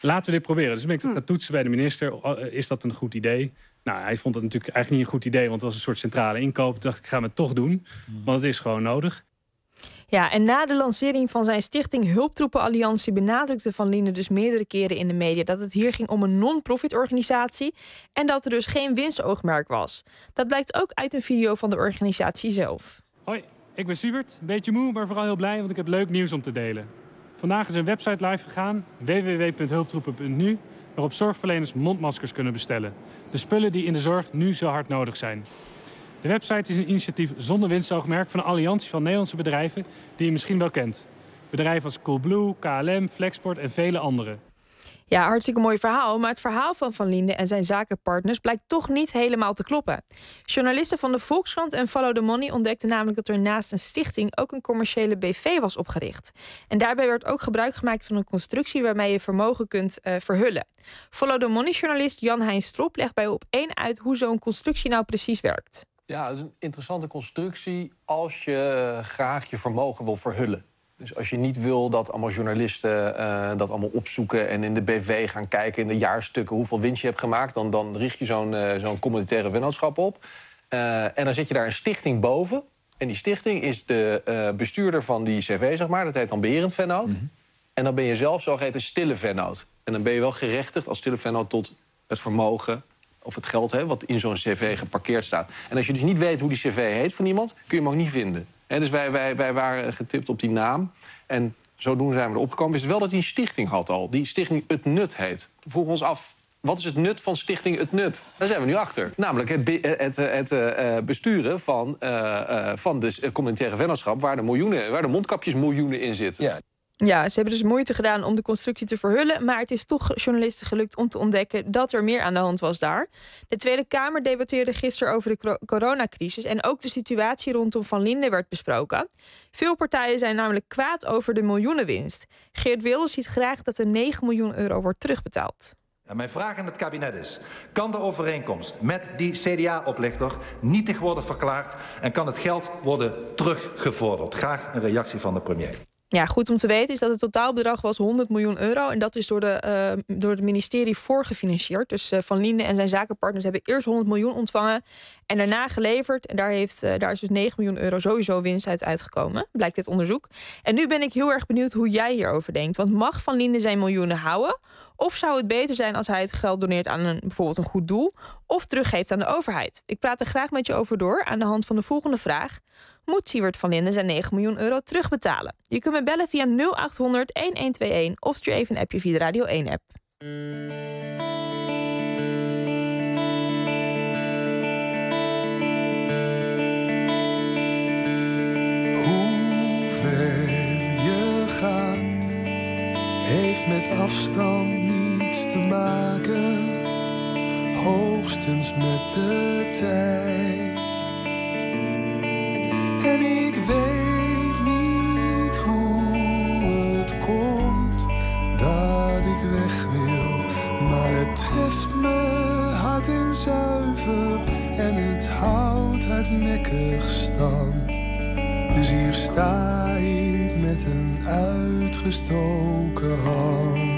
Laten we dit proberen. Dus ben ik dat gaan toetsen bij de minister. Is dat een goed idee? Nou, hij vond het natuurlijk eigenlijk niet een goed idee, want het was een soort centrale inkoop. Toen dacht ik, ga het toch doen, want het is gewoon nodig. Ja, en na de lancering van zijn stichting Hulptroepenalliantie benadrukte Van Linde dus meerdere keren in de media dat het hier ging om een non-profit organisatie en dat er dus geen winstoogmerk was. Dat blijkt ook uit een video van de organisatie zelf. Hoi, ik ben Siebert. Een beetje moe, maar vooral heel blij, want ik heb leuk nieuws om te delen. Vandaag is een website live gegaan, www.hulptroepen.nu, waarop zorgverleners mondmaskers kunnen bestellen. De spullen die in de zorg nu zo hard nodig zijn. De website is een initiatief zonder winstoogmerk van een alliantie van Nederlandse bedrijven die je misschien wel kent. Bedrijven als Coolblue, KLM, Flexport en vele andere. Ja, hartstikke mooi verhaal. Maar het verhaal van Linde en zijn zakenpartners blijkt toch niet helemaal te kloppen. Journalisten van de Volkskrant en Follow the Money ontdekten namelijk dat er naast een stichting ook een commerciële BV was opgericht. En daarbij werd ook gebruik gemaakt van een constructie waarmee je vermogen kunt verhullen. Follow the Money-journalist Jan-Hein Strop legt bij Op1 uit hoe zo'n constructie nou precies werkt. Ja, dat is een interessante constructie als je graag je vermogen wil verhullen. Dus als je niet wil dat allemaal journalisten dat allemaal opzoeken en in de BV gaan kijken in de jaarstukken hoeveel winst je hebt gemaakt, dan richt je zo'n communautaire vennootschap op. En dan zet je daar een stichting boven. En die stichting is de bestuurder van die cv, zeg maar. Dat heet dan beherend vennoot. En dan ben je zelf zogeheten stille vennoot. En dan ben je wel gerechtigd als stille vennoot tot het vermogen of het geld wat in zo'n cv geparkeerd staat. En als je dus niet weet hoe die cv heet van iemand, kun je hem ook niet vinden. Dus wij waren getipt op die naam. En zodoende zijn we erop gekomen. We wisten wel dat hij een stichting had al. Die stichting Het Nut heet. We vroegen ons af, wat is het nut van stichting Het Nut? Daar zijn we nu achter. Namelijk het besturen van de communautaire vennootschap waar de mondkapjesmiljoenen in zitten. Ja. Ja, ze hebben dus moeite gedaan om de constructie te verhullen, maar het is toch journalisten gelukt om te ontdekken dat er meer aan de hand was daar. De Tweede Kamer debatteerde gisteren over de coronacrisis en ook de situatie rondom Van Linde werd besproken. Veel partijen zijn namelijk kwaad over de miljoenenwinst. Geert Wilders ziet graag dat de 9 miljoen euro wordt terugbetaald. En mijn vraag aan het kabinet is, kan de overeenkomst met die CDA-oplichter nietig worden verklaard en kan het geld worden teruggevorderd? Graag een reactie van de premier. Ja, goed om te weten is dat het totaalbedrag was 100 miljoen euro. En dat is door het ministerie voorgefinancierd. Dus Van Linde en zijn zakenpartners hebben eerst 100 miljoen ontvangen en daarna geleverd. En daar is dus 9 miljoen euro sowieso winst uit uitgekomen, blijkt dit onderzoek. En nu ben ik heel erg benieuwd hoe jij hierover denkt. Want mag Van Linde zijn miljoenen houden? Of zou het beter zijn als hij het geld doneert aan bijvoorbeeld een goed doel of teruggeeft aan de overheid? Ik praat er graag met je over door aan de hand van de volgende vraag. Moet Siewert van Linde zijn 9 miljoen euro terugbetalen? Je kunt me bellen via 0800 1121 of stuur even een appje via de Radio 1-app. Hoe ver je gaat, heeft met afstand niets te maken, hoogstens met de tijd. En ik weet niet hoe het komt dat ik weg wil, maar het treft me hard en zuiver en het houdt hardnekkig stand. Dus hier sta ik met een uitgestoken hand.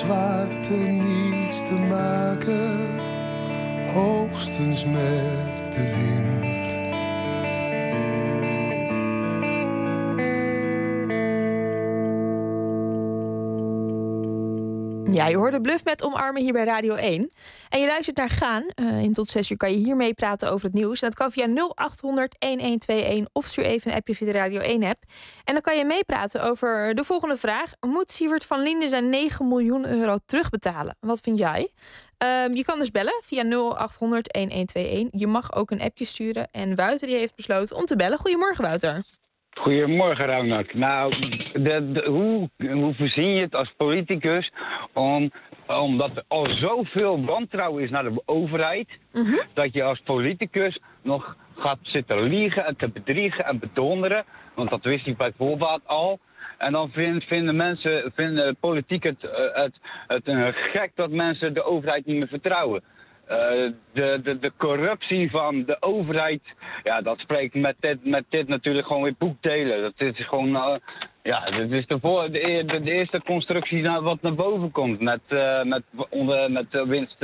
zwaarte niets te maken, hoogstens met de wind. Ja, je hoorde Bluff met Omarmen hier bij Radio 1. En je luistert naar Gaan. In tot 6 uur kan je hier meepraten over het nieuws. En dat kan via 0800-1121 of stuur even een appje via de Radio 1-app. En dan kan je meepraten over de volgende vraag. Moet Siewert van Liende zijn 9 miljoen euro terugbetalen? Wat vind jij? Je kan dus bellen via 0800-1121. Je mag ook een appje sturen. En Wouter die heeft besloten om te bellen. Goedemorgen, Wouter. Goedemorgen, Ronald. Nou, hoe voorzien je het als politicus omdat er al zoveel wantrouwen is naar de overheid, dat je als politicus nog gaat zitten liegen en te bedriegen en bedonderen, want dat wist ik bij voorbaat al. En dan vinden politiek het gek dat mensen de overheid niet meer vertrouwen. De corruptie van de overheid, ja, dat spreekt met dit natuurlijk gewoon weer boekdelen. Dat is gewoon, dit is de eerste constructie wat naar boven komt met de winst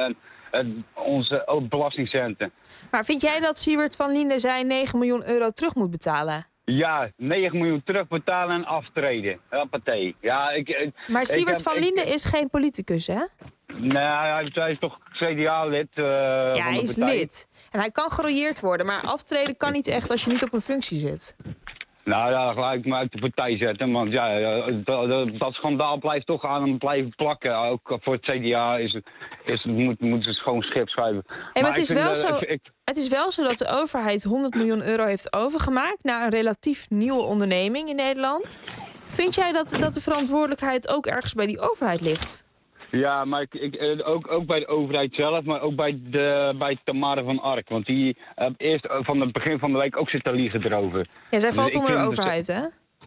onze belastingcenten. Maar vind jij dat Siewert van Liende zijn 9 miljoen euro terug moet betalen? Ja, 9 miljoen terugbetalen en aftreden. Hoppatee. Ja, maar Siewert van Liende is geen politicus, hè? Nee, hij is toch CDA-lid. Ja, hij is lid. En hij kan gerooieerd worden, maar aftreden kan niet echt als je niet op een functie zit. Nou ja, gelijk maar uit de partij zetten. Want ja, dat schandaal blijft toch aan hem blijven plakken. Ook voor het CDA moeten ze schoon schip schrijven. Hey, maar het is wel zo dat de overheid 100 miljoen euro heeft overgemaakt naar een relatief nieuwe onderneming in Nederland. Vind jij dat de verantwoordelijkheid ook ergens bij die overheid ligt? Ja, maar ook bij de overheid zelf, maar ook bij Tamara van Ark. Want die eerst van het begin van de week ook zitten liegen erover. Ja, zij valt onder de overheid, hè?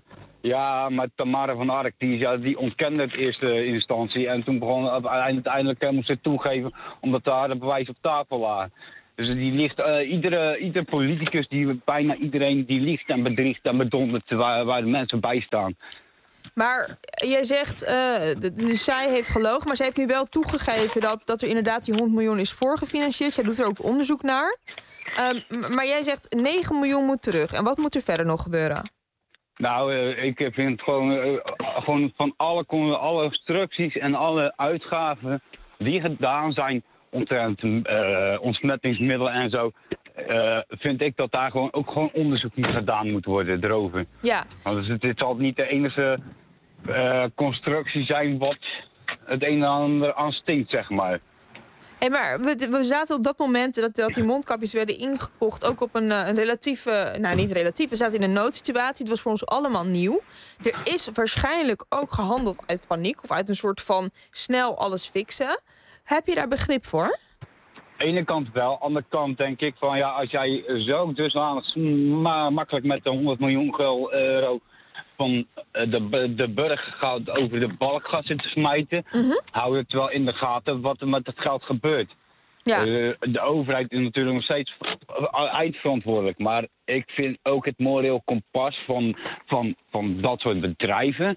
Ja, maar Tamara van Ark die ontkende het eerste instantie. En toen begon uiteindelijk moest ze toegeven, omdat daar de bewijs op tafel lagen. Dus die ligt, ieder politicus, bijna iedereen, die liegt en bedriegt en bedondert waar de mensen bij staan. Maar jij zegt, dus zij heeft gelogen, maar zij heeft nu wel toegegeven dat er inderdaad die 100 miljoen is voorgefinancierd. Zij doet er ook onderzoek naar. Maar jij zegt 9 miljoen moet terug. En wat moet er verder nog gebeuren? Nou, ik vind het gewoon van alle instructies en alle uitgaven die gedaan zijn omtrent ontsmettingsmiddelen en zo, vind ik dat daar gewoon onderzoek gedaan moet worden erover. Ja. Want dit zal niet de enige constructie zijn wat het een en ander aan stinkt, zeg maar. Hey, maar we zaten op dat moment dat die mondkapjes werden ingekocht ook op een relatieve, nou niet relatief, we zaten in een noodsituatie. Het was voor ons allemaal nieuw. Er is waarschijnlijk ook gehandeld uit paniek of uit een soort van snel alles fixen. Heb je daar begrip voor? Aan de ene kant wel, aan de andere kant denk ik van ja, als jij zo dusdanig makkelijk met de 100 miljoen euro van de burger over de balk gaat zitten smijten, hou het wel in de gaten wat er met het geld gebeurt. Ja. De overheid is natuurlijk nog steeds eindverantwoordelijk, maar ik vind ook het moreel kompas van dat soort bedrijven.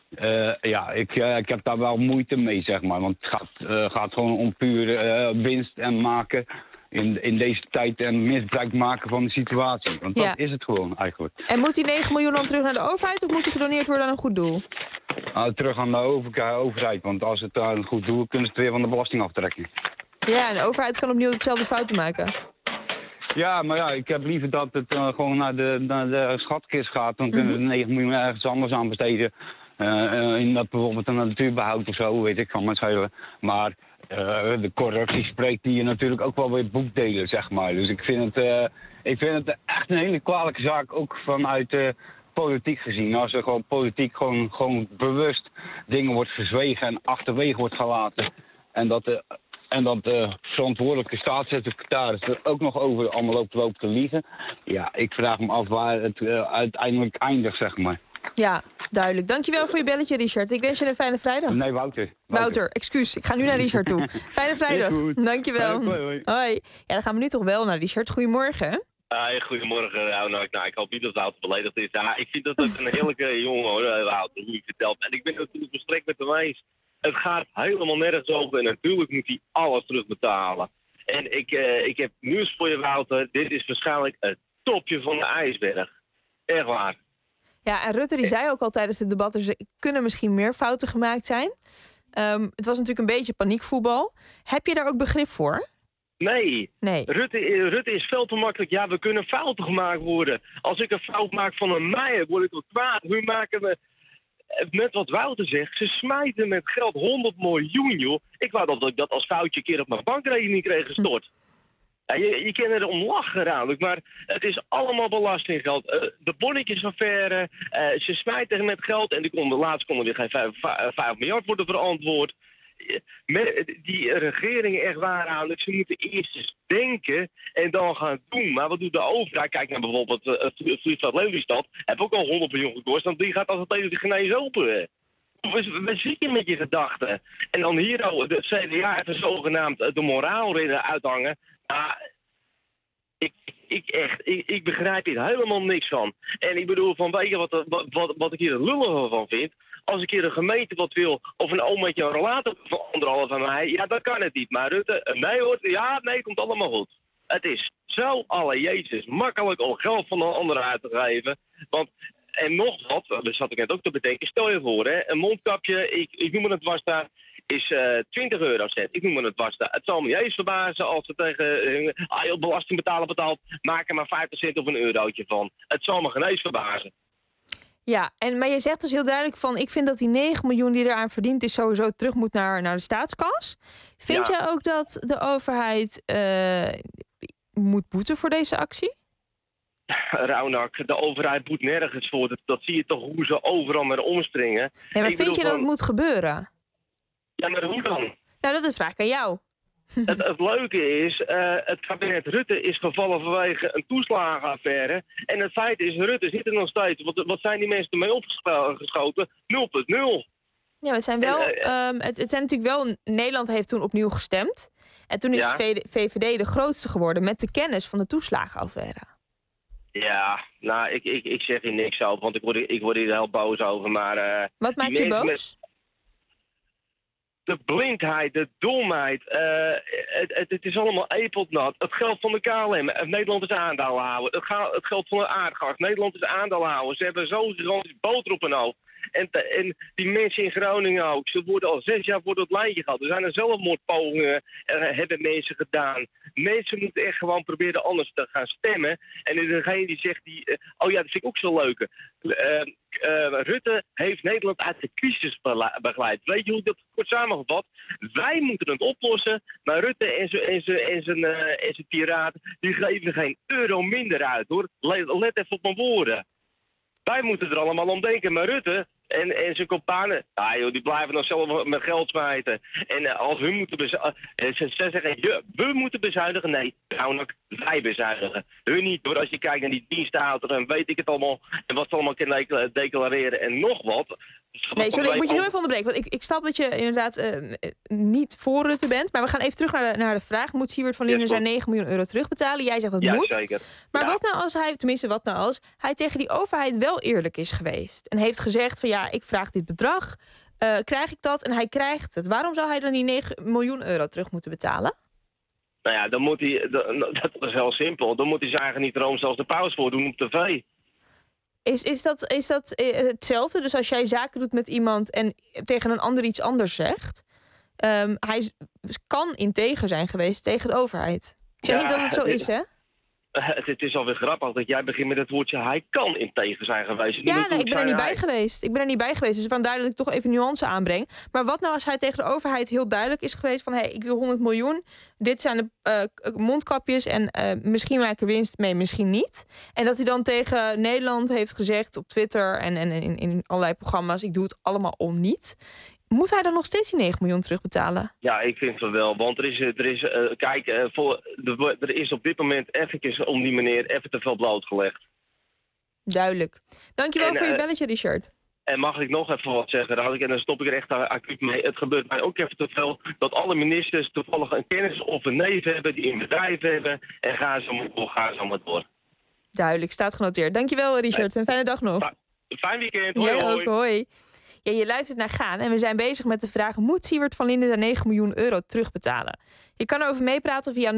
Ik heb daar wel moeite mee, zeg maar. Want het gaat gewoon om puur winst en maken in deze tijd en misbruik maken van de situatie. Want dat is het gewoon eigenlijk. En moet die 9 miljoen dan terug naar de overheid of moet die gedoneerd worden aan een goed doel? Terug aan de overheid, want als het aan een goed doel kunnen ze het weer van de belasting aftrekken. Ja, en de overheid kan opnieuw hetzelfde fouten maken. Ja, maar ja, ik heb liever dat het gewoon naar de schatkist gaat. Dan kunnen ze 9 miljoen ergens anders aan besteden. In dat bijvoorbeeld een natuurbehoud of zo, weet ik van mijn schelen. Maar de corruptie spreekt die je natuurlijk ook wel weer boekdelen, zeg maar. Dus ik vind het echt een hele kwalijke zaak, ook vanuit politiek gezien. Als er gewoon politiek gewoon bewust dingen wordt verzwegen en achterwege wordt gelaten. En dat de verantwoordelijke staatssecretaris er ook nog over allemaal loopt te liegen. Ja, ik vraag me af waar het uiteindelijk eindigt, zeg maar. Ja, duidelijk. Dankjewel voor je belletje, Richard. Ik wens je een fijne vrijdag. Nee, Wouter, excuus. Ik ga nu naar Richard toe. Fijne vrijdag. Dankjewel. Hoi. Ja, dan gaan we nu toch wel naar Richard. Goedemorgen. Goedemorgen, nou, ik hoop niet dat Wouter beledigd is. Ja, ik vind dat het een heerlijke jongen, hoor, Wouter, hoe je vertelt. En ik ben het natuurlijk volstrekt met hem eens. Het gaat helemaal nergens over en natuurlijk moet hij alles terugbetalen. En ik heb nieuws voor je, Wouter. Dit is waarschijnlijk het topje van de ijsberg. Echt waar. Ja, en Rutte die zei ook al tijdens het debat... er kunnen misschien meer fouten gemaakt zijn. Het was natuurlijk een beetje paniekvoetbal. Heb je daar ook begrip voor? Nee. Rutte is veel te makkelijk. Ja, we kunnen fouten gemaakt worden. Als ik een fout maak van een meijer, word ik wel kwaad. Nu maken we, net wat Wouter zegt, ze smijten met geld 100 miljoen, joh. Ik wou dat ik dat als foutje een keer op mijn bankrekening kreeg gestort. Ja, je kan er om lachen namelijk, maar het is allemaal belastinggeld. De bonnetjesaffaire, ze smijten met geld en laatst konden er geen 5 miljard worden verantwoord. Die regeringen echt waarhouden. Ze moeten eerst eens denken en dan gaan doen. Maar wat doet de overheid? Kijk naar bijvoorbeeld het vliegveld Lelystad. Heb ook al 100 miljoen gekost. Want die gaat als het tegen de genees open. We zitten met je gedachten. En dan hier de CDA even zogenaamd de moraal uithangen. Ik begrijp hier helemaal niks van. En ik bedoel, van weet je wat ik hier het lullige van vind? Als een keer een gemeente wat wil, of een omaatje een relator van 1,5 mij, ja, dat kan het niet. Maar Rutte, nee hoor, ja, nee, komt allemaal goed. Het is zo, alle jezus, makkelijk om geld van een ander uit te geven. Want, en nog wat, dat zat ik net ook te bedenken, stel je voor, hè, een mondkapje, ik noem het was daar, is 20 eurocent. Ik noem het vast. Het zal me niet eens verbazen als ze tegen belasting betaalt, maak er maar 50 cent of een eurotje van. Het zal me geen eens verbazen. Ja, maar je zegt dus heel duidelijk van... ik vind dat die 9 miljoen die eraan verdiend is... sowieso terug moet naar de staatskas. Vind jij ook dat de overheid moet boeten voor deze actie? Raunak, de overheid boet nergens voor. Dat zie je toch hoe ze overal maar omspringen. Ja, maar vind je dat het moet gebeuren? Ja, maar hoe dan? Nou, dat is vraag aan jou. Het leuke is, het kabinet Rutte is gevallen vanwege een toeslagenaffaire. En het feit is, Rutte zit er nog steeds. Wat zijn die mensen ermee opgeschoten? 0,0. Ja, maar het zijn wel. Het zijn natuurlijk wel. Nederland heeft toen opnieuw gestemd. En toen is VVD de grootste geworden met de kennis van de toeslagenaffaire. Ja, nou, ik zeg hier niks over, want ik word hier heel boos over. Maar, wat maakt je boos? De blindheid, de domheid, het is allemaal epelnat. Het geld van de KLM, Nederland is aandeelhouder. Het geld van de aardgas, Nederland is aandeelhouder. Ze hebben zo'n gigantisch boter op hun hoofd. En die mensen in Groningen ook, ze worden al 6 jaar voor dat lijntje gehad. Er zijn er zelfmoordpogingen, hebben mensen gedaan. Mensen moeten echt gewoon proberen anders te gaan stemmen. En er is degene die zegt, dat vind ik ook zo leuk. Rutte heeft Nederland uit de crisis begeleid. Weet je hoe dat kort samengevat? Wij moeten het oplossen, maar Rutte en zijn piraten, die geven geen euro minder uit, hoor. Let even op mijn woorden. Wij moeten er allemaal om denken, maar Rutte en zijn companen, die blijven nog zelf met geld smijten. En als hun moeten ze zeggen, we moeten bezuinigen. Nee, wij bezuinigen. Hun niet, hoor. Als je kijkt naar die dienstauto en weet ik het allemaal, en wat ze allemaal kunnen declareren en nog wat. Nee, sorry, ik moet je heel even onderbreken. Want ik snap dat je inderdaad niet voor Rutte bent. Maar we gaan even terug naar de vraag. Moet Siewert van Linden zijn 9 miljoen euro terugbetalen? Jij zegt dat moet. Zeker. Maar wat nou als hij tegen die overheid wel eerlijk is geweest? En heeft gezegd van ik vraag dit bedrag. Krijg ik dat? En hij krijgt het. Waarom zou hij dan die 9 miljoen euro terug moeten betalen? Nou ja, dan moet hij, dat is heel simpel. Dan moet hij zijn eigen niet room zoals de paus voordoen op tv. Is dat hetzelfde? Dus als jij zaken doet met iemand en tegen een ander iets anders zegt... hij kan integer zijn geweest tegen de overheid. Ik zeg niet dat het zo is, hè? Het is alweer grappig dat jij begint met het woordje hij kan integer zijn geweest. Ik ben er niet bij geweest. Ik ben er niet bij geweest, dus vandaar dat ik toch even nuance aanbreng. Maar wat nou als hij tegen de overheid heel duidelijk is geweest van... ik wil 100 miljoen, dit zijn de mondkapjes en misschien maak ik er winst mee, misschien niet. En dat hij dan tegen Nederland heeft gezegd op Twitter en in allerlei programma's... ik doe het allemaal om niet. Moet hij dan nog steeds die 9 miljoen terugbetalen? Ja, ik vind het wel. Want er is op dit moment eventjes om die meneer even te veel blootgelegd. Duidelijk. Dankjewel voor je belletje, Richard. En mag ik nog even wat zeggen? En dan stop ik er echt acuut mee. Het gebeurt mij ook even te veel dat alle ministers toevallig een kennis of een neef hebben... die een bedrijf hebben en gaan zo maar door. Duidelijk, staat genoteerd. Dankjewel, Richard. En fijne dag nog. Fijn weekend. Hoi, Jij ook, hoi. Ja, je luistert naar Gaan en we zijn bezig met de vraag... moet Siewert van Linden zijn 9 miljoen euro terugbetalen? Je kan erover meepraten via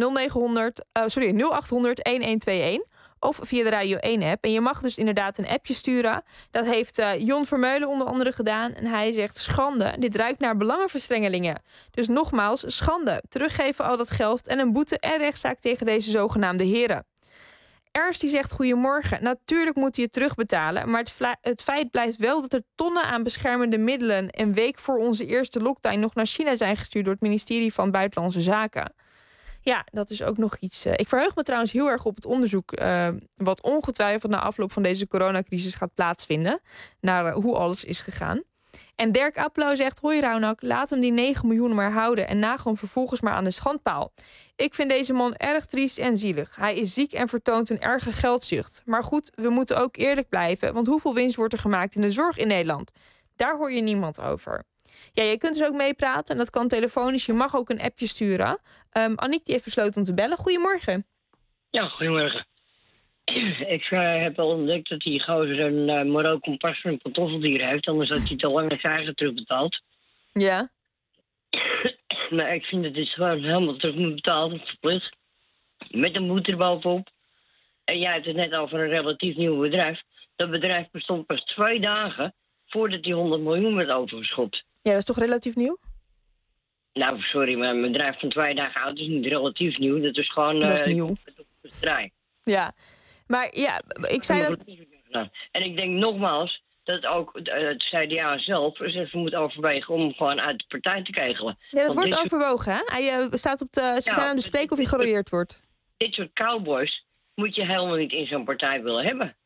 0800-1121... of via de Radio 1-app. En je mag dus inderdaad een appje sturen. Dat heeft Jon Vermeulen onder andere gedaan. En hij zegt, schande, dit ruikt naar belangenverstrengelingen. Dus nogmaals, schande. Teruggeven al dat geld en een boete en rechtszaak tegen deze zogenaamde heren. Ernst die zegt, goedemorgen. Natuurlijk moet hij het terugbetalen. Maar het feit blijft wel dat er tonnen aan beschermende middelen... een week voor onze eerste lockdown nog naar China zijn gestuurd... door het ministerie van Buitenlandse Zaken. Ja, dat is ook nog iets. Ik verheug me trouwens heel erg op het onderzoek... wat ongetwijfeld na afloop van deze coronacrisis gaat plaatsvinden... naar hoe alles is gegaan. En Dirk Appelo zegt, hoi Raunak, laat hem die 9 miljoen maar houden... en nagel hem vervolgens maar aan de schandpaal. Ik vind deze man erg triest en zielig. Hij is ziek en vertoont een erge geldzucht. Maar goed, we moeten ook eerlijk blijven... want hoeveel winst wordt er gemaakt in de zorg in Nederland? Daar hoor je niemand over. Ja, je kunt dus ook meepraten en dat kan telefonisch. Je mag ook een appje sturen. Aniek die heeft besloten om te bellen. Goedemorgen. Ja, goedemorgen. Ik heb al ontdekt dat die gozer een Moro kompas voor een pantoffeldier heeft. Anders had hij te lang zijn eigen terugbetaald. Ja. Maar ik vind dat dit gewoon helemaal terug moet betalen. Verplicht. Met een boete erbovenop. En jij hebt het net over een relatief nieuw bedrijf. Dat bedrijf bestond pas 2 dagen voordat die 100 miljoen werd overgeschopt. Ja, dat is toch relatief nieuw? Nou, sorry, maar een bedrijf van 2 dagen oud is niet relatief nieuw. Dat is gewoon... Dat is nieuw. Ja, maar ja, ik zei dat... En ik denk nogmaals dat ook het CDA zelf eens even moet overwegen om gewoon uit de partij te kegelen. Ja, dat wordt overwogen, hè? Hij staat op de... Ze zijn aan het bespreken of hij gerooieerd wordt. Dit soort cowboys moet je helemaal niet in zo'n partij willen hebben.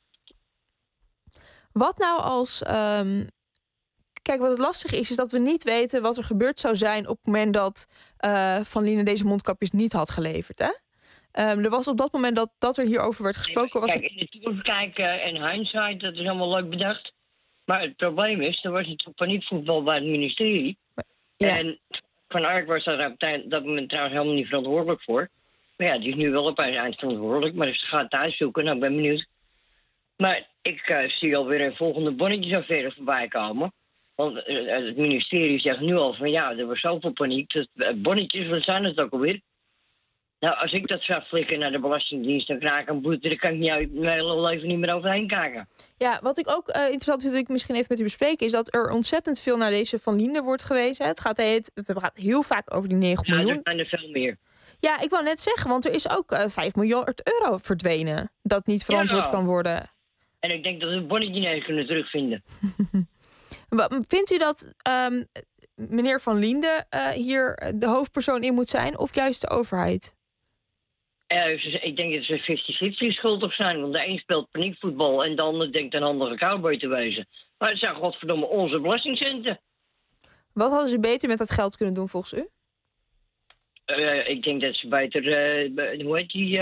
Wat nou als... Kijk, wat het lastig is dat we niet weten wat er gebeurd zou zijn... op het moment dat Van Linden deze mondkapjes niet had geleverd, hè? Er was op dat moment dat er hierover werd gesproken... Kijk, in de toekomst kijken en hindsight, dat is helemaal leuk bedacht. Maar het probleem is, er was natuurlijk paniekvoetbal bij het ministerie. Ja. En Van Ark was daar op dat moment trouwens helemaal niet verantwoordelijk voor. Maar ja, die is nu wel op eindverantwoordelijk. Maar dus ze gaat het uitzoeken, nou, ben benieuwd. Maar ik zie alweer een volgende bonnetjesaffaire voorbij komen. Want het ministerie zegt nu al van ja, er was zoveel paniek. Dat bonnetjes, wat zijn het ook alweer? Nou, als ik dat zou flikken naar de Belastingdienst, dan krijg ik een boete. Daar kan ik mijn hele leven niet meer overheen kijken. Ja, wat ik ook interessant vind, dat ik misschien even met u bespreken... is dat er ontzettend veel naar deze Van Linden wordt gewezen. Het gaat heel vaak over die 9 miljoen. Ja, er zijn er veel meer. Ja, ik wou net zeggen, want er is ook 5 miljard euro verdwenen... dat niet verantwoord kan worden. En ik denk dat we het bonnetje niet eens kunnen terugvinden. Vindt u dat meneer Van Linden hier de hoofdpersoon in moet zijn... of juist de overheid? Ik denk dat ze 50-50 schuldig zijn. Want de een speelt paniekvoetbal en de ander denkt een handige cowboy te wezen. Maar het zijn godverdomme onze belastingcenten. Wat hadden ze beter met dat geld kunnen doen volgens u? Ik denk dat ze beter... hoe heet die?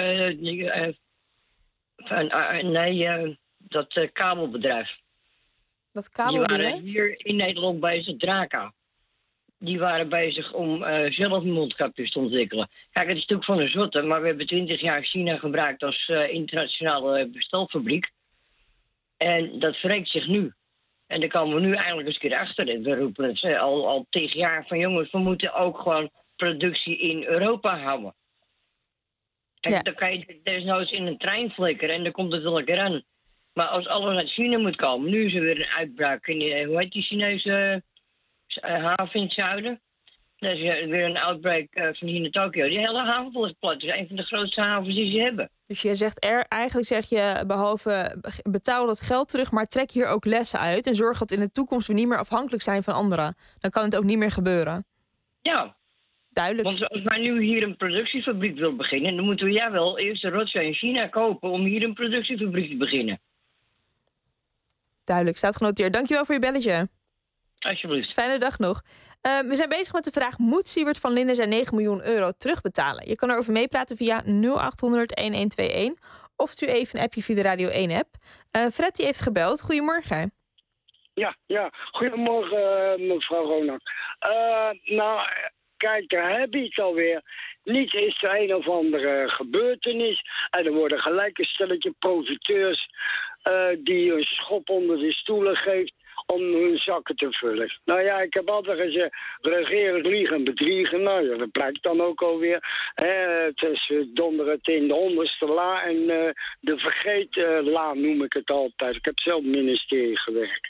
Dat kabelbedrijf. Dat kabelbedrijf? Die waren hier in Nederland bezig, Draka. Die waren bezig om zelf mondkapjes te ontwikkelen. Kijk, het is natuurlijk van de zotte, maar we hebben 20 jaar China gebruikt als internationale bestelfabriek. En dat wreekt zich nu. En daar komen we nu eigenlijk eens een keer achter. We roepen het al 10 jaar van jongens, we moeten ook gewoon productie in Europa houden. Kijk, ja. Dan kan je desnoods in een trein flikkeren en dan komt het wel lekker aan. Maar als alles uit China moet komen, nu is er weer een uitbraak in, hoe heet die Chinese haven in het zuiden? Er is weer een outbreak van hier naar Tokio. Die hele haven ligt plat. Het is een van de grootste havens die ze hebben. Dus je zegt eigenlijk zeg je, behalve betaal dat geld terug, maar trek hier ook lessen uit en zorg dat in de toekomst we niet meer afhankelijk zijn van anderen. Dan kan het ook niet meer gebeuren. Ja. Duidelijk. Want als wij nu hier een productiefabriek willen beginnen, dan moeten we wel eerst een rotzooi in China kopen om hier een productiefabriek te beginnen. Duidelijk, staat genoteerd. Dankjewel voor je belletje. Alsjeblieft. Fijne dag nog. We zijn bezig met de vraag, moet Siewert van Linden zijn 9 miljoen euro terugbetalen? Je kan erover meepraten via 0800-1121 of stuur even een appje via de Radio 1-app. Fred die heeft gebeld. Goedemorgen. Ja. Goedemorgen, mevrouw Ronak. Nou, kijk, daar heb je het alweer. Niets is de een of andere gebeurtenis. En er worden gelijk een stelletje profiteurs die een schop onder de stoelen geeft om hun zakken te vullen. Nou ja, ik heb altijd gezegd, regeren, liegen en bedriegen. Nou ja, dat blijkt dan ook alweer. Het is donderen het in de onderste la en de vergeetla noem ik het altijd. Ik heb zelf op het ministerie gewerkt.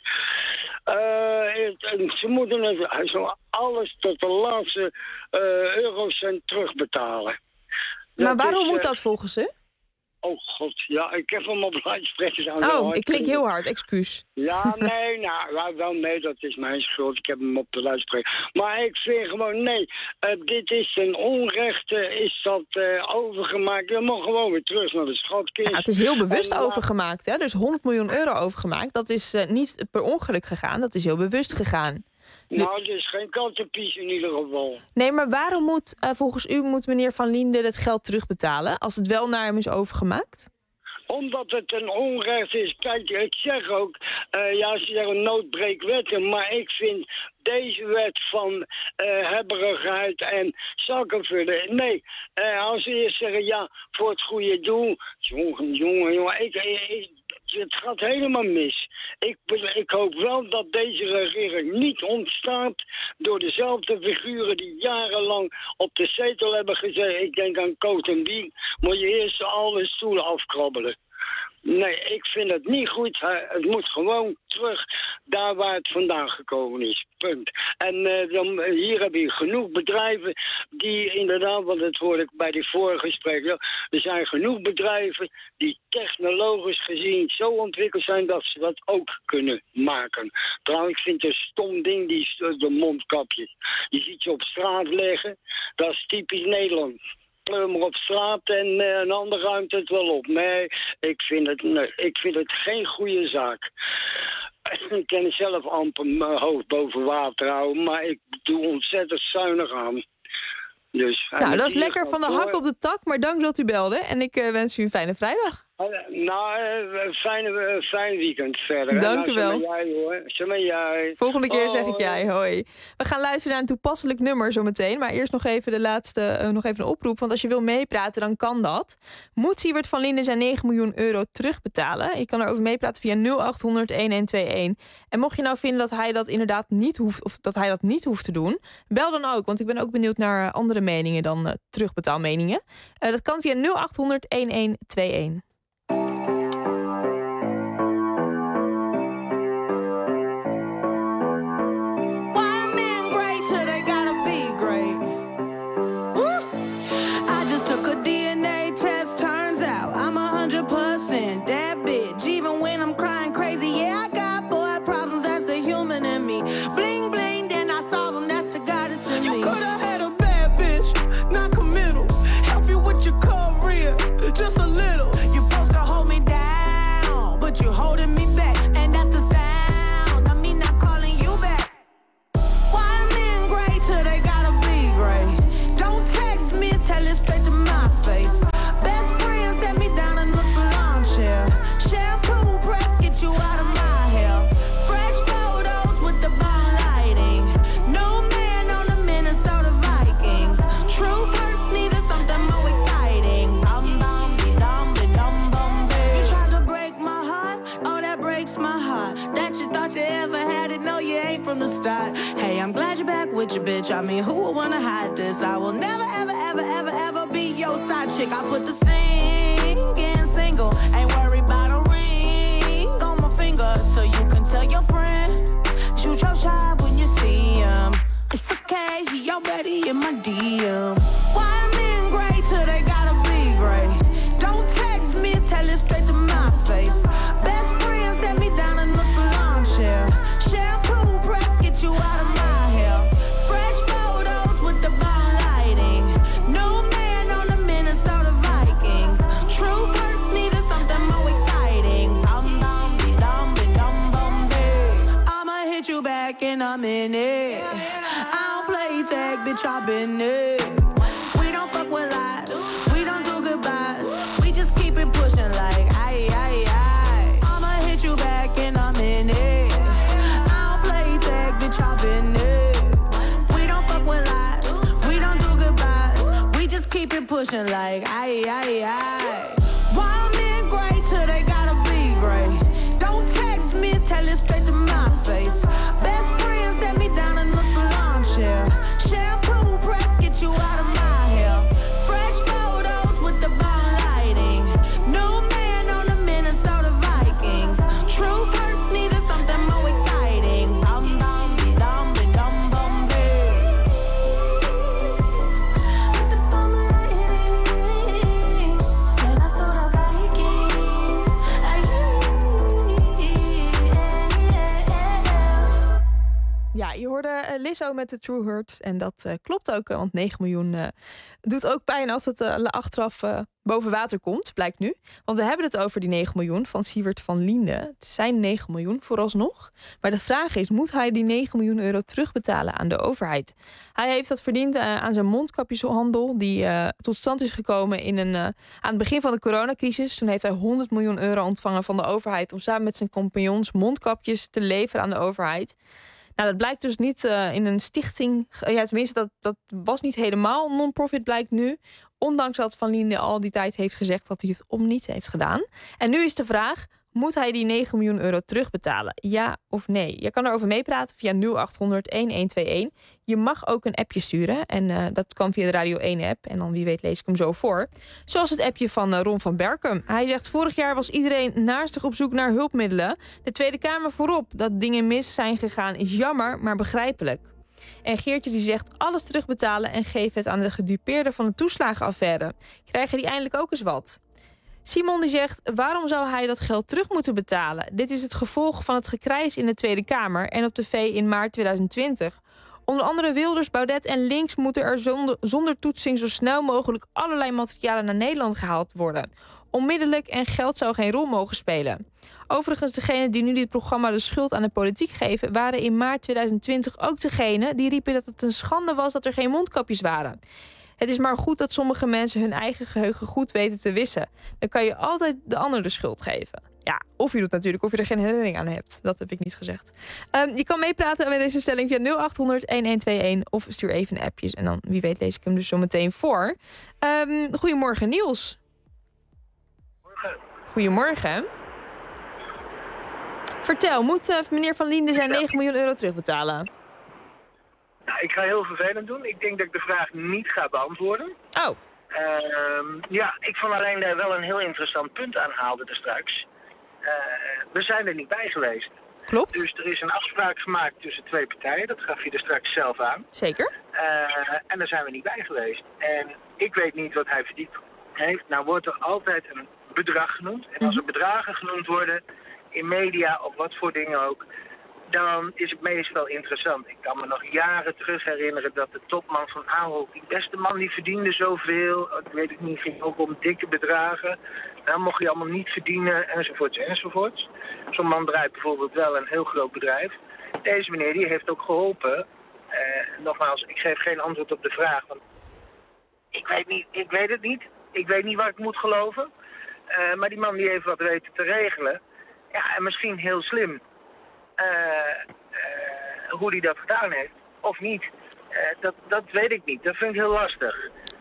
Ze moeten alles tot de laatste eurocent terugbetalen. Maar waarom moet dat volgens u? Oh god, ja, ik heb hem op luidsprekers aan. Oh, ik klink heel hard, excuus. Ja, nee, nee, dat is mijn schuld. Ik heb hem op de luidspreker. Maar ik vind gewoon, nee, dit is een onrecht, is dat overgemaakt. Je mag gewoon weer terug naar de schatkist. Ja, het is heel bewust overgemaakt, hè? Dus 100 miljoen euro overgemaakt. Dat is niet per ongeluk gegaan, dat is heel bewust gegaan. Nou, het is geen kattenpies in ieder geval. Nee, maar waarom volgens u moet meneer Van Liende het geld terugbetalen als het wel naar hem is overgemaakt? Omdat het een onrecht is. Kijk, ik zeg ook, ze zeggen noodbreekwetten, maar ik vind deze wet van hebberigheid en zakkenvullen. Nee, als ze eerst zeggen, ja, voor het goede doel. Jongen, het gaat helemaal mis. Ik hoop wel dat deze regering niet ontstaat door dezelfde figuren die jarenlang op de zetel hebben gezegd. Ik denk aan Coat en Wien, moet je eerst alle stoelen afkrabbelen. Nee, ik vind het niet goed. Het moet gewoon terug daar waar het vandaan gekomen is. Punt. En hier heb je genoeg bedrijven die inderdaad, want dat hoorde ik bij die vorige spreker, er zijn genoeg bedrijven die technologisch gezien zo ontwikkeld zijn dat ze dat ook kunnen maken. Trouwens, ik vind het een stom ding, de mondkapjes. Je ziet ze op straat liggen, dat is typisch Nederland. Maar op straat en een ander ruimt het wel op. Nee, ik vind het geen goede zaak. Ik kan zelf amper mijn hoofd boven water houden, maar ik doe ontzettend zuinig aan. Dus, nou, dat is lekker van de hak op de tak, maar dank dat u belde. En ik wens u een fijne vrijdag. Fijn weekend verder. Dank u wel. Jij. Volgende keer zeg ik jij, hoi. We gaan luisteren naar een toepasselijk nummer zometeen. Maar eerst nog even een oproep. Want als je wil meepraten, dan kan dat. Moet Siewert van Liende zijn 9 miljoen euro terugbetalen? Je kan erover meepraten via 0800-1121. En mocht je nou vinden dat hij dat inderdaad niet hoeft, of dat hij dat niet hoeft te doen, bel dan ook. Want ik ben ook benieuwd naar andere meningen dan terugbetaalmeningen. Dat kan via 0800-1121. I mean, who would wanna hide this? I will never, ever, ever, ever, ever be your side chick. I put the singing single. Ain't worried about a ring on my finger. So you can tell your friend, shoot your shot when you see him. It's okay, he already in my DM. Why men great till they gotta be great? Don't text me, tell it straight to my face. Best friend set me down in the salon chair. Shampoo press, get you out of my and I'm in it. I don't play tag, bitch, I've been it. We don't fuck with lies, we don't do goodbyes. We just keep it pushing like aye, aye, aye. I'ma hit you back and I'm in it. I don't play tag, bitch, I've been it. We don't fuck with lies, we don't do goodbyes. We just keep it pushing like aye, aye, aye. Why men great till they gotta be great? Don't text me, tell it straight to my face. hoorde Lizzo met de True Hurts. En dat klopt ook, want 9 miljoen doet ook pijn als het achteraf boven water komt, blijkt nu. Want we hebben het over die 9 miljoen van Siewert van Liende. Het zijn 9 miljoen vooralsnog. Maar de vraag is, moet hij die 9 miljoen euro terugbetalen aan de overheid? Hij heeft dat verdiend aan zijn mondkapjeshandel, die tot stand is gekomen aan het begin van de coronacrisis. Toen heeft hij 100 miljoen euro ontvangen van de overheid om samen met zijn compagnons mondkapjes te leveren aan de overheid. Nou, dat blijkt dus niet in een stichting. Ja, tenminste, dat was niet helemaal non-profit, blijkt nu. Ondanks dat Van Liende al die tijd heeft gezegd dat hij het om niet heeft gedaan. En nu is de vraag, moet hij die 9 miljoen euro terugbetalen? Ja of nee? Je kan erover meepraten via 0800-1121. Je mag ook een appje sturen. En dat kan via de Radio 1-app. En dan wie weet lees ik hem zo voor. Zoals het appje van Ron van Berkem. Hij zegt, vorig jaar was iedereen naastig op zoek naar hulpmiddelen. De Tweede Kamer voorop. Dat dingen mis zijn gegaan is jammer, maar begrijpelijk. En Geertje die zegt, alles terugbetalen en geef het aan de gedupeerden van de toeslagenaffaire. Krijgen die eindelijk ook eens wat? Simon die zegt, waarom zou hij dat geld terug moeten betalen? Dit is het gevolg van het gekrijs in de Tweede Kamer en op tv in maart 2020. Onder andere Wilders, Baudet en Links moeten er zonder toetsing zo snel mogelijk allerlei materialen naar Nederland gehaald worden. Onmiddellijk en geld zou geen rol mogen spelen. Overigens, degenen die nu dit programma de schuld aan de politiek geven, waren in maart 2020 ook degenen die riepen dat het een schande was dat er geen mondkapjes waren. Het is maar goed dat sommige mensen hun eigen geheugen goed weten te wissen. Dan kan je altijd de ander de schuld geven. Ja, of je doet natuurlijk of je er geen herinnering aan hebt. Dat heb ik niet gezegd. Je kan meepraten met deze stelling via 0800-1121 of stuur even een appjes. En dan, wie weet, lees ik hem dus zo meteen voor. Goedemorgen, Niels. Goedemorgen. Vertel, moet meneer Van Liende zijn 9 miljoen euro terugbetalen? Nou, ik ga heel vervelend doen. Ik denk dat ik de vraag niet ga beantwoorden. Oh. Ja, ik vond alleen daar wel een heel interessant punt aanhaalde er straks. We zijn er niet bij geweest. Klopt. Dus er is een afspraak gemaakt tussen twee partijen. Dat gaf je er straks zelf aan. Zeker. En daar zijn we niet bij geweest. En ik weet niet wat hij verdiend heeft. Nou wordt er altijd een bedrag genoemd. En als er bedragen genoemd worden in media of wat voor dingen ook, dan is het meestal interessant. Ik kan me nog jaren terug herinneren dat de topman van Ahold, die beste man, die verdiende zoveel. Ik weet het niet, ging ook om dikke bedragen. Dan mocht je allemaal niet verdienen, enzovoorts, enzovoorts. Zo'n man draait bijvoorbeeld wel een heel groot bedrijf. Deze meneer die heeft ook geholpen. Nogmaals, ik geef geen antwoord op de vraag. Want ik weet het niet. Ik weet niet waar ik moet geloven. Maar die man die heeft wat weten te regelen. Ja, en misschien heel slim. Hoe hij dat gedaan heeft, of niet, dat weet ik niet. Dat vind ik heel lastig.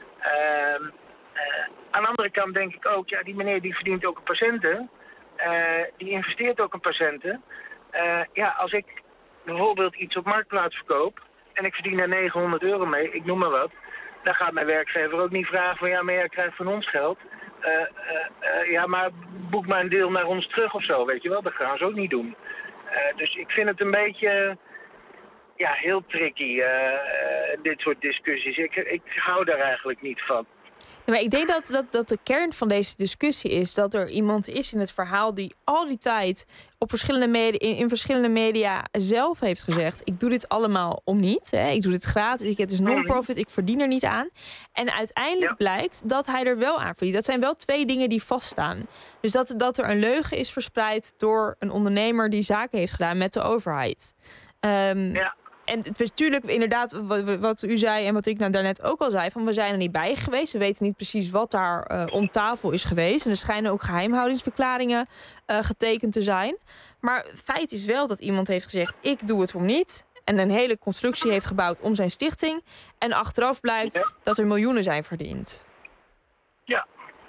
Aan de andere kant denk ik ook, ja, die meneer die verdient ook een paar centen. Die investeert ook een paar centen. Ja, als ik bijvoorbeeld iets op Marktplaats verkoop en ik verdien daar 900 euro mee, ik noem maar wat, dan gaat mijn werkgever ook niet vragen van, ja, maar jij krijgt van ons geld. Ja, maar boek maar een deel naar ons terug of zo, weet je wel. Dat gaan ze ook niet doen. Dus ik vind het een beetje, ja, heel tricky, dit soort discussies. Ik hou daar eigenlijk niet van. Ja, maar ik denk dat de kern van deze discussie is dat er iemand is in het verhaal die al die tijd op in verschillende media zelf heeft gezegd, ik doe dit allemaal om niet. Hè. Ik doe dit gratis, het is non-profit, ik verdien er niet aan. En uiteindelijk blijkt dat hij er wel aan verdient. Dat zijn wel twee dingen die vaststaan. Dus dat er een leugen is verspreid door een ondernemer die zaken heeft gedaan met de overheid. En het was natuurlijk inderdaad wat u zei en wat ik daarnet ook al zei, van we zijn er niet bij geweest. We weten niet precies wat daar om tafel is geweest. En er schijnen ook geheimhoudingsverklaringen getekend te zijn. Maar feit is wel dat iemand heeft gezegd, ik doe het om niet. En een hele constructie heeft gebouwd om zijn stichting. En achteraf blijkt dat er miljoenen zijn verdiend. Ja.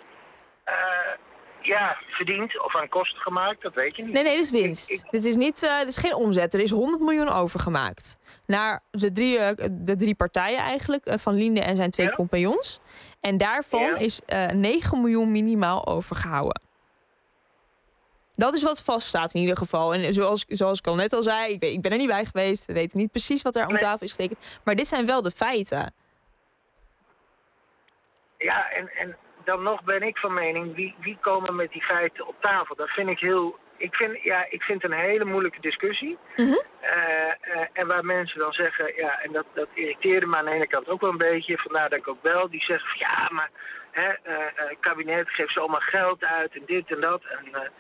Ja, verdiend of aan kosten gemaakt, dat weet je niet. Nee, dit is winst. Dit is geen omzet. Er is 100 miljoen overgemaakt. Naar de drie partijen eigenlijk. Van Liende en zijn twee compagnons. En daarvan is 9 miljoen minimaal overgehouden. Dat is wat vaststaat in ieder geval. En zoals ik al net al zei, ik ben er niet bij geweest. We weten niet precies wat er om tafel is getekend. Maar dit zijn wel de feiten. Ja, en dan nog ben ik van mening, wie komen met die feiten op tafel? Dat vind ik heel. Ik vind het een hele moeilijke discussie. En waar mensen dan zeggen, ja, en dat irriteerde me aan de ene kant ook wel een beetje, vandaar dat ik ook bel, die zeggen van ja, maar het kabinet geeft ze allemaal geld uit en dit en dat. En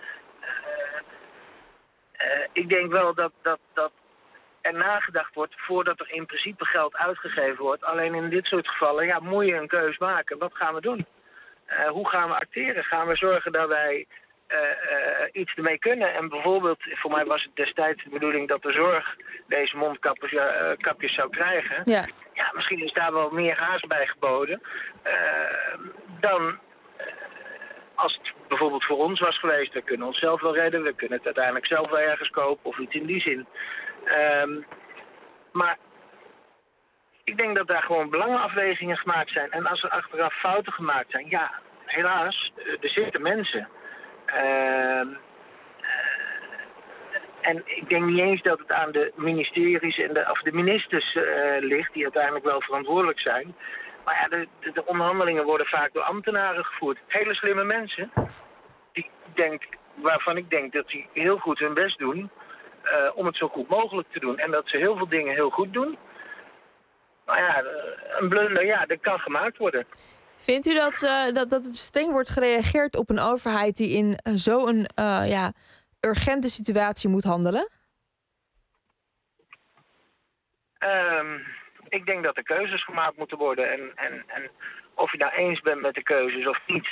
ik denk wel dat er nagedacht wordt voordat er in principe geld uitgegeven wordt. Alleen in dit soort gevallen, ja, moet je een keus maken. Wat gaan we doen? Hoe gaan we acteren? Gaan we zorgen dat wij iets ermee kunnen? En bijvoorbeeld, voor mij was het destijds de bedoeling dat de zorg deze mondkapjes zou krijgen. Ja. Ja, misschien is daar wel meer haast bij geboden dan als het bijvoorbeeld voor ons was geweest. We kunnen onszelf wel redden, we kunnen het uiteindelijk zelf wel ergens kopen of iets in die zin. Maar ik denk dat daar gewoon belangenafwegingen gemaakt zijn. En als er achteraf fouten gemaakt zijn, ja, helaas, er zitten mensen. En ik denk niet eens dat het aan de ministeries of de ministers ligt, die uiteindelijk wel verantwoordelijk zijn. Maar ja, de onderhandelingen worden vaak door ambtenaren gevoerd. Hele slimme mensen, waarvan ik denk dat die heel goed hun best doen om het zo goed mogelijk te doen. En dat ze heel veel dingen heel goed doen. Maar ja, een blunder, ja, dat kan gemaakt worden. Vindt u dat het streng wordt gereageerd op een overheid die in zo'n urgente situatie moet handelen? Ik denk dat er keuzes gemaakt moeten worden. En of je nou eens bent met de keuzes of niet.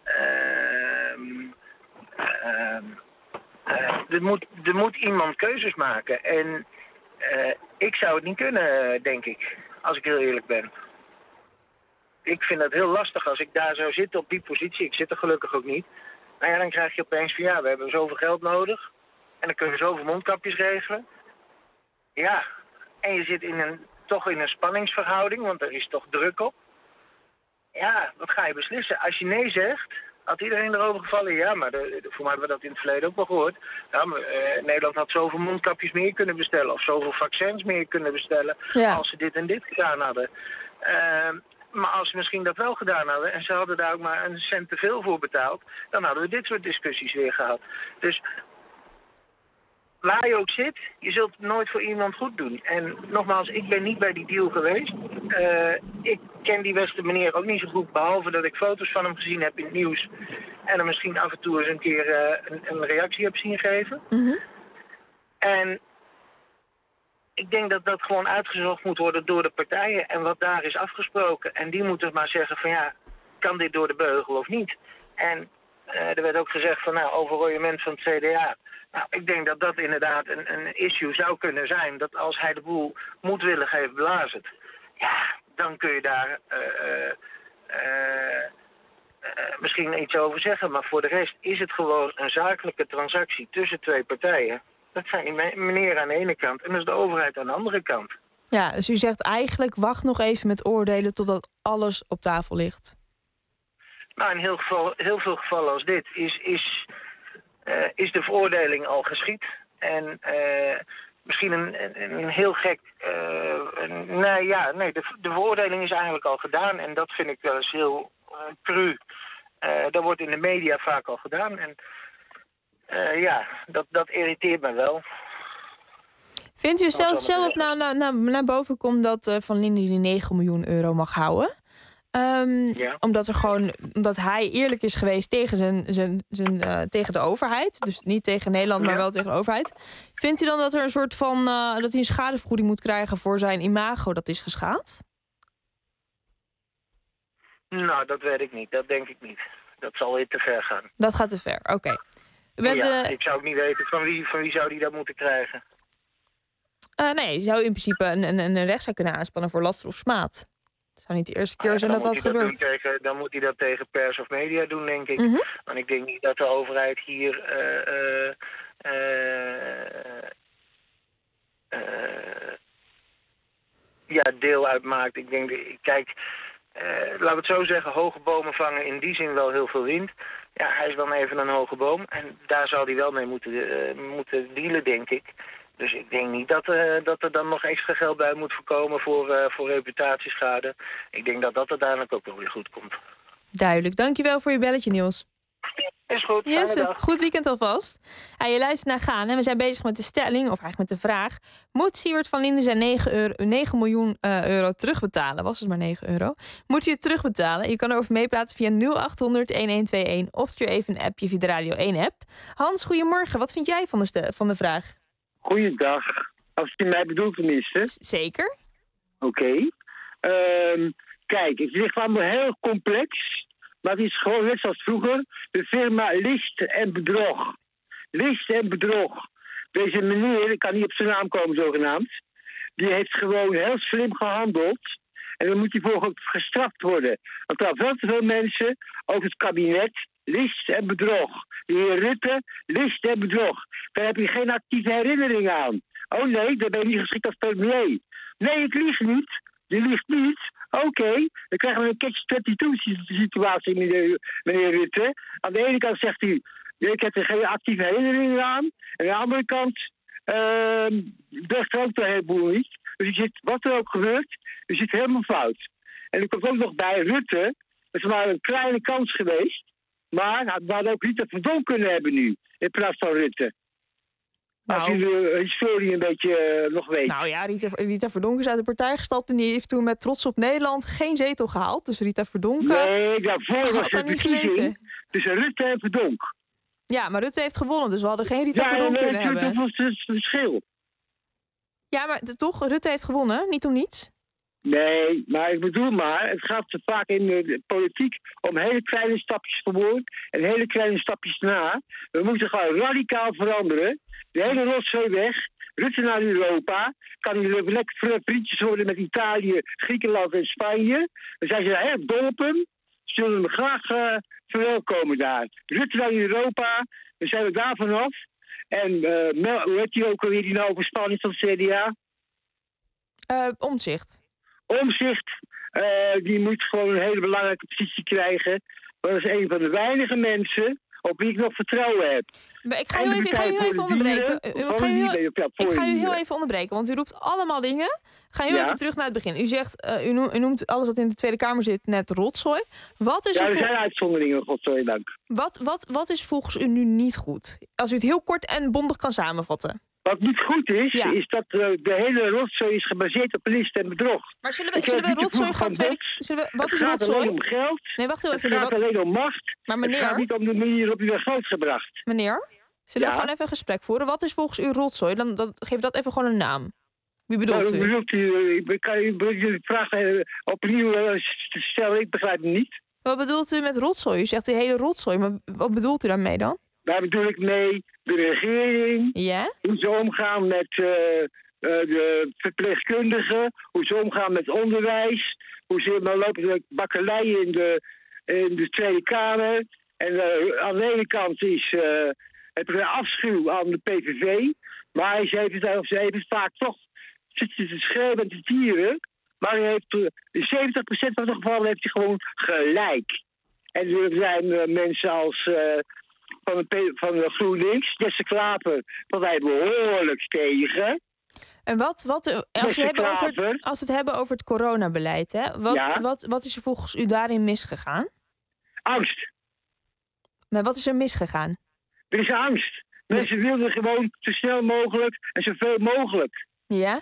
Er moet iemand keuzes maken. En ik zou het niet kunnen, denk ik. Als ik heel eerlijk ben. Ik vind het heel lastig als ik daar zou zitten op die positie. Ik zit er gelukkig ook niet. Nou ja, dan krijg je opeens van ja, we hebben zoveel geld nodig. En dan kunnen we zoveel mondkapjes regelen. Ja, en je zit toch in een spanningsverhouding, want er is toch druk op. Ja, wat ga je beslissen? Als je nee zegt, had iedereen erover gevallen. Ja, maar voor mij hebben we dat in het verleden ook wel gehoord. Ja, Nederland had zoveel mondkapjes meer kunnen bestellen. Of zoveel vaccins meer kunnen bestellen. Ja. Als ze dit en dit gedaan hadden. Maar als ze misschien dat wel gedaan hadden en ze hadden daar ook maar een cent te veel voor betaald, dan hadden we dit soort discussies weer gehad. Dus waar je ook zit, je zult het nooit voor iemand goed doen. En nogmaals, ik ben niet bij die deal geweest. Ik ken die beste meneer ook niet zo goed, behalve dat ik foto's van hem gezien heb in het nieuws en hem misschien af en toe eens een keer een reactie heb zien geven. Mm-hmm. En ik denk dat dat gewoon uitgezocht moet worden door de partijen en wat daar is afgesproken. En die moeten maar zeggen van ja, kan dit door de beugel of niet? En er werd ook gezegd van nou, overroyement van het CDA. Nou, ik denk dat dat inderdaad een issue zou kunnen zijn. Dat als hij de boel moedwillig heeft belazerd, ja, dan kun je daar misschien iets over zeggen. Maar voor de rest is het gewoon een zakelijke transactie tussen twee partijen. Dat zijn die meneer aan de ene kant en dat is de overheid aan de andere kant. Ja, dus u zegt eigenlijk wacht nog even met oordelen totdat alles op tafel ligt. Nou, in heel veel gevallen als dit is de veroordeling al geschied. En misschien een heel gek... de veroordeling is eigenlijk al gedaan. En dat vind ik wel eens heel cru. Dat wordt in de media vaak al gedaan. En dat irriteert me wel. Vindt u stel dat nou naar boven komt dat Van Linden die 9 miljoen euro mag houden? Omdat hij eerlijk is geweest tegen de overheid. Dus niet tegen Nederland, maar wel tegen de overheid. Vindt u dan dat er een soort van dat hij een schadevergoeding moet krijgen voor zijn imago dat is geschaad? Nou, dat weet ik niet. Dat denk ik niet. Dat zal weer te ver gaan. Dat gaat te ver, oké. Ik zou ook niet weten van wie zou die dat moeten krijgen. Nee, je zou in principe een rechtszaak kunnen aanspannen voor laster of smaad. Het zou niet de eerste keer zijn dat gebeurt. Dan moet hij dat tegen pers of media doen, denk ik. Mm-hmm. Want ik denk niet dat de overheid hier deel uitmaakt. Ik denk, laten we het zo zeggen, hoge bomen vangen in die zin wel heel veel wind. Ja, hij is dan even een hoge boom en daar zal hij wel mee moeten dealen, denk ik. Dus ik denk niet dat er dan nog extra geld bij moet voorkomen voor reputatieschade. Ik denk dat dat uiteindelijk ook wel weer goed komt. Duidelijk. Dankjewel voor je belletje, Niels. Is goed, Yes, fijne dag. goed weekend alvast. Je luistert naar Gaan en we zijn bezig met de stelling, of eigenlijk met de vraag. Moet Siewert van Linden zijn 9 miljoen euro terugbetalen? Was het maar 9 euro? Moet hij het terugbetalen? Je kan erover meepraten via 0800-1121 of stuur even een appje via de Radio 1-app. Hans, goedemorgen. Wat vind jij van de vraag? Goeiedag. Als je mij bedoelt tenminste. Zeker. Oké. Kijk, het ligt allemaal heel complex. Maar het is gewoon net zoals vroeger. De firma List en Bedrog. List en Bedrog. Deze meneer, ik kan niet op zijn naam komen zogenaamd. Die heeft gewoon heel slim gehandeld. En dan moet hij voor gestraft worden. Want er zijn veel te veel mensen over het kabinet. List en bedrog. De heer Rutte, list en bedrog. Daar heb je geen actieve herinnering aan. Oh nee, dan ben je niet geschikt als premier. Nee, ik lieg niet. Je liegt niet. Oké, dan krijgen we een catch-22-situatie, meneer Rutte. Aan de ene kant zegt hij, ik heb er geen actieve herinnering aan. En aan de andere kant zegt er ook de heleboel niet. Dus je zit, wat er ook gebeurt, je zit helemaal fout. En er komt ook nog bij Rutte, dat is maar een kleine kans geweest. Maar we hadden ook Rita Verdonk kunnen hebben nu, in plaats van Rutte. Als je de historie een beetje nog weet. Nou ja, Rita Verdonk is uit de partij gestapt en die heeft toen met Trots op Nederland geen zetel gehaald. Dus Rita Verdonk... Nee, daarvoor was de verkiezing tussen Rutte en Verdonk. Ja, maar Rutte heeft gewonnen, dus we hadden geen Rita Verdonk kunnen hebben. Ja, dat was het verschil. Ja, maar toch, Rutte heeft gewonnen, niet om niets. Nee, maar ik bedoel maar, het gaat te vaak in de politiek om hele kleine stapjes voor en hele kleine stapjes na. We moeten gewoon radicaal veranderen. De hele rotzooi weg. Rutte naar Europa. Kan hij lekker vriendjes worden met Italië, Griekenland en Spanje. Dan zijn ze daar erg dol op hem. Zullen we hem graag verwelkomen daar. Rutte naar Europa. Dan zijn we daar vanaf. En hoe heet hij ook alweer die nou over Spanje van het CDA? Omtzigt. Omtzigt, die moet gewoon een hele belangrijke positie krijgen. Dat is een van de weinige mensen op wie ik nog vertrouwen heb. Maar ik ga u even onderbreken. Ik ga u heel even onderbreken, want u roept allemaal dingen. Ga heel even terug naar het begin. U zegt, u noemt alles wat in de Tweede Kamer zit net rotzooi. Wat is er zijn uitzonderingen, godzijdank. Wat is volgens u nu niet goed? Als u het heel kort en bondig kan samenvatten. Wat niet goed is, is dat de hele rotzooi is gebaseerd op list en bedrog. Maar zullen we rotzooi gaan wat is rotzooi? Het gaat alleen om geld. Nee, wacht even. Het gaat alleen om macht. Maar meneer, het gaat niet om de manier waarop u dat geld gebracht. Meneer, zullen we gewoon even een gesprek voeren? Wat is volgens u rotzooi? Dan geef dat even gewoon een naam. Wie bedoelt u? Bedoelt u? Kan u de vraag opnieuw stellen? Ik begrijp het niet. Wat bedoelt u met rotzooi? U zegt de hele rotzooi, maar wat bedoelt u daarmee dan? Daar bedoel ik mee de regering, hoe ze omgaan met de verpleegkundigen, hoe ze omgaan met onderwijs, hoe ze maar lopen de bakkeleien in de Tweede Kamer. En aan de ene kant heb ik een afschuw aan de PVV, maar ze heeft het vaak toch zitten te schreeuwen en te tieren. Maar hij heeft in 70% van de gevallen heeft hij gewoon gelijk. En er zijn mensen als... van de GroenLinks, Jesse Klaver, dat wij behoorlijk tegen. En als we het hebben over het coronabeleid, hè, wat is er volgens u daarin misgegaan? Angst. Maar wat is er misgegaan? Er is angst. Mensen wilden gewoon zo snel mogelijk en zoveel mogelijk. Ja?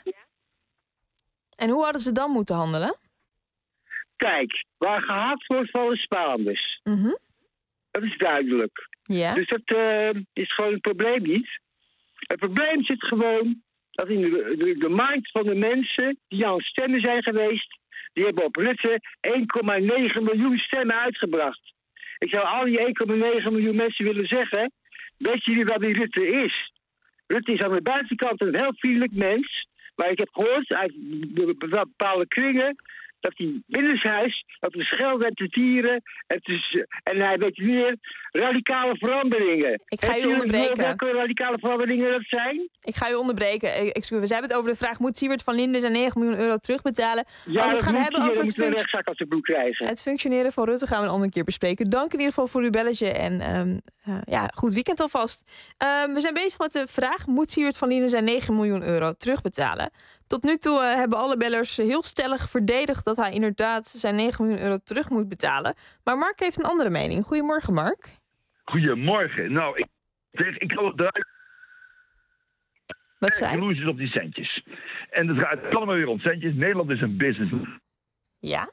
En hoe hadden ze dan moeten handelen? Kijk, waar gehaat wordt van de Spaanders. Dat is duidelijk. Ja. Dus dat is gewoon het probleem niet. Het probleem zit gewoon dat in de mind van de mensen die aan het stemmen zijn geweest, die hebben op Rutte 1,9 miljoen stemmen uitgebracht. Ik zou al die 1,9 miljoen mensen willen zeggen, weet jullie wat die Rutte is? Rutte is aan de buitenkant een heel vriendelijk mens, maar ik heb gehoord uit bepaalde kringen dat hij binnenshuis, dat we schelden en te tieren en hij weet meer radicale veranderingen. Ik ga u onderbreken. Welke radicale veranderingen dat zijn? Ik ga u onderbreken. We hebben het over de vraag, moet Siewert van Linden zijn 9 miljoen euro terugbetalen? Ja, als we het gaan hebben over een rechtszaak als de broek krijgen. Het functioneren van Rutte gaan we een andere keer bespreken. Dank in ieder geval voor uw belletje en goed weekend alvast. We zijn bezig met de vraag, moet Siewert van Linden zijn 9 miljoen euro terugbetalen? Tot nu toe hebben alle bellers heel stellig verdedigd dat hij inderdaad zijn 9 miljoen euro terug moet betalen. Maar Mark heeft een andere mening. Goedemorgen, Mark. Goedemorgen. Nou, ik kan het duidelijk. Wat zei? Jaloers op die centjes. En het gaat allemaal weer om centjes. Nederland is een business. Ja?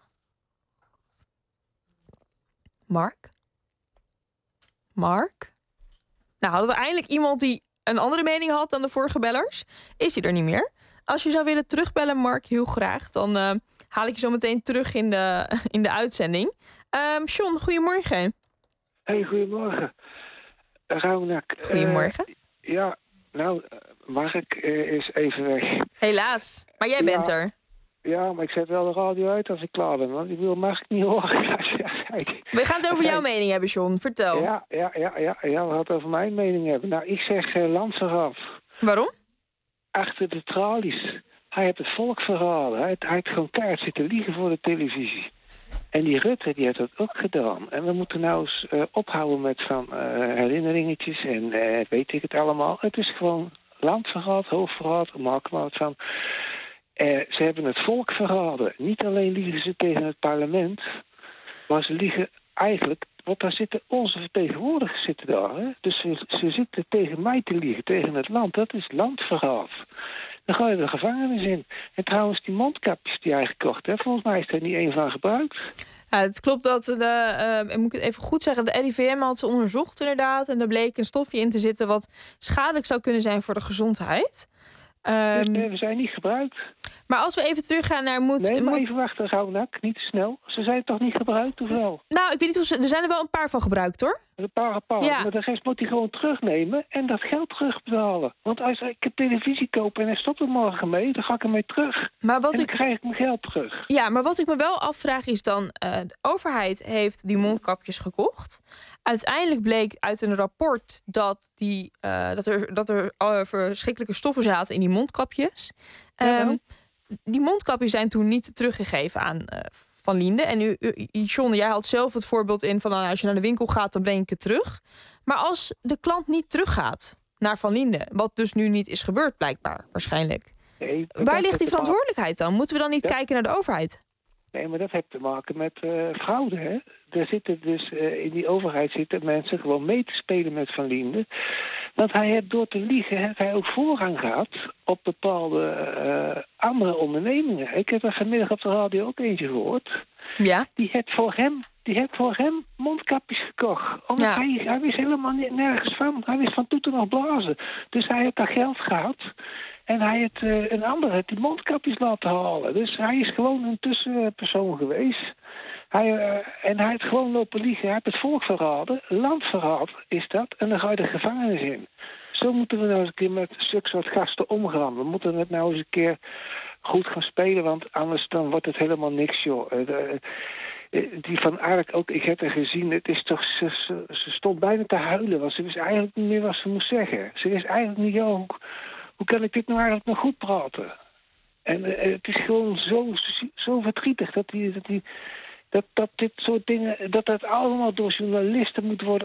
Mark? Nou, hadden we eindelijk iemand die een andere mening had dan de vorige bellers? Is hij er niet meer? Als je zou willen terugbellen, Mark, heel graag. Dan haal ik je zo meteen terug in de uitzending. John, goedemorgen. Hey, goedemorgen. Rauwnak. Goedemorgen. Ja, nou, Mark is even weg. Helaas, maar jij bent er. Ja, maar ik zet wel de radio uit als ik klaar ben, want ik wil Mark niet horen. We gaan het over jouw mening hebben, John. Vertel. Ja, we gaan het over mijn mening hebben. Nou, ik zeg landverraad. Waarom? Achter de tralies. Hij heeft het volk verraden. Hij heeft gewoon keihard zitten liegen voor de televisie. En die Rutte, die heeft dat ook gedaan. En we moeten nou eens ophouden met van herinneringetjes en weet ik het allemaal. Het is gewoon landverraad, hoofdverraad, maak maar wat van. Ze hebben het volk verraden. Niet alleen liegen ze tegen het parlement, maar ze liegen eigenlijk, want daar zitten onze vertegenwoordigers zitten daar. Hè? Dus ze zitten tegen mij te liegen, tegen het land. Dat is landverraad. Dan ga je de gevangenis in. En trouwens, die mondkapjes die hij gekocht heeft, volgens mij is er niet één van gebruikt. Ja, het klopt dat moet ik het even goed zeggen, de RIVM had ze onderzocht inderdaad. En er bleek een stofje in te zitten wat schadelijk zou kunnen zijn voor de gezondheid. Dus we zijn niet gebruikt. Maar als we even teruggaan naar... even wachten, Rauwnak, niet te snel. Ze zijn toch niet gebruikt, of wel? Nou, ik weet niet hoe er zijn er wel een paar van gebruikt, hoor. Een paar. Ja. Maar de rest moet hij gewoon terugnemen en dat geld terugbetalen. Want als ik een televisie koop en hij stopt er morgen mee, dan ga ik ermee terug. Maar dan krijg ik mijn geld terug. Ja, maar wat ik me wel afvraag is dan... de overheid heeft die mondkapjes gekocht. Uiteindelijk bleek uit een rapport dat er verschrikkelijke stoffen zaten in die mondkapjes. Die mondkapjes zijn toen niet teruggegeven aan Van Liende. En nu, John, jij had zelf het voorbeeld in van als je naar de winkel gaat, dan breng ik het terug. Maar als de klant niet teruggaat naar Van Liende, wat dus nu niet is gebeurd blijkbaar, waarschijnlijk. Nee, waar ligt die verantwoordelijkheid dan? Moeten we dan niet kijken naar de overheid? Nee, maar dat heeft te maken met fraude, hè? Er zitten dus in die overheid zitten mensen gewoon mee te spelen met Van Liende. Want hij heeft door te liegen heeft hij ook voorrang gehad op bepaalde andere ondernemingen. Ik heb er vanmiddag op de radio ook eentje gehoord. Ja? Die heeft voor hem mondkapjes gekocht. Omdat hij wist helemaal nergens van. Hij wist van toeten nog blazen. Dus hij heeft daar geld gehad. En hij heeft een ander heeft die mondkapjes laten halen. Dus hij is gewoon een tussenpersoon geweest. Hij heeft gewoon lopen liegen. Hij heeft het volk verraden. Landverraad is dat. En dan ga je de gevangenis in. Zo moeten we nou eens een keer met zulke soort gasten omgaan. We moeten het nou eens een keer goed gaan spelen. Want anders dan wordt het helemaal niks, joh. Die Van Ark ook, ik heb haar gezien. Het is toch, ze stond bijna te huilen. Want ze wist eigenlijk niet meer wat ze moest zeggen. Ze wist eigenlijk niet, joh, hoe kan ik dit nou eigenlijk nog goed praten? En het is gewoon zo verdrietig dat dit soort dingen, dat allemaal door journalisten moet worden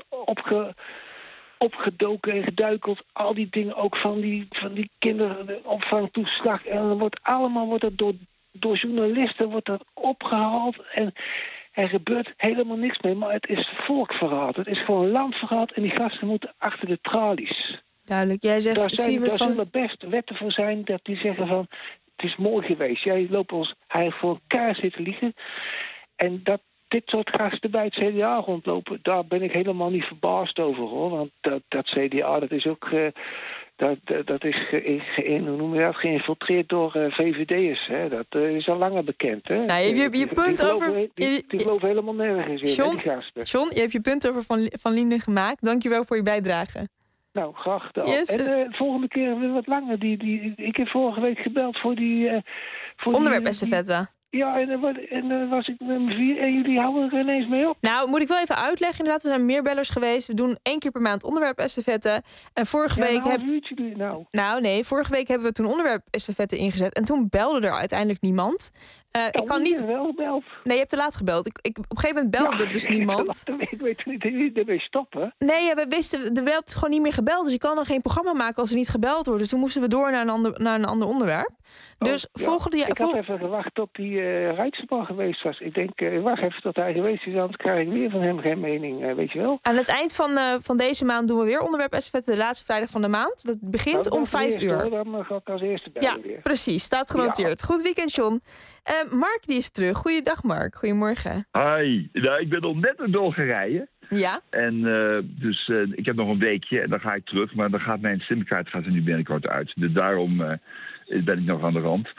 opgedoken en geduikeld. Al die dingen ook van die kinderen, de opvangtoeslag. En dan wordt het door journalisten wordt dat opgehaald. En er gebeurt helemaal niks mee. Maar het is volkverraad. Het is gewoon landverraad. En die gasten moeten achter de tralies. Duidelijk. Jij zegt... Daar zullen best wetten voor zijn dat die zeggen van... Het is mooi geweest. Jij loopt ons... Hij heeft voor elkaar zitten liegen. En dat dit soort gasten bij het CDA rondlopen... daar ben ik helemaal niet verbaasd over, hoor. Want dat CDA, dat is ook... Dat is geïnfiltreerd door VVD'ers. Hè? Dat is al langer bekend. Hè? Nou, je punt over... Die geloven helemaal nergens in, John, die gasten. John, je hebt je punt over Van Liende gemaakt. Dank je wel voor je bijdrage. Nou, graag gedaan. Yes. En volgende keer weer wat langer. Ik heb vorige week gebeld voor die... Onderwerp-estafette. Ja, en dan was ik met 4 en jullie houden er ineens mee op. Nou, moet ik wel even uitleggen. Inderdaad, we zijn meer bellers geweest. We doen 1 keer per maand onderwerp-estafette. En vorige week... vorige week hebben we toen onderwerp-estafette ingezet. En toen belde er uiteindelijk niemand. Ik kan niet. Wel gebeld. Nee, je hebt te laat gebeld. Op een gegeven moment belde er dus niemand. Ik weet niet wie ermee stoppen. Nee, we wisten, er werd gewoon niet meer gebeld. Dus je kan dan geen programma maken als er niet gebeld wordt. Dus toen moesten we door naar een ander onderwerp. Dus volgende jaar. Ik had even gewacht tot die Rijksman geweest was. Ik denk, wacht even tot hij geweest is, anders krijg ik weer van hem geen mening, weet je wel. Aan het eind van deze maand doen we weer onderwerp estafette, de laatste vrijdag van de maand. Dat begint om 5 uur. Dan ga ik als eerste bellen weer. Precies. Staat genoteerd. Goed weekend, John. Mark die is terug. Goeiedag, Mark. Goedemorgen. Hi. Nou, ik ben al net in Bulgarije. Ja. En dus ik heb nog een weekje en dan ga ik terug. Maar dan gaat mijn simkaart er nu binnenkort uit. Dus daarom ben ik nog aan de rand.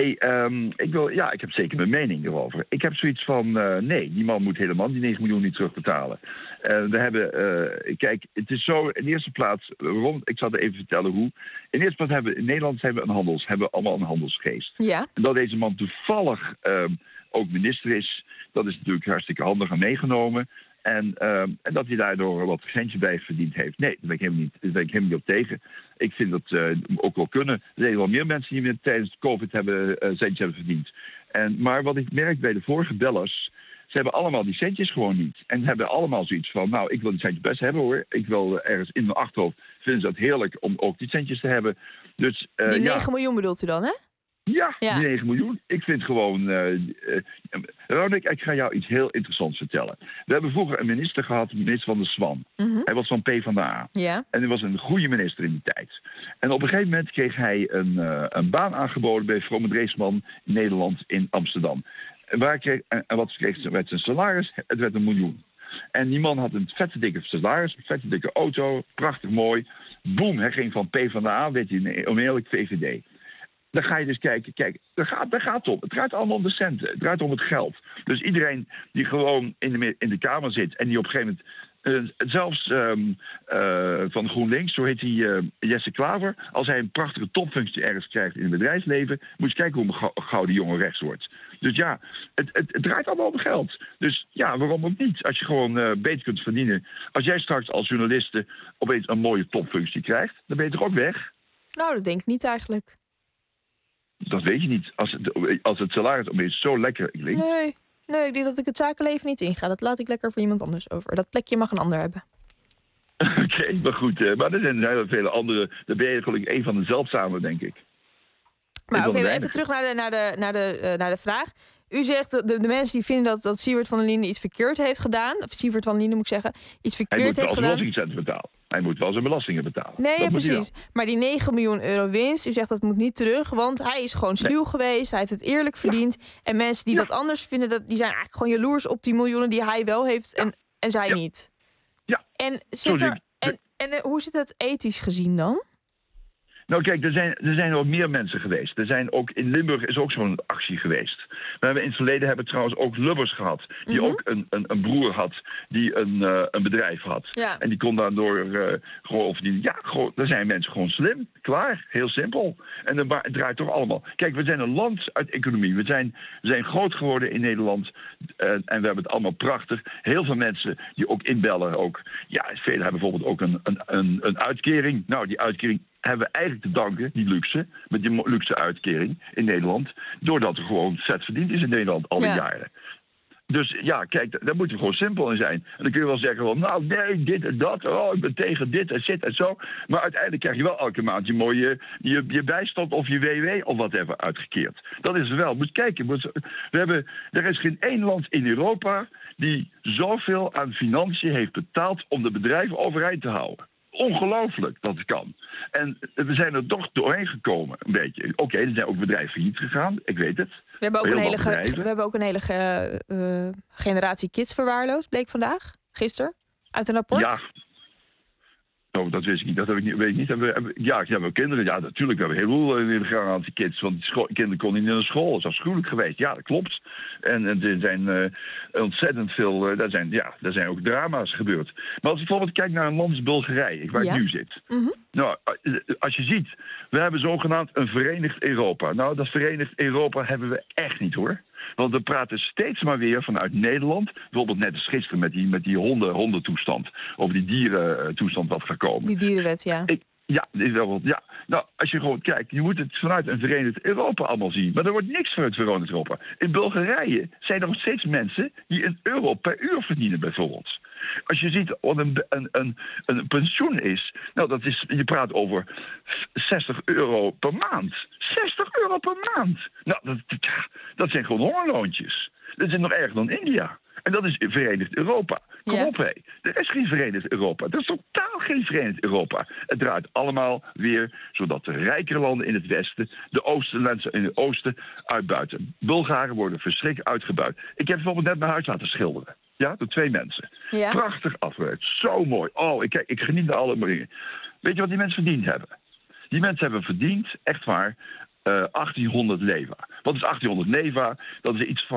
Ik heb zeker mijn mening erover. Ik heb zoiets van, nee, die man moet helemaal die 9 miljoen niet terugbetalen. We hebben, kijk, het is zo, in de eerste plaats, ik zal het even vertellen hoe. In de eerste plaats hebben we, in Nederland hebben we allemaal een handelsgeest. Ja. En dat deze man toevallig ook minister is, dat is natuurlijk hartstikke handig en meegenomen. En dat hij daardoor wat centje bij verdiend heeft. Nee, daar ben ik helemaal niet op tegen. Ik vind dat ook wel kunnen. Er zijn wel meer mensen die tijdens COVID centje hebben verdiend. Maar wat ik merk bij de vorige bellers, ze hebben allemaal die centjes gewoon niet. En hebben allemaal zoiets van, nou, ik wil die centjes best hebben hoor. Ik wil ergens in mijn achterhoofd, vinden ze dat heerlijk om ook die centjes te hebben. Dus, die 9 miljoen bedoelt u dan, hè? Ja, die 9 miljoen. Ik vind gewoon... Roderick, ik ga jou iets heel interessants vertellen. We hebben vroeger een minister gehad, minister van der Swan. Mm-hmm. Hij was van PvdA. Ja. En hij was een goede minister in die tijd. En op een gegeven moment kreeg hij een baan aangeboden bij Vrome Dreesman in Nederland in Amsterdam. Wat kreeg zijn salaris? Het werd 1 miljoen. En die man had een vette dikke salaris, een vette dikke auto, prachtig mooi. Boom, hij ging van PvdA, werd hij oneerlijk VVD. Dan ga je dus kijken, kijk, daar gaat het om. Het draait allemaal om de centen, het draait om het geld. Dus iedereen die gewoon in de Kamer zit en die op een gegeven moment, zelfs van GroenLinks, zo heet hij Jesse Klaver, als hij een prachtige topfunctie ergens krijgt in het bedrijfsleven, moet je kijken hoe gauw die jongen rechts wordt. Dus ja, het draait allemaal om geld. Dus ja, waarom ook niet? Als je gewoon beter kunt verdienen. Als jij straks als journaliste opeens een mooie topfunctie krijgt, dan ben je toch ook weg? Nou, dat denk ik niet eigenlijk. Dat weet je niet. Als het salaris opeens zo lekker klinkt. Nee, ik denk dat ik het zakenleven niet inga. Dat laat ik lekker voor iemand anders over. Dat plekje mag een ander hebben. Oké, maar goed. Maar er zijn heel vele andere. Daar ben je gelukkig een van de zeldzame, denk ik. Maar oké, even terug naar de vraag. U zegt de mensen die vinden dat Siewert van der Linden iets verkeerd heeft gedaan. Of Siewert van der Linden moet ik zeggen. Iets verkeerd heeft gedaan. Hij moet wel zijn belastingen betalen. Nee, ja, precies. Maar die 9 miljoen euro winst, u zegt dat moet niet terug. Want hij is gewoon sluw geweest. Hij heeft het eerlijk verdiend. Ja. En mensen die dat anders vinden, die zijn eigenlijk gewoon jaloers op die miljoenen die hij wel heeft en zij niet. Ja. En hoe zit dat ethisch gezien dan? Nou kijk, er zijn ook meer mensen geweest. In Limburg is ook zo'n actie geweest. We hebben in het verleden trouwens ook Lubbers gehad. Die ook een broer had die een bedrijf had. Ja. En die kon daardoor gewoon verdienen. Ja, daar zijn mensen gewoon slim. Klaar, heel simpel. En het draait toch allemaal. Kijk, we zijn een land uit economie. We zijn groot geworden in Nederland. En we hebben het allemaal prachtig. Heel veel mensen die ook inbellen. Ook. Ja, velen hebben bijvoorbeeld ook een uitkering. Nou, die uitkering hebben we eigenlijk te danken, die luxe, met die luxe uitkering in Nederland, doordat er gewoon vet verdiend is in Nederland al die jaren. Dus ja, kijk, daar moeten we gewoon simpel in zijn. En dan kun je wel zeggen, van, nou nee, dit en dat, ik ben tegen dit en zit en zo. Maar uiteindelijk krijg je wel elke maand je bijstand of je WW of whatever uitgekeerd. Dat is er wel. Moet kijken, er is geen één land in Europa die zoveel aan financiën heeft betaald om de bedrijven overeind te houden. Ongelooflijk dat het kan. En we zijn er toch doorheen gekomen, een beetje. Oké, er zijn ook bedrijven failliet gegaan, ik weet het. We hebben ook een hele generatie kids verwaarloosd, bleek vandaag, gisteren, uit een rapport. Ja. Oh, dat wist ik niet. Dat weet ik niet. Ik heb kinderen. Ja, natuurlijk. We hebben een heleboel generatie kids. Want kinderen konden niet naar de school. Dat is afschuwelijk geweest. Ja, dat klopt. En er zijn ontzettend veel... Er zijn ook drama's gebeurd. Maar als je bijvoorbeeld kijkt naar een land als Bulgarije, waar ik nu zit. Mm-hmm. Nou, als je ziet, we hebben zogenaamd een verenigd Europa. Nou, dat verenigd Europa hebben we echt niet, hoor. Want we praten steeds maar weer vanuit Nederland. Bijvoorbeeld net als gisteren met die hondentoestand. Over die dierentoestand wat gaat komen. Die dierenwet, ja. Ja, ja. Nou, als je gewoon kijkt, je moet het vanuit een Verenigd Europa allemaal zien. Maar er wordt niks vanuit Verenigd Europa. In Bulgarije zijn er nog steeds mensen die €1 per uur verdienen, bijvoorbeeld. Als je ziet wat een pensioen is, nou, je praat over €60 per maand. €60 per maand! Nou, dat zijn gewoon hongerloontjes. Dat is nog erger dan India. En dat is Verenigd Europa. Kom op, hé. Er is geen Verenigd Europa. Er is totaal geen Verenigd Europa. Het draait allemaal weer zodat de rijkere landen in het westen de oostenlanden in het oosten uitbuiten. Bulgaren worden verschrikkelijk uitgebuit. Ik heb bijvoorbeeld net mijn huis laten schilderen. Ja, door 2 mensen. Ja. Prachtig afgewerkt. Zo mooi. Oh, ik geniet er allemaal in. Weet je wat die mensen verdiend hebben? Die mensen hebben verdiend, echt waar, 1800 leva. Wat is 1800 leva? Dat is iets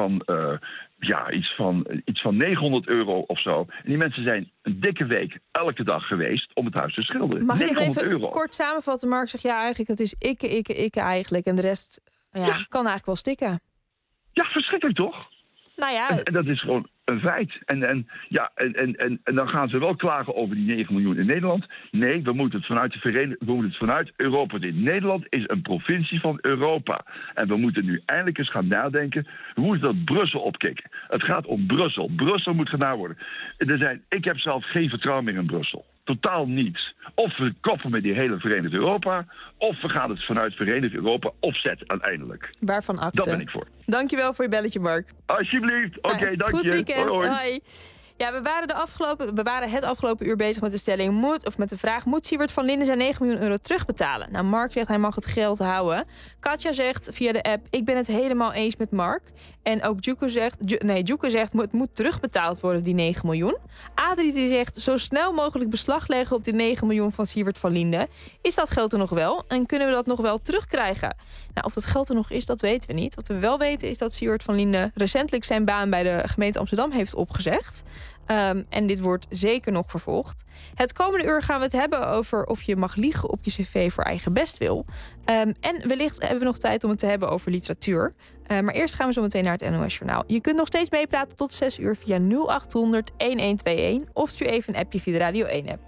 van €900 of zo. En die mensen zijn een dikke week elke dag geweest om het huis te schilderen. Mag ik het even €900. kort samenvatten? Mark zegt, ja, eigenlijk, het is ikke eigenlijk. En de rest kan eigenlijk wel stikken. Ja, verschrikkelijk toch? Nou ja. En dat is gewoon een feit. En dan gaan ze wel klagen over die 9 miljoen in Nederland. Nee, we moeten het vanuit Europa doen. Nederland is een provincie van Europa. En we moeten nu eindelijk eens gaan nadenken. We moeten dat Brussel opkikken. Het gaat om Brussel. Brussel moet gedaan worden. Ik heb zelf geen vertrouwen meer in Brussel. Totaal niets. Of we koppen met die hele Verenigd Europa, of we gaan het vanuit Verenigd Europa opzetten uiteindelijk. Waarvan akte. Dat ben ik voor. Dankjewel voor je belletje, Mark. Alsjeblieft. Oké, dank je. Goed weekend. Hoi. Hoi. Ja, we waren het afgelopen uur bezig met de stelling, met de vraag, moet Siewert van Linden zijn 9 miljoen euro terugbetalen? Nou, Mark zegt hij mag het geld houden. Katja zegt via de app, ik ben het helemaal eens met Mark. En ook Djoeke zegt, het moet terugbetaald worden, die 9 miljoen. Adrie die zegt, zo snel mogelijk beslag leggen op die 9 miljoen van Siewert van Linden. Is dat geld er nog wel? En kunnen we dat nog wel terugkrijgen? Nou, of dat geld er nog is, dat weten we niet. Wat we wel weten is dat Siewert van Linden recentelijk zijn baan bij de gemeente Amsterdam heeft opgezegd. En dit wordt zeker nog vervolgd. Het komende uur gaan we het hebben over of je mag liegen op je cv voor eigen bestwil. En wellicht hebben we nog tijd om het te hebben over literatuur. Maar eerst gaan we zo meteen naar het NOS Journaal. Je kunt nog steeds meepraten tot 6 uur via 0800 1121. Of stuur even een appje via de Radio 1-app.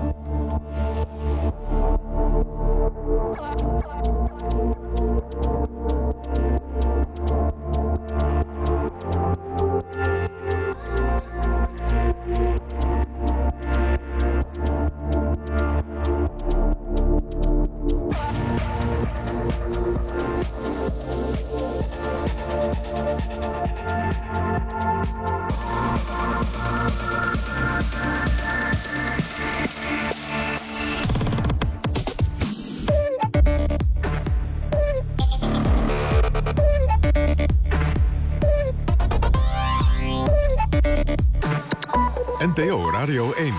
NPO Radio 1.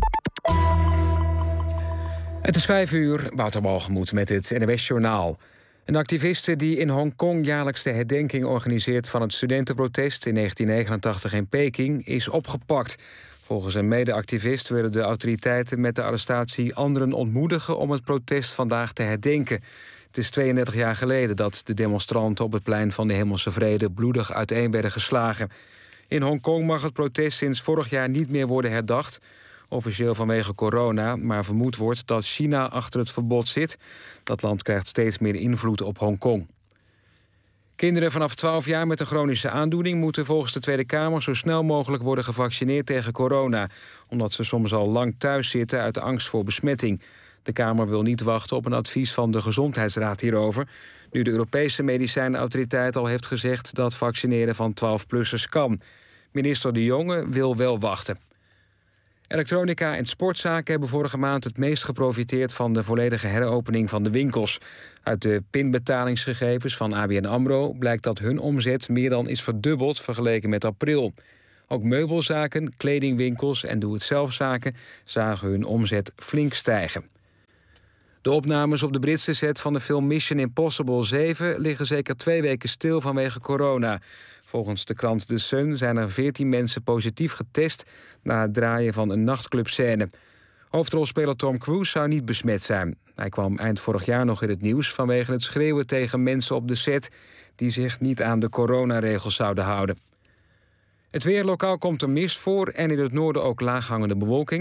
Het is 5 uur, Wouter Balgemoed met het NOS-journaal. Een activiste die in Hongkong jaarlijks de herdenking organiseert van het studentenprotest in 1989 in Peking is opgepakt. Volgens een mede-activist willen de autoriteiten met de arrestatie anderen ontmoedigen om het protest vandaag te herdenken. Het is 32 jaar geleden dat de demonstranten op het plein van de Hemelse Vrede bloedig uiteen werden geslagen. In Hongkong mag het protest sinds vorig jaar niet meer worden herdacht. Officieel vanwege corona, maar vermoed wordt dat China achter het verbod zit. Dat land krijgt steeds meer invloed op Hongkong. Kinderen vanaf 12 jaar met een chronische aandoening moeten volgens de Tweede Kamer zo snel mogelijk worden gevaccineerd tegen corona, omdat ze soms al lang thuis zitten uit angst voor besmetting. De Kamer wil niet wachten op een advies van de Gezondheidsraad hierover, nu de Europese medicijnenautoriteit al heeft gezegd dat vaccineren van 12-plussers kan. Minister De Jonge wil wel wachten. Elektronica en sportzaken hebben vorige maand het meest geprofiteerd van de volledige heropening van de winkels. Uit de pinbetalingsgegevens van ABN AMRO blijkt dat hun omzet meer dan is verdubbeld vergeleken met april. Ook meubelzaken, kledingwinkels en doe-het-zelfzaken zagen hun omzet flink stijgen. De opnames op de Britse set van de film Mission Impossible 7 liggen zeker 2 weken stil vanwege corona. Volgens de krant The Sun zijn er 14 mensen positief getest na het draaien van een nachtclubscène. Hoofdrolspeler Tom Cruise zou niet besmet zijn. Hij kwam eind vorig jaar nog in het nieuws vanwege het schreeuwen tegen mensen op de set die zich niet aan de coronaregels zouden houden. Het weer, lokaal komt er mist voor en in het noorden ook laaghangende bewolking.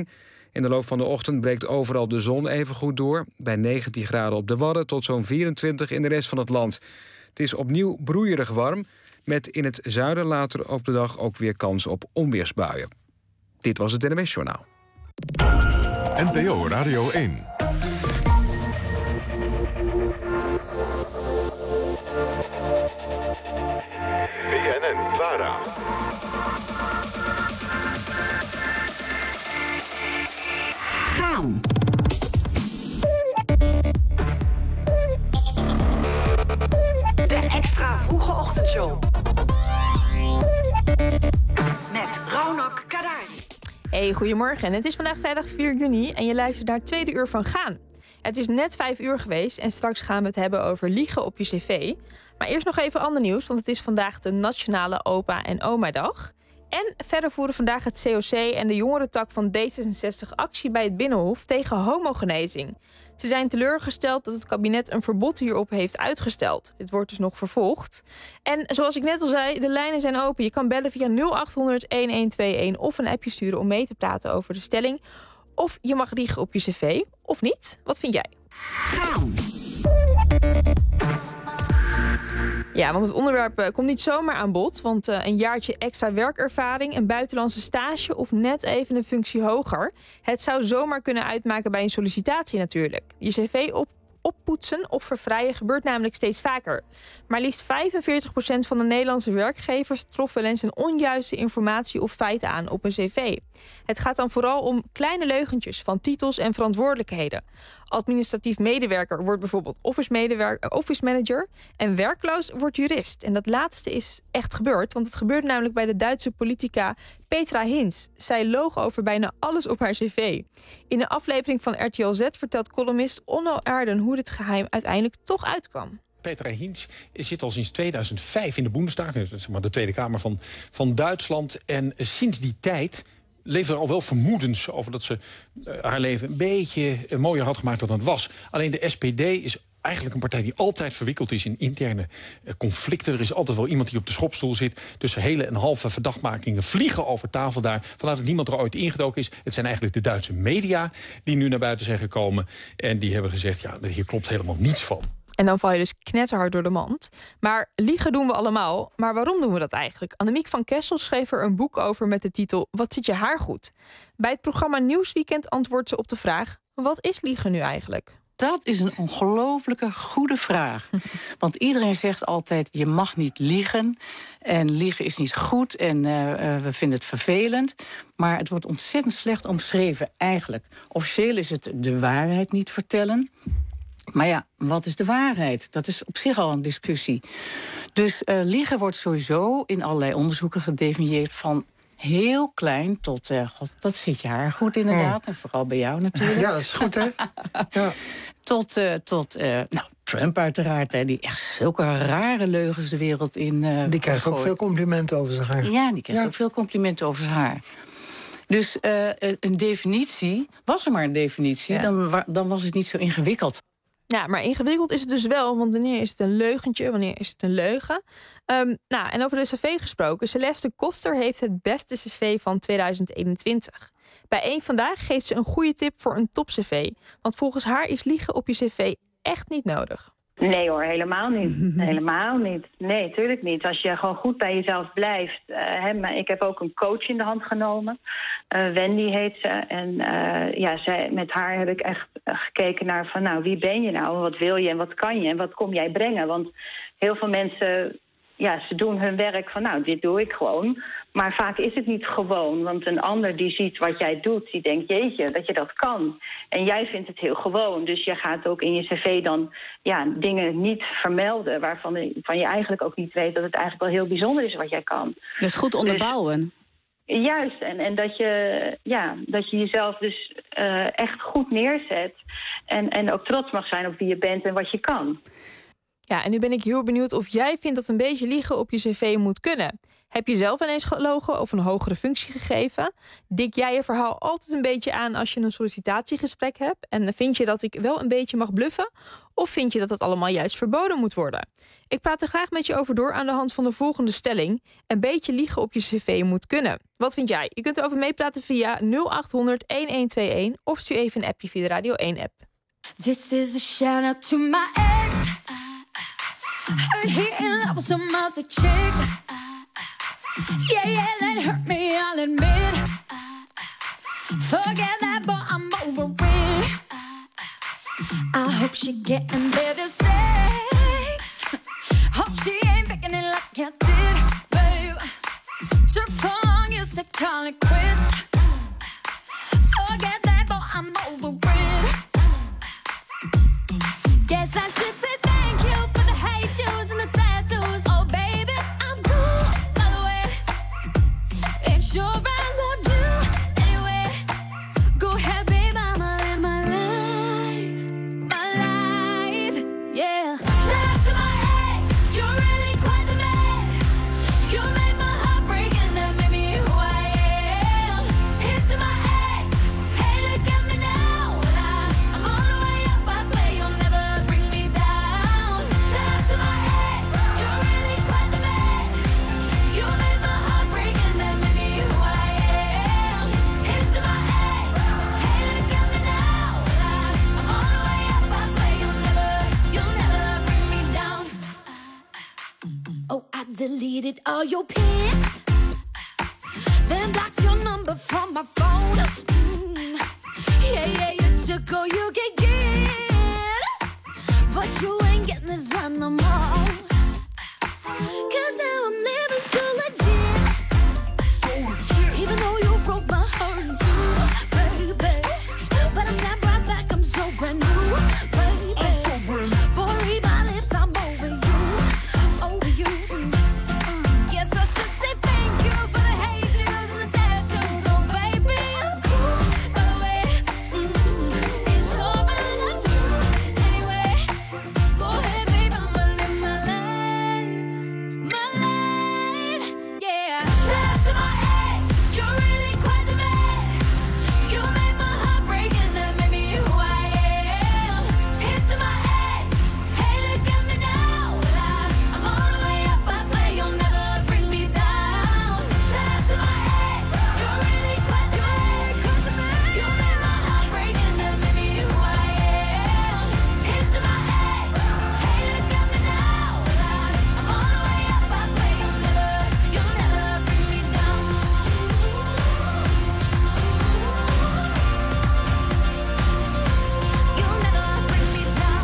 In de loop van de ochtend breekt overal de zon even goed door. Bij 19 graden op de Wadden tot zo'n 24 in de rest van het land. Het is opnieuw broeierig warm, met in het zuiden later op de dag ook weer kans op onweersbuien. Dit was het NMS Journaal. NPO Radio 1. BNN-VARA. Gaan. De extra vroege ochtendshow. Met Raunak Kadari. Hey, goedemorgen. En het is vandaag vrijdag 4 juni en je luistert naar het tweede uur van Gaan. Het is net 5 uur geweest en straks gaan we het hebben over liegen op je cv. Maar eerst nog even ander nieuws, want het is vandaag de Nationale Opa en Oma Dag. En verder voeren vandaag het COC en de jongerentak van D66 actie bij het Binnenhof tegen homogenezing. Ze zijn teleurgesteld dat het kabinet een verbod hierop heeft uitgesteld. Dit wordt dus nog vervolgd. En zoals ik net al zei, de lijnen zijn open. Je kan bellen via 0800-1121 of een appje sturen om mee te praten over de stelling. Of je mag liegen op je cv, of niet. Wat vind jij? Gaan. Ja, want het onderwerp komt niet zomaar aan bod. Want een jaartje extra werkervaring, een buitenlandse stage of net even een functie hoger. Het zou zomaar kunnen uitmaken bij een sollicitatie natuurlijk. Je cv oppoetsen of verfrijen gebeurt namelijk steeds vaker. Maar liefst 45% van de Nederlandse werkgevers trof wel eens een onjuiste informatie of feit aan op een cv. Het gaat dan vooral om kleine leugentjes van titels en verantwoordelijkheden. Administratief medewerker wordt bijvoorbeeld office manager en werkloos wordt jurist. En dat laatste is echt gebeurd, want het gebeurde namelijk bij de Duitse politica Petra Hinz. Zij loog over bijna alles op haar cv. In een aflevering van RTL Z vertelt columnist Onno Aarden hoe dit geheim uiteindelijk toch uitkwam. Petra Hinz zit al sinds 2005 in de Bundestag, zeg maar de Tweede Kamer van Duitsland. En sinds die tijd leefde er al wel vermoedens over dat ze haar leven een beetje mooier had gemaakt dan het was. Alleen de SPD is eigenlijk een partij die altijd verwikkeld is in interne conflicten. Er is altijd wel iemand die op de schopstoel zit. Dus hele en halve verdachtmakingen vliegen over tafel daar. Vanuit dat niemand er ooit ingedoken is. Het zijn eigenlijk de Duitse media die nu naar buiten zijn gekomen. En die hebben gezegd, ja, hier klopt helemaal niets van. En dan val je dus knetterhard door de mand. Maar liegen doen we allemaal. Maar waarom doen we dat eigenlijk? Annemiek van Kessel schreef er een boek over met de titel Wat zit je haar goed? Bij het programma Nieuwsweekend antwoordt ze op de vraag: wat is liegen nu eigenlijk? Dat is een ongelooflijke goede vraag. Want iedereen zegt altijd, je mag niet liegen. En liegen is niet goed en we vinden het vervelend. Maar het wordt ontzettend slecht omschreven eigenlijk. Officieel is het de waarheid niet vertellen. Maar ja, wat is de waarheid? Dat is op zich al een discussie. Dus liegen wordt sowieso in allerlei onderzoeken gedefinieerd van heel klein tot, wat zit je haar goed inderdaad. En vooral bij jou natuurlijk. Ja, dat is goed, hè? Ja. Tot Trump uiteraard, hè, die echt zulke rare leugens de wereld in die krijgt ook veel complimenten over zijn haar. Ja, die krijgt ook veel complimenten over zijn haar. Dus een definitie, was er maar een definitie, dan was het niet zo ingewikkeld. Ja, maar ingewikkeld is het dus wel, want wanneer is het een leugentje, wanneer is het een leugen? En over de cv gesproken, Celeste Koster heeft het beste cv van 2021. Bij Eén Vandaag geeft ze een goede tip voor een top-cv. Want volgens haar is liegen op je cv echt niet nodig. Nee hoor, helemaal niet. Helemaal niet. Nee, tuurlijk niet. Als je gewoon goed bij jezelf blijft. Maar ik heb ook een coach in de hand genomen. Wendy heet ze. En met haar heb ik echt gekeken naar van, nou, wie ben je nou? Wat wil je en wat kan je en wat kom jij brengen? Want heel veel mensen, ja, ze doen hun werk van, nou, dit doe ik gewoon. Maar vaak is het niet gewoon. Want een ander die ziet wat jij doet, die denkt, jeetje, dat je dat kan. En jij vindt het heel gewoon. Dus je gaat ook in je cv dan dingen niet vermelden waarvan je eigenlijk ook niet weet dat het eigenlijk wel heel bijzonder is wat jij kan. Dus goed onderbouwen. Dus, juist. En dat je jezelf dus echt goed neerzet. En ook trots mag zijn op wie je bent en wat je kan. Ja, en nu ben ik heel benieuwd of jij vindt dat een beetje liegen op je cv moet kunnen. Heb je zelf ineens gelogen of een hogere functie gegeven? Dik jij je verhaal altijd een beetje aan als je een sollicitatiegesprek hebt? En vind je dat ik wel een beetje mag bluffen? Of vind je dat het allemaal juist verboden moet worden? Ik praat er graag met je over door aan de hand van de volgende stelling. Een beetje liegen op je cv moet kunnen. Wat vind jij? Je kunt erover meepraten via 0800 1121 of stuur even een appje via de Radio 1-app. This is a shout out to my ex. Heard he in love with some other chick. Yeah, that hurt me, I'll admit. Forget that, but I'm over it. I hope she getting better sex. Hope she ain't faking it like I did, babe. Took so long, you said call it quits. Forget that, but I'm over it. Guess I should say thank you for the hate juice and the tattoos. Oh, baby, I'm cool, by the way. Ain't sure I loved you anyway. Go ahead, babe, I'ma live my life, yeah. Shout out to my ex, you're really quite the man. You made my heart break and that made me who I am. Here's to my ex, hey, look at me now. I'm all the way up, I swear you'll never bring me down. Shout out to my ex, you're really quite the man. You made my heart break and that made me who I am. Here's to my ex, hey, look at me now. I'm all the way up, I swear you'll never bring me down. Oh, I deleted all your pics, then blocked your number from my phone. Yeah, you took all you could get, but you ain't getting this done no more. 'Cause now I'm living so legit, even though you broke my heart in two, baby. But I snap right back, I'm so brand new, baby. Boy, read my lips, I'm over you, over you. Yes, I should say thank you for the hate juice and the tattoos. Oh, baby, I'm cool, by the way. It's sure I loved you anyway. Go ahead, babe, I'ma live my life, yeah. Shout out to my ex, you're really quite the man. You made my heart break and that made me who I am. Here's to my ex, hey, look at me now. I'm all the way up, I swear you'll never bring me down. Shout out to my ex, you're really quite the man. You made my heart break and that made me who I am. Here's to my ex, hey, look at me now. I'm all the way up, I swear you'll never bring me down. You'll never bring me down.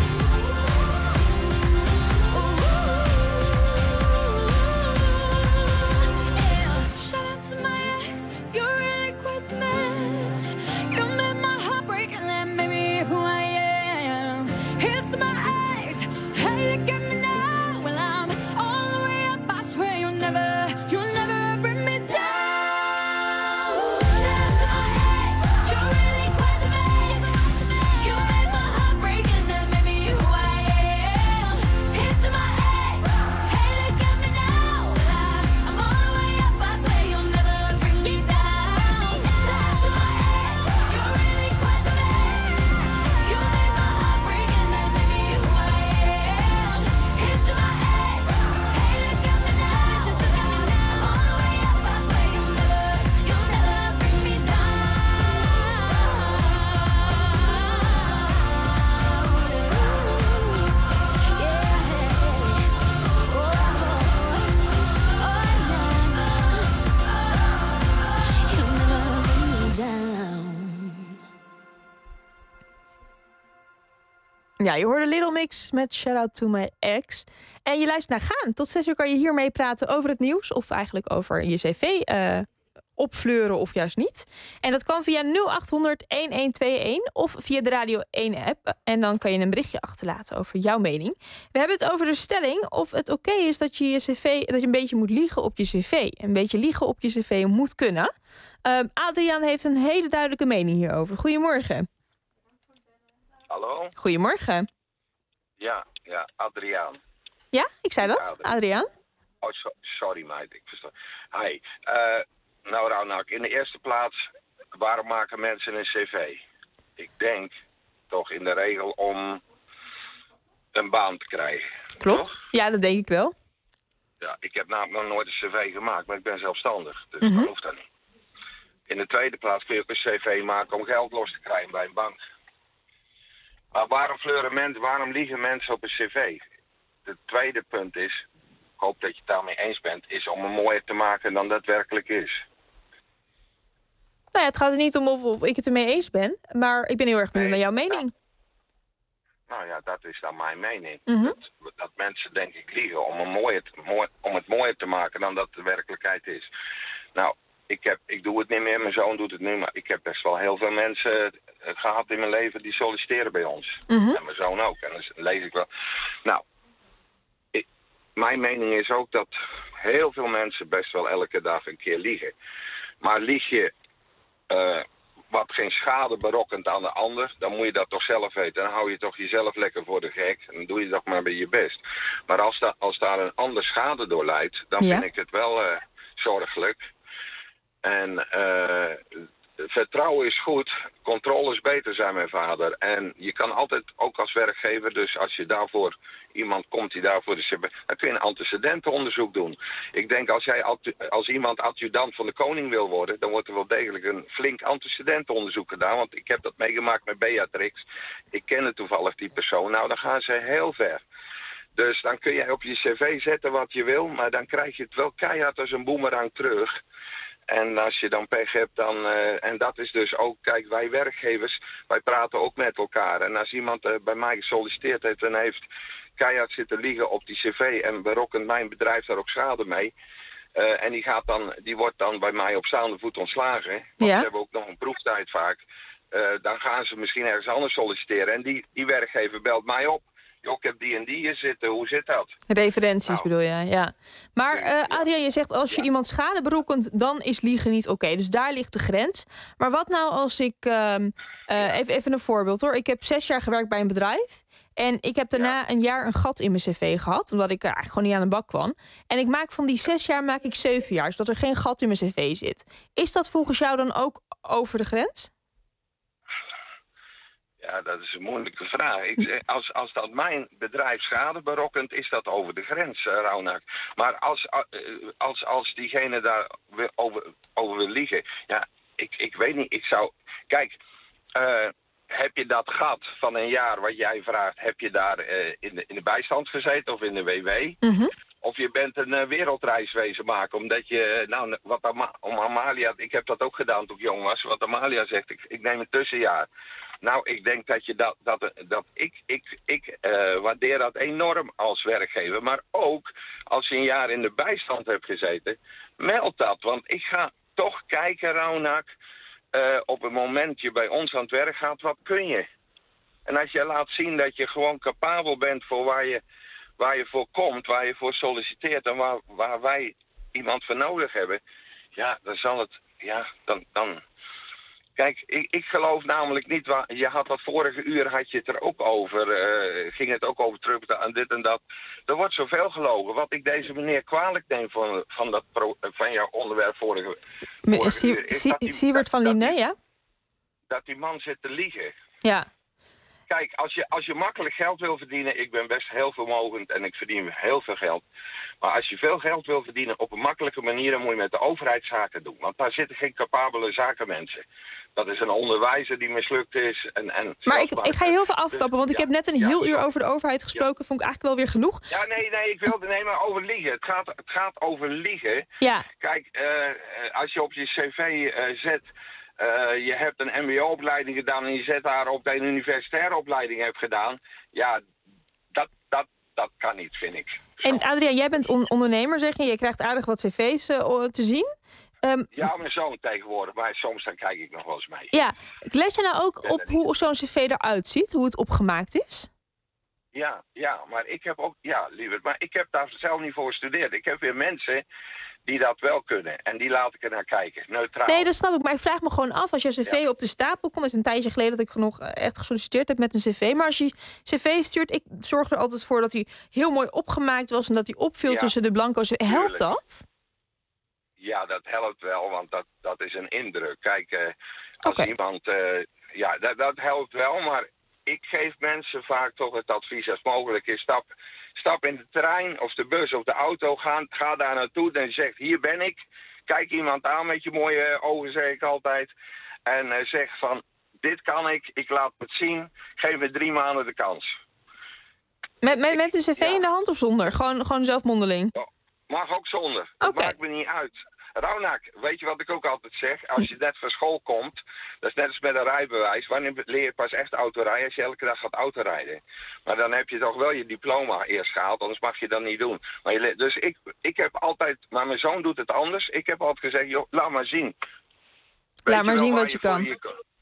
Yeah. Shout out to my ex, you're really quite the man. You made my heart break and that made me who I am. Here's to my ex, hey, look at me now. Well, I'm all the way up, I swear you'll never bring me down. Shout out to my ex, you're really quite the man. You made my heart break and that made me who I am. Here's to my ex, hey, look at me now. I'm all the way up, I swear you'll never bring me down. Shout out to my ex, you're really quite the man. You made my heart break and that made me who I am. Here's to my ex, hey, look at me now. I'm all the way up, I swear you'll never bring me down. You'll never bring me down. Ja, je hoorde Little Mix met Shout Out To My Ex. En je luistert naar Gaan. Tot 6 uur kan je hier mee praten over het nieuws. Of eigenlijk over je cv opfleuren of juist niet. En dat kan via 0800-1121 of via de Radio 1-app. En dan kan je een berichtje achterlaten over jouw mening. We hebben het over de stelling of het oké is dat je dat je een beetje moet liegen op je cv. Een beetje liegen op je cv moet kunnen. Adriaan heeft een hele duidelijke mening hierover. Goedemorgen. Hallo? Goedemorgen. Ja, Adriaan. Ja, ik zei dat. Adriaan. Oh, sorry meid, ik versta. Hi. Nou Raunak, in de eerste plaats, waarom maken mensen een cv? Ik denk toch in de regel om een baan te krijgen. Klopt. Toch? Ja, dat denk ik wel. Ja, ik heb namelijk nog nooit een cv gemaakt, maar ik ben zelfstandig. Dus dat hoeft dat niet. In de tweede plaats kun je ook een cv maken om geld los te krijgen bij een bank. Maar waarom liegen mensen op een cv? Het tweede punt is, ik hoop dat je het daarmee eens bent, is om het mooier te maken dan dat werkelijk is. Nou ja, het gaat er niet om of ik het ermee eens ben, maar ik ben heel erg benieuwd naar jouw mening. Nou ja, dat is dan mijn mening. Mhm. Dat mensen denk ik liegen om het mooier te maken dan dat de werkelijkheid is. Nou, ik doe het niet meer, mijn zoon doet het nu, maar ik heb best wel heel veel mensen gehad in mijn leven die solliciteren bij ons. Mhm. En mijn zoon ook. En dan lees ik wel. Nou, mijn mening is ook dat heel veel mensen best wel elke dag een keer liegen. Maar lieg je wat geen schade berokkent aan de ander, dan moet je dat toch zelf weten. Dan hou je toch jezelf lekker voor de gek en dan doe je toch maar bij je best. Maar als daar een ander schade door leidt, dan vind ik het wel zorgelijk. En vertrouwen is goed, controle is beter, zei mijn vader. En je kan altijd, ook als werkgever, dus als je daarvoor iemand komt die daarvoor is, dan kun je een antecedentenonderzoek doen. Ik denk als iemand adjudant van de koning wil worden, dan wordt er wel degelijk een flink antecedentenonderzoek gedaan. Want ik heb dat meegemaakt met Beatrix. Ik kende toevallig die persoon. Nou, dan gaan ze heel ver. Dus dan kun je op je cv zetten wat je wil, maar dan krijg je het wel keihard als een boemerang terug. En als je dan pech hebt, dan... en dat is dus ook... Kijk, wij werkgevers, wij praten ook met elkaar. En als iemand bij mij gesolliciteerd heeft en heeft keihard zitten liegen op die cv en berokkent mijn bedrijf daar ook schade mee. En die wordt dan bij mij op staande voet ontslagen. Want ze hebben ook nog een proeftijd vaak. Dan gaan ze misschien ergens anders solliciteren. En die werkgever belt mij op. Jo, ik heb die en die hier zitten. Hoe zit dat? Referenties bedoel je, ja. Maar Adriaan, je zegt als je iemand schade berokkent, dan is liegen niet oké. Dus daar ligt de grens. Maar wat nou als ik... even een voorbeeld hoor. Ik heb 6 jaar gewerkt bij een bedrijf. En ik heb daarna een jaar een gat in mijn cv gehad. Omdat ik eigenlijk gewoon niet aan de bak kwam. En ik maak van die 6 jaar 7 jaar. Zodat er geen gat in mijn cv zit. Is dat volgens jou dan ook over de grens? Ja, dat is een moeilijke vraag. Als dat mijn bedrijf schade berokkent, is dat over de grens, Raunak. Maar als diegene daar over wil liegen... Ja, ik weet niet, ik zou... Kijk, heb je dat gat van een jaar wat jij vraagt... heb je daar in de bijstand gezeten of in de WW? Mm-hmm. Of je bent een wereldreis wezen maken, omdat je... Nou, om Amalia... Ik heb dat ook gedaan toen ik jong was. Wat Amalia zegt, ik neem een tussenjaar. Nou, ik denk dat je ik waardeer dat enorm als werkgever. Maar ook als je een jaar in de bijstand hebt gezeten, meld dat. Want ik ga toch kijken, Raunak, op het moment je bij ons aan het werk gaat, wat kun je? En als je laat zien dat je gewoon capabel bent voor waar je voor komt, waar je voor solliciteert en waar wij iemand voor nodig hebben, ja, dan zal het, ja, dan... Kijk, ik geloof namelijk niet... Je had dat vorige uur, had je het er ook over... ging het ook over terug aan dit en dat. Er wordt zoveel gelogen. Wat ik deze meneer kwalijk neem van jouw onderwerp vorige uur... Siewert van Linné, ja? Dat die man zit te liegen. Ja. Kijk, als je makkelijk geld wil verdienen... Ik ben best heel vermogend en ik verdien heel veel geld. Maar als je veel geld wil verdienen op een makkelijke manier... dan moet je met de overheid zaken doen. Want daar zitten geen capabele zakenmensen. Dat is een onderwijzer die mislukt is. Maar ik ga je heel veel afkappen, want ik heb net een heel uur over de overheid gesproken. Vond ik eigenlijk wel weer genoeg. Ja, nee, ik wilde nee, maar over liegen. Het gaat over liegen. Ja. Kijk, als je op je cv zet... je hebt een mbo-opleiding gedaan en je zet daarop dat je een universitaire opleiding hebt gedaan. Ja, dat kan niet, vind ik. En Adriaan, jij bent ondernemer, zeg je. Je krijgt aardig wat cv's te zien. Ja, mijn zoon tegenwoordig, maar soms dan kijk ik nog wel eens mee. Ja, les je nou ook op hoe zo'n cv eruit ziet? Hoe het opgemaakt is? Ja, maar ik heb ook... Ja, lieverd, maar ik heb daar zelf niet voor gestudeerd. Ik heb weer mensen die dat wel kunnen. En die laat ik er naar kijken, neutraal. Nee, dat snap ik. Maar ik vraag me gewoon af, als je cv op de stapel komt... Het is een tijdje geleden dat ik nog echt gesolliciteerd heb met een cv. Maar als je cv stuurt, ik zorg er altijd voor dat hij heel mooi opgemaakt was... en dat hij opviel tussen de blanco's. Helpt dat? Ja, dat helpt wel, want dat is een indruk. Kijk, als iemand... dat helpt wel, maar ik geef mensen vaak toch het advies als mogelijk is... Stap in de trein of de bus of de auto, ga daar naartoe en zeg, hier ben ik. Kijk iemand aan met je mooie ogen, zeg ik altijd. En zeg van, dit kan ik laat het zien, geef me 3 maanden de kans. Met een cv in de hand of zonder? Gewoon zelf mondeling? Mag ook zonder, dat maakt me niet uit. Raunak, weet je wat ik ook altijd zeg? Als je net van school komt, dat is net als met een rijbewijs. Wanneer leer je pas echt autorijden? Als je elke dag gaat autorijden. Maar dan heb je toch wel je diploma eerst gehaald, anders mag je dat niet doen. Maar dus ik heb altijd, maar mijn zoon doet het anders. Ik heb altijd gezegd, joh, laat maar zien. Laat maar zien wat je kan.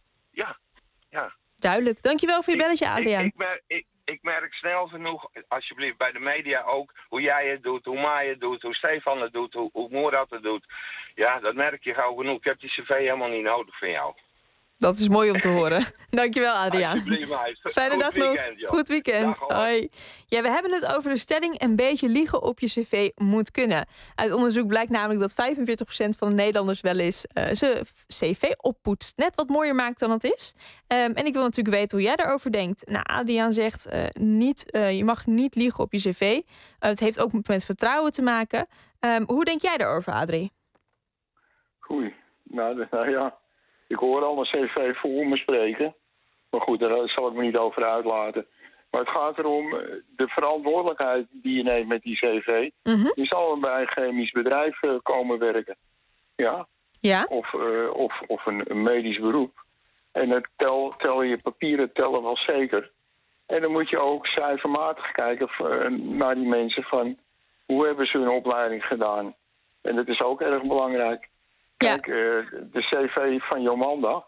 Ja. Duidelijk. Dankjewel voor je belletje, Adriaan. Ik merk snel genoeg, alsjeblieft, bij de media ook... hoe jij het doet, hoe Maai het doet, hoe Stefan het doet, hoe Moerad het doet. Ja, dat merk je gauw genoeg. Ik heb die cv helemaal niet nodig van jou. Dat is mooi om te horen. Dankjewel, Adriaan. Fijne dag nog. Goed weekend. Hoi. Ja, we hebben het over de stelling... een beetje liegen op je cv moet kunnen. Uit onderzoek blijkt namelijk dat 45% van de Nederlanders wel eens zijn cv oppoetst. Net wat mooier maakt dan het is. En ik wil natuurlijk weten hoe jij daarover denkt. Nou, Adriaan zegt, je mag niet liegen op je cv. Het heeft ook met vertrouwen te maken. Hoe denk jij daarover, Adrie? Goeie. Nou ja... Ik hoor al een cv voor me spreken. Maar goed, daar zal ik me niet over uitlaten. Maar het gaat erom, de verantwoordelijkheid die je neemt met die cv... Je zal bij een chemisch bedrijf komen werken. Ja? Of een medisch beroep. En het je papieren tellen wel zeker. En dan moet je ook cijfermatig kijken naar die mensen van... hoe hebben ze hun opleiding gedaan? En dat is ook erg belangrijk. Kijk, de cv van Jomanda,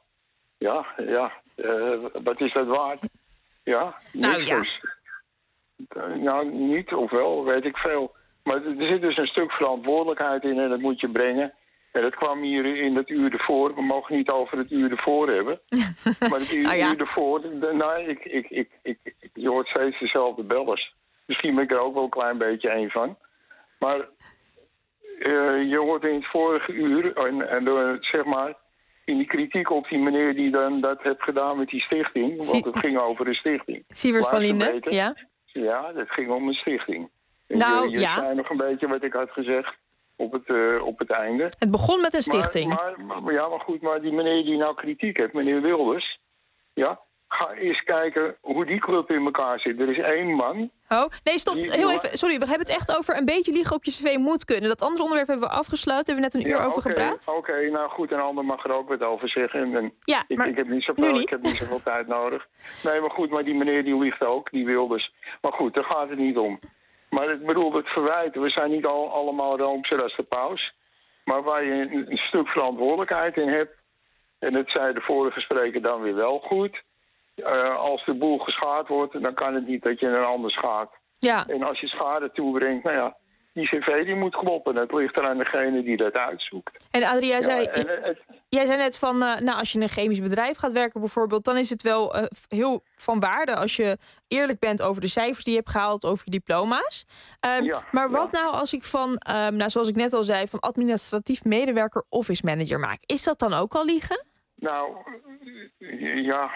wat is dat waard? Ja, niks. Nou, niet of wel, weet ik veel. Maar er zit dus een stuk verantwoordelijkheid in en dat moet je brengen. En dat kwam hier in het uur ervoor. We mogen niet over het uur ervoor hebben. Maar het uur ervoor, je hoort steeds dezelfde bellers. Misschien ben ik er ook wel een klein beetje een van. Maar... je hoort in het vorige uur, en zeg maar, in die kritiek op die meneer die dan dat heeft gedaan met die stichting, want het ging over een stichting. Sievers van Linden, ja? Ja, het ging om een stichting. Je zei nog een beetje wat ik had gezegd op het einde. Het begon met een stichting. Maar goed, maar die meneer die nou kritiek heeft, meneer Wilders, ga eens kijken hoe die club in elkaar zit. Er is 1 man... Oh, nee, stop. Heel even. Sorry, we hebben het echt over een beetje liegen op je cv moet kunnen. Dat andere onderwerp hebben we afgesloten. Hebben we net een uur over gepraat. Oké, nou goed, een ander mag er ook wat over zeggen. Ik heb niet zoveel tijd nodig. Nee, maar goed, maar die meneer die liegt ook, die Wilders. Maar goed, daar gaat het niet om. Maar ik bedoel, het verwijten. We zijn niet allemaal roomser als de paus. Maar waar je een stuk verantwoordelijkheid in hebt... en dat zei de vorige spreker dan weer wel goed... als de boel geschaad wordt, dan kan het niet dat je een ander schaadt. Ja. En als je schade toebrengt, die cv die moet kloppen. Dat ligt er aan degene die dat uitzoekt. En Adrie, jij zei net van, als je in een chemisch bedrijf gaat werken bijvoorbeeld... dan is het wel heel van waarde als je eerlijk bent over de cijfers die je hebt gehaald... over je diploma's. Maar wat nou als ik van, zoals ik net al zei... van administratief medewerker office manager maak? Is dat dan ook al liegen? Nou, ja...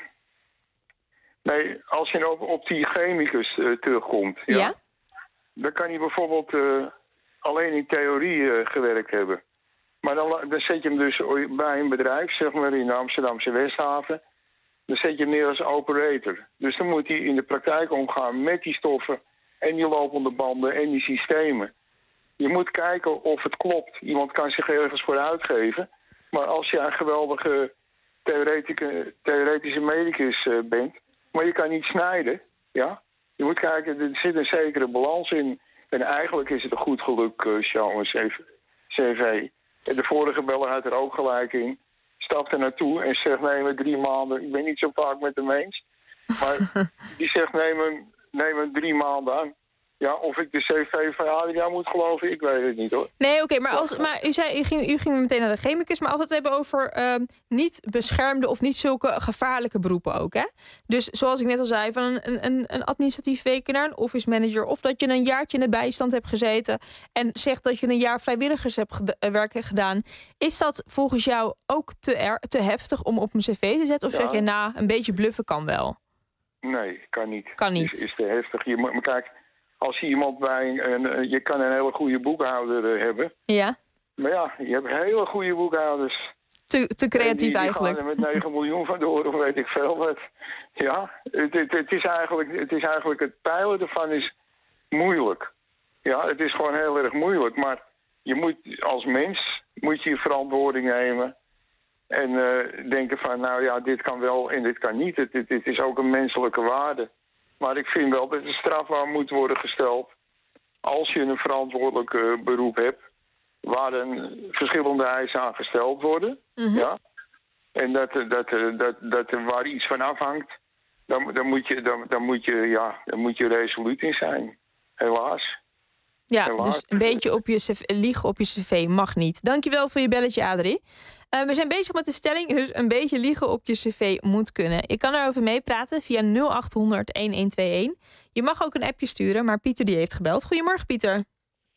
Nee, als je op die chemicus terugkomt... dan kan hij bijvoorbeeld alleen in theorie gewerkt hebben. Maar dan zet je hem dus bij een bedrijf, zeg maar in de Amsterdamse Westhaven... dan zet je hem neer als operator. Dus dan moet hij in de praktijk omgaan met die stoffen... en die lopende banden en die systemen. Je moet kijken of het klopt. Iemand kan zich ergens voor uitgeven. Maar als je een geweldige theoretische medicus bent... maar je kan niet snijden, ja. Je moet kijken, er zit een zekere balans in. En eigenlijk is het een goed geluk, show, een cv. En de vorige beller had er ook gelijk in. Stapt er naartoe en zegt, nee, met 3 maanden... ik ben niet zo vaak met hem eens. Maar die zegt, neem het 3 maanden aan. Ja, of ik de cv van Adriaan moet geloven, ik weet het niet hoor. Nee, oké, maar u zei, u ging meteen naar de chemicus, maar als we het hebben over niet beschermde of niet zulke gevaarlijke beroepen ook, hè? Dus zoals ik net al zei, van een administratief werker naar een office manager, of dat je een jaartje in de bijstand hebt gezeten en zegt dat je een jaar vrijwilligerswerk hebt gedaan. Is dat volgens jou ook te heftig om op een cv te zetten? Of zeg je, een beetje bluffen kan wel? Nee, kan niet. Kan niet. Is te heftig. Je moet, kijk, als je iemand bij je kan een hele goede boekhouder hebben. Ja. Maar ja, je hebt hele goede boekhouders. Te creatief die eigenlijk. Die gaan er met 9 miljoen vandoor, of weet ik veel wat. Ja, het is eigenlijk het peilen ervan is moeilijk. Ja, het is gewoon heel erg moeilijk. Maar je moet als mens je verantwoording nemen. En denken van, nou ja, dit kan wel en dit kan niet. Het is ook een menselijke waarde. Maar ik vind wel dat er strafbaar moet worden gesteld als je een verantwoordelijk beroep hebt, waar verschillende eisen aan gesteld worden. Mm-hmm. Ja? En dat er waar iets van afhangt, dan moet je resoluut in zijn. Helaas. Ja, helaas. Dus een beetje liegen op je cv mag niet. Dankjewel voor je belletje, Adrie. We zijn bezig met de stelling, dus een beetje liegen op je cv moet kunnen. Je kan erover meepraten via 0800-1121. Je mag ook een appje sturen, maar Pieter die heeft gebeld. Goedemorgen, Pieter.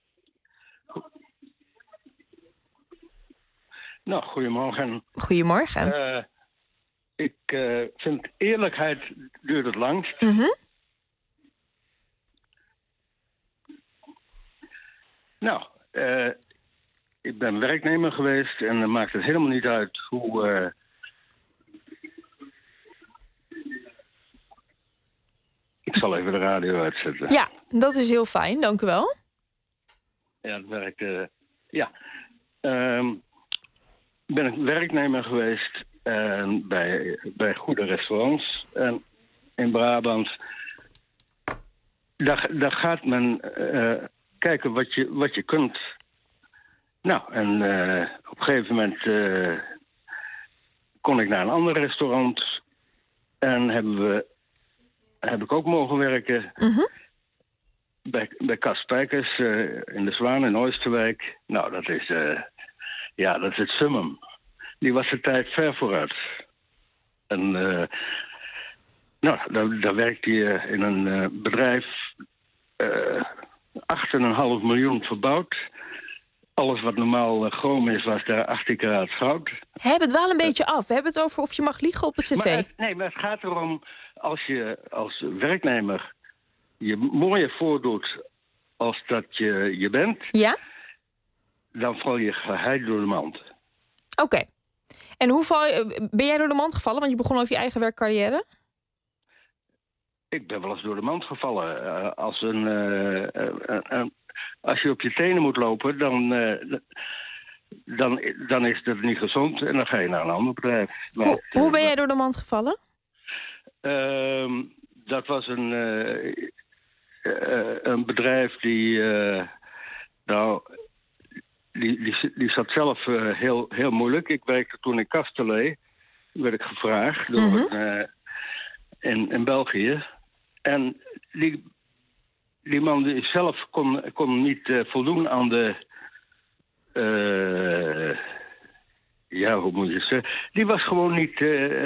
Nou, goedemorgen. Goedemorgen. Ik vind eerlijkheid duurt het langst. Mm-hmm. Nou, ik ben werknemer geweest en dan maakt het helemaal niet uit hoe... Ik zal even de radio uitzetten. Ja, dat is heel fijn, dank u wel. Ja, het werkt... ben ik werknemer geweest bij goede restaurants in Brabant. Daar gaat men kijken wat je kunt. Nou, en op een gegeven moment kon ik naar een ander restaurant en heb ik ook mogen werken. Mm-hmm. Bij Cas Spijkers in de Zwaan in Oosterwijk. Nou, dat is het summum. Die was de tijd ver vooruit. En daar werkte je in een bedrijf 8,5 miljoen verbouwd. Alles wat normaal chroom is, was daar 18 karaat goud. We hebben het wel een beetje af. We hebben het over of je mag liegen op het cv. Maar het gaat erom, als je als werknemer je mooier voordoet als dat je bent... Ja? Dan val je geheid door de mand. Oké. En ben jij door de mand gevallen? Want je begon over je eigen werkcarrière. Ik ben wel eens door de mand gevallen. Als je op je tenen moet lopen, dan is dat niet gezond. En dan ga je naar een ander bedrijf. Hoe ben jij door de mand gevallen? Dat was een bedrijf die zat zelf heel moeilijk. Ik werkte toen in Castellet. Werd ik gevraagd in België. En die man die zelf kon niet voldoen aan de... hoe moet je het zeggen? Die was gewoon niet...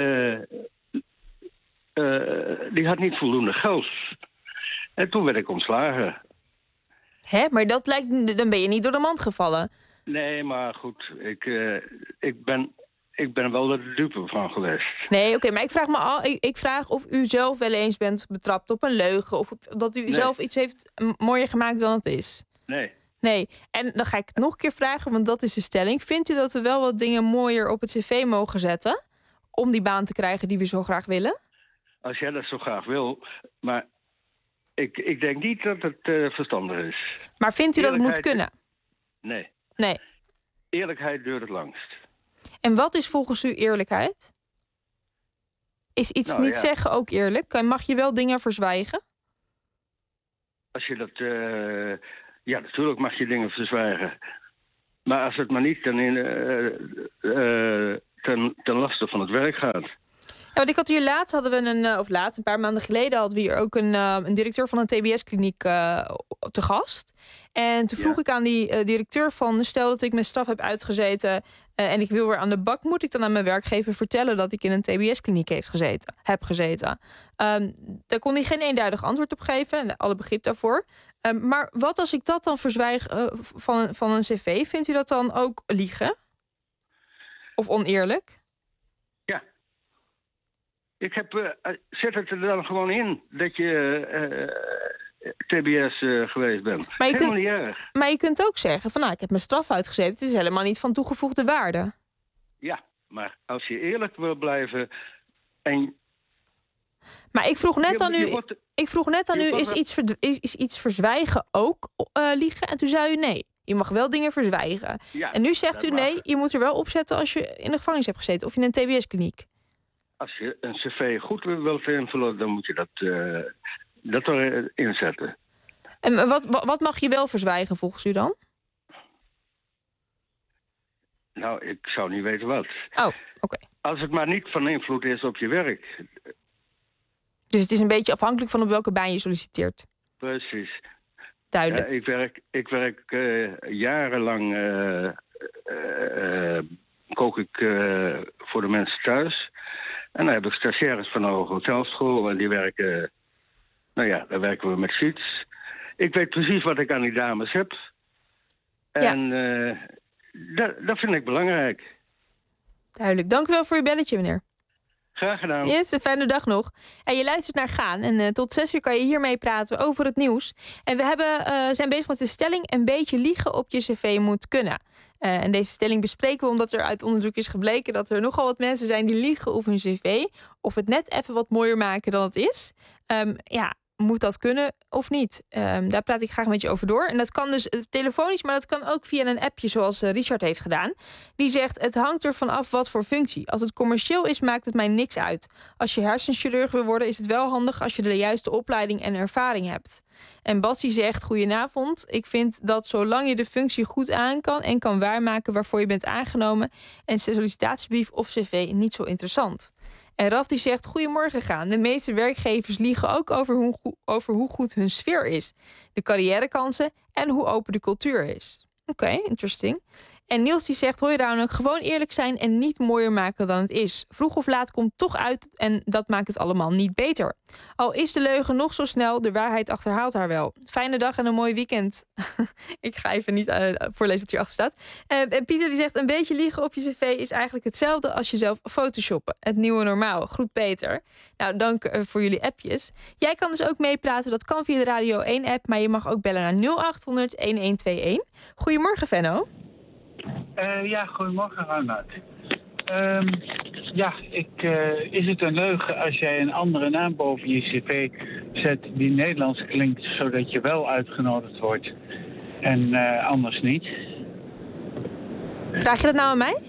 die had niet voldoende geld. En toen werd ik ontslagen. Hè? Maar dan ben je niet door de mand gevallen. Nee, maar goed. Ik ben wel de dupe van geweest. Nee, oké, maar ik vraag of u zelf wel eens bent betrapt op een leugen... of dat u zelf iets heeft mooier gemaakt dan het is. Nee. En dan ga ik het nog een keer vragen, want dat is de stelling. Vindt u dat we wel wat dingen mooier op het cv mogen zetten... om die baan te krijgen die we zo graag willen? Als jij dat zo graag wil, maar... Ik denk niet dat het verstandig is. Maar vindt u dat het moet kunnen? Nee. Nee. Eerlijkheid duurt het langst. En wat is volgens u eerlijkheid? Is iets niet zeggen ook eerlijk? Mag je wel dingen verzwijgen? Als je dat... natuurlijk mag je dingen verzwijgen. Maar als het maar niet ten laste van het werk gaat. want ik had hier laatst een paar maanden geleden hadden we hier ook een directeur van een TBS-kliniek te gast. En toen vroeg ik aan die directeur van, stel dat ik mijn straf heb uitgezeten en ik wil weer aan de bak, moet ik dan aan mijn werkgever vertellen dat ik in een TBS-kliniek heb gezeten? Daar kon hij geen eenduidig antwoord op geven en alle begrip daarvoor. Maar wat als ik dat dan verzwijg van een cv? Vindt u dat dan ook liegen? Of oneerlijk? Ja. Zet het er dan gewoon in dat je TBS geweest bent. Helemaal niet erg. Maar je kunt ook zeggen van ik heb mijn straf uitgezeten. Het is helemaal niet van toegevoegde waarde. Ja, maar als je eerlijk wil blijven en... Maar ik vroeg net aan u, is iets verzwijgen ook liegen? En toen zei u nee. Je mag wel dingen verzwijgen. Ja, en nu zegt u nee, je moet er wel opzetten als je in de gevangenis hebt gezeten. Of in een TBS-kliniek. Als je een cv goed wilt invullen, dan moet je dat erin zetten. En wat mag je wel verzwijgen volgens u dan? Nou, ik zou niet weten wat. Oh, oké. Als het maar niet van invloed is op je werk. Dus het is een beetje afhankelijk van op welke baan je solliciteert. Precies. Duidelijk. Ik werk jarenlang... kook ik voor de mensen thuis. En dan heb ik stagiaires van de hotelschool. En die werken... daar werken we met sheets. Ik weet precies wat ik aan die dames heb. En dat vind ik belangrijk. Duidelijk. Dank u wel voor uw belletje, meneer. Graag gedaan. Yes, een fijne dag nog. En je luistert naar Gaan. En tot 6 uur kan je hiermee praten over het nieuws. En we zijn bezig met de stelling... een beetje liegen op je cv moet kunnen. En deze stelling bespreken we omdat er uit onderzoek is gebleken... dat er nogal wat mensen zijn die liegen op hun cv... of het net even wat mooier maken dan het is. Moet dat kunnen of niet? Daar praat ik graag met je over door. En dat kan dus telefonisch, maar dat kan ook via een appje... zoals Richard heeft gedaan. Die zegt, het hangt ervan af wat voor functie. Als het commercieel is, maakt het mij niks uit. Als je hersenchirurg wil worden, is het wel handig... als je de juiste opleiding en ervaring hebt. En Bassie zegt, goedenavond. Ik vind dat zolang je de functie goed aan kan... en kan waarmaken waarvoor je bent aangenomen... en sollicitatiebrief of cv niet zo interessant. En Raf die zegt, goedemorgen Gaan. De meeste werkgevers liegen ook over hoe goed hun sfeer is. De carrièrekansen en hoe open de cultuur is. Oké, interesting. En Niels die zegt, hoi Raun, gewoon eerlijk zijn en niet mooier maken dan het is. Vroeg of laat komt toch uit en dat maakt het allemaal niet beter. Al is de leugen nog zo snel, de waarheid achterhaalt haar wel. Fijne dag en een mooi weekend. Ik ga even niet voorlezen wat hierachter staat. En Pieter die zegt, een beetje liegen op je cv is eigenlijk hetzelfde als jezelf photoshoppen. Het nieuwe normaal. Groet Peter. Nou, dank voor jullie appjes. Jij kan dus ook meepraten, dat kan via de Radio 1 app, maar je mag ook bellen naar 0800-1121. Goedemorgen Venno. Goedemorgen Ronald. Is het een leugen als jij een andere naam boven je cv zet die Nederlands klinkt, zodat je wel uitgenodigd wordt en anders niet? Vraag je dat nou aan mij?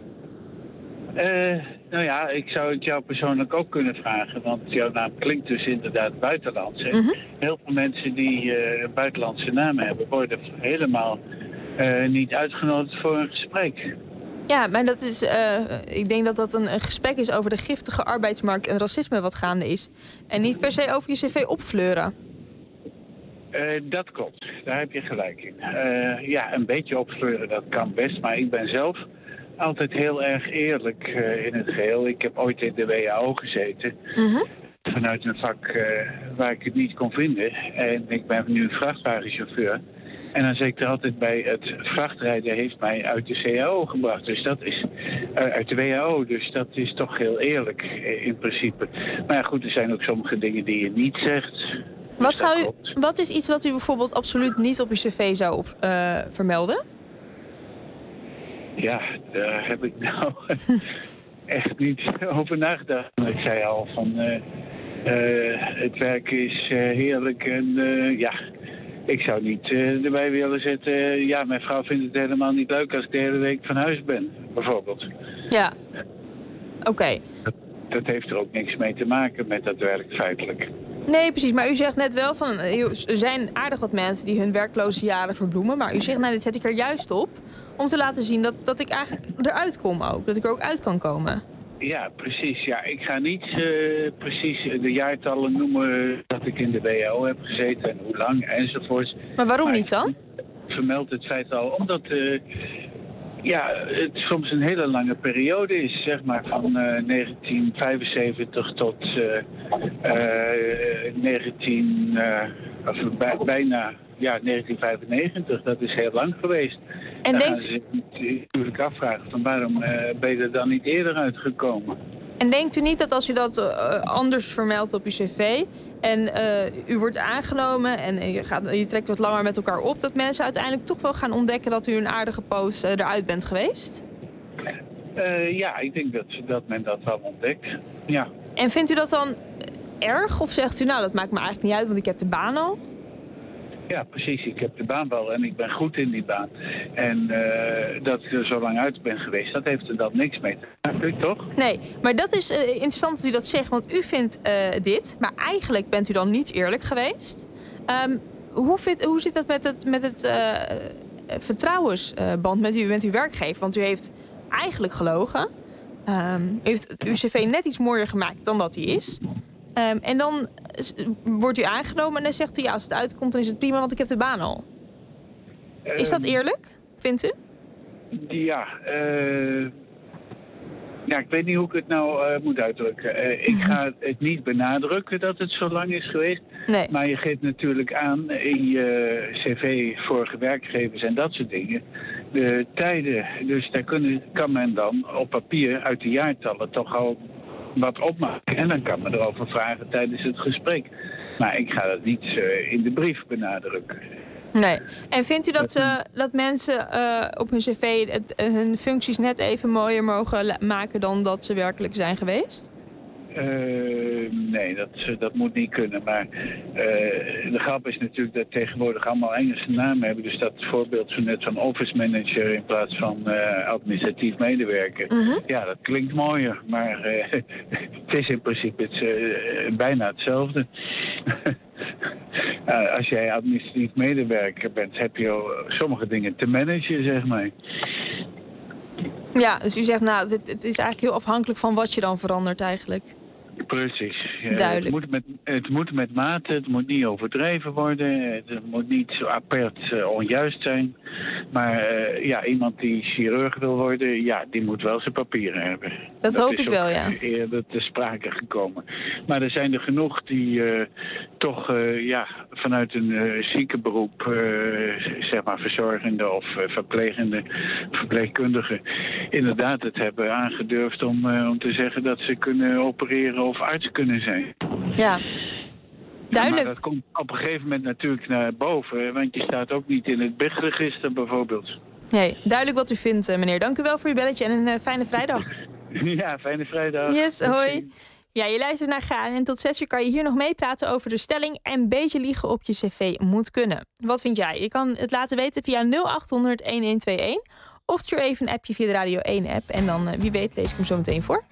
Ik zou het jou persoonlijk ook kunnen vragen, want jouw naam klinkt dus inderdaad buitenlands. Heel veel mensen die een buitenlandse naam hebben, worden helemaal niet uitgenodigd voor een gesprek. Ja, maar dat is, ik denk dat dat een gesprek is over de giftige arbeidsmarkt en racisme wat gaande is. En niet per se over je cv opfleuren. Dat klopt, daar heb je gelijk in. Een beetje opfleuren, dat kan best, maar ik ben zelf altijd heel erg eerlijk in het geheel. Ik heb ooit in de WHO gezeten, vanuit een vak waar ik het niet kon vinden. En ik ben nu vrachtwagenchauffeur. En dan zeg ik er altijd bij, het vrachtrijden heeft mij uit de CAO gebracht. Dus dat is uit de WHO. Dus dat is toch heel eerlijk in principe. Maar ja, goed, er zijn ook sommige dingen die je niet zegt. Wat is iets wat u bijvoorbeeld absoluut niet op uw cv zou vermelden? Ja, daar heb ik nou echt niet over nagedacht. Ik zei al van, het werk is heerlijk en ik zou niet erbij willen zetten. Ja, mijn vrouw vindt het helemaal niet leuk als ik de hele week van huis ben, bijvoorbeeld. Ja, oké. Dat heeft er ook niks mee te maken met dat werk feitelijk. Nee, precies. Maar u zegt net wel van, er zijn aardig wat mensen die hun werkloze jaren verbloemen. Maar u zegt, dit zet ik er juist op om te laten zien dat ik eigenlijk eruit kom ook. Dat ik er ook uit kan komen. Ja, precies. Ja, ik ga niet precies de jaartallen noemen dat ik in de WHO heb gezeten en hoe lang enzovoorts. Maar waarom niet dan? Ik vermeld het feit al, omdat het soms een hele lange periode is, zeg maar van 1975 tot bijna 1995. Dat is heel lang geweest. En dan gaan ze zich natuurlijk afvragen van waarom ben je er dan niet eerder uitgekomen? En denkt u niet dat als u dat anders vermeldt op uw cv en u wordt aangenomen en je trekt wat langer met elkaar op, dat mensen uiteindelijk toch wel gaan ontdekken dat u een aardige poos eruit bent geweest? Ja, ik denk dat men dat wel ontdekt. Ja. En vindt u dat dan erg of zegt u nou dat maakt me eigenlijk niet uit want ik heb de baan al? Ja, precies. Ik heb de baan wel en ik ben goed in die baan. En dat ik er zo lang uit ben geweest, dat heeft er dan niks mee te maken, toch? Nee, maar dat is interessant dat u dat zegt, want u vindt dit, maar eigenlijk bent u dan niet eerlijk geweest. Hoe zit dat met het vertrouwensband met uw werkgever? Want u heeft eigenlijk gelogen. U heeft uw cv net iets mooier gemaakt dan dat hij is. En dan wordt u aangenomen en dan zegt u ja, als het uitkomt dan is het prima, want ik heb de baan al. Is dat eerlijk, vindt u? Ja, ik weet niet hoe ik het nou moet uitdrukken. Ik ga het niet benadrukken dat het zo lang is geweest. Nee. Maar je geeft natuurlijk aan in je cv vorige werkgevers en dat soort dingen. De tijden, dus daar kan men dan op papier uit de jaartallen toch al wat opmaken. En dan kan men erover vragen tijdens het gesprek. Maar ik ga dat niet in de brief benadrukken. Nee. En vindt u dat mensen op hun cv hun functies net even mooier mogen maken dan dat ze werkelijk zijn geweest? Nee, dat moet niet kunnen. Maar de grap is natuurlijk dat tegenwoordig allemaal Engelse namen hebben. Dus dat voorbeeld zo net van office manager in plaats van administratief medewerker. Mm-hmm. Ja, dat klinkt mooier. Maar het is in principe bijna hetzelfde. Als jij administratief medewerker bent, heb je sommige dingen te managen, zeg maar. Ja, dus u zegt, nou, het is eigenlijk heel afhankelijk van wat je dan verandert eigenlijk. Precies. Duidelijk. Het moet met mate, het moet niet overdreven worden, het moet niet zo apert onjuist zijn. Maar iemand die chirurg wil worden, ja, die moet wel zijn papieren hebben. Dat hoop ik wel, ja. Eerder te sprake gekomen. Maar er zijn er genoeg die toch vanuit een ziekenberoep, zeg maar verzorgende of verpleegkundige, inderdaad het hebben aangedurfd om te zeggen dat ze kunnen opereren of arts kunnen zijn. Ja, duidelijk. Maar dat komt op een gegeven moment natuurlijk naar boven, want je staat ook niet in het BIG-register bijvoorbeeld. Nee, duidelijk wat u vindt, meneer. Dank u wel voor uw belletje en een fijne vrijdag. Ja, fijne vrijdag. Yes, hoi. Ja, je luistert naar Gaan en tot 6 uur kan je hier nog meepraten over de stelling en een beetje liegen op je cv moet kunnen. Wat vind jij? Je kan het laten weten via 0800-1121 of stuur even een appje via de Radio 1-app en dan wie weet lees ik hem zo meteen voor.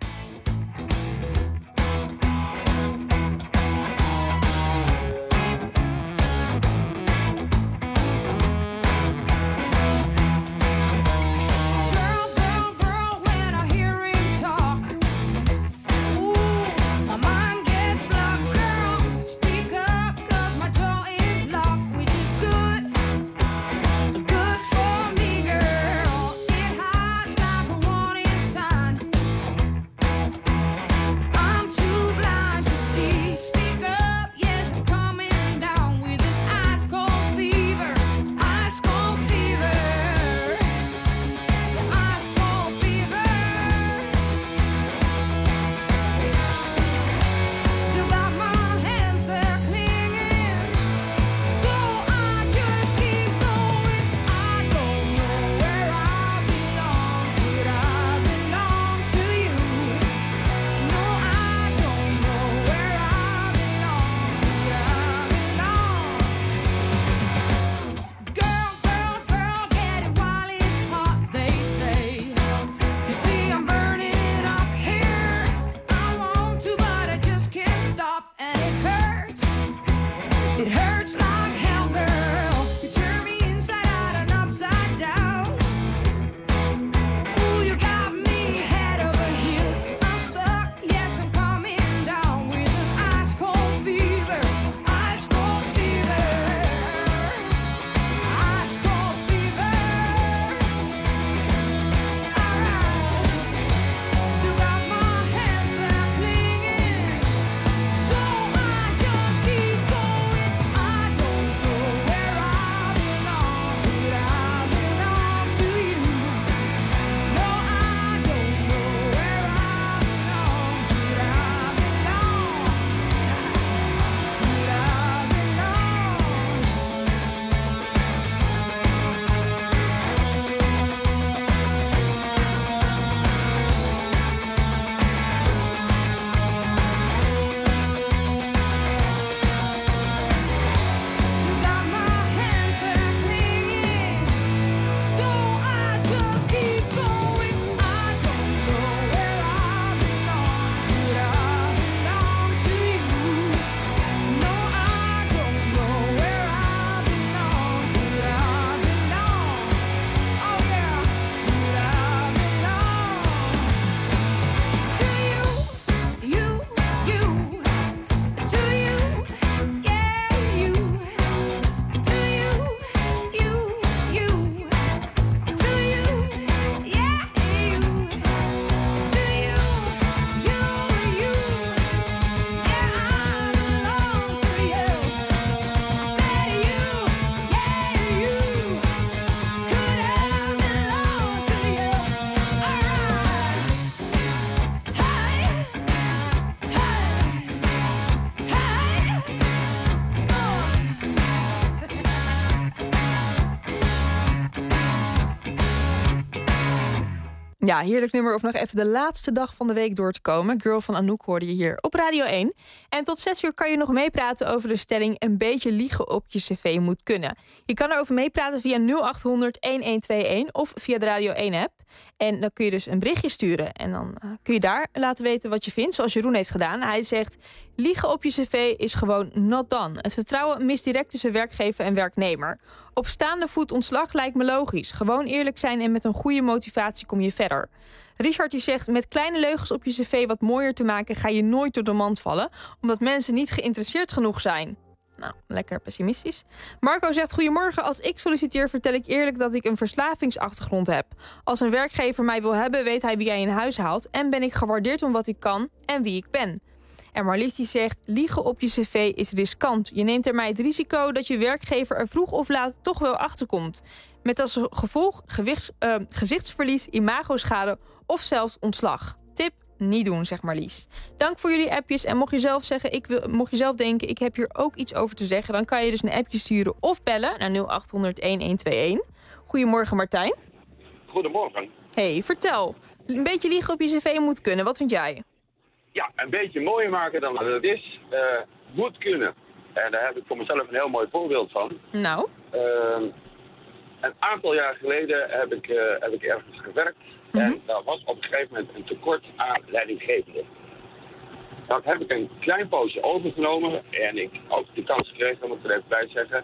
Ja, heerlijk nummer om nog even de laatste dag van de week door te komen. Girl van Anouk hoorde je hier op Radio 1. En tot 6 uur kan je nog meepraten over de stelling... een beetje liegen op je cv moet kunnen. Je kan erover meepraten via 0800-1121 of via de Radio 1-app. En dan kun je dus een berichtje sturen. En dan kun je daar laten weten wat je vindt, zoals Jeroen heeft gedaan. Hij zegt, liegen op je cv is gewoon not done. Het vertrouwen mist direct tussen werkgever en werknemer. Op staande voet ontslag lijkt me logisch. Gewoon eerlijk zijn en met een goede motivatie kom je verder. Richard die zegt, met kleine leugens op je cv wat mooier te maken... ga je nooit door de mand vallen, omdat mensen niet geïnteresseerd genoeg zijn. Nou, lekker pessimistisch. Marco zegt, goedemorgen, als ik solliciteer vertel ik eerlijk dat ik een verslavingsachtergrond heb. Als een werkgever mij wil hebben, weet hij wie hij in huis haalt... en ben ik gewaardeerd om wat ik kan en wie ik ben. En Marlies die zegt, liegen op je cv is riskant. Je neemt ermee het risico dat je werkgever er vroeg of laat toch wel achterkomt. Met als gevolg gezichtsverlies, imagoschade of zelfs ontslag. Tip, niet doen, zegt Marlies. Dank voor jullie appjes. En mocht je zelf zeggen, mocht je zelf denken, ik heb hier ook iets over te zeggen... dan kan je dus een appje sturen of bellen naar 0800-1121. Goedemorgen, Martijn. Goedemorgen. Hey, vertel. Een beetje liegen op je cv moet kunnen. Wat vind jij? Ja, een beetje mooier maken dan het is. Moet kunnen. En daar heb ik voor mezelf een heel mooi voorbeeld van. Nou? Een aantal jaar geleden heb ik ergens gewerkt. En daar was op een gegeven moment een tekort aan leidinggevenden. Dat heb ik een klein poosje overgenomen. En ik ook de kans gekregen, moet ik er even bij zeggen.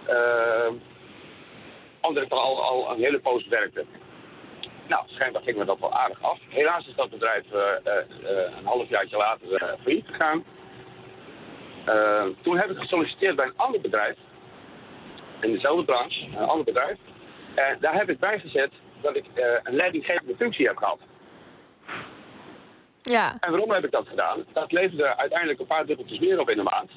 Omdat ik er al een hele poos werkte. Nou, schijnbaar ging me dat wel aardig af. Helaas is dat bedrijf een halfjaartje later failliet gegaan. Toen heb ik gesolliciteerd bij een ander bedrijf. In dezelfde branche, een ander bedrijf. En daar heb ik bijgezet dat ik een leidinggevende functie heb gehad. Ja. En waarom heb ik dat gedaan? Dat leverde uiteindelijk een paar dubbeltjes meer op in de maand.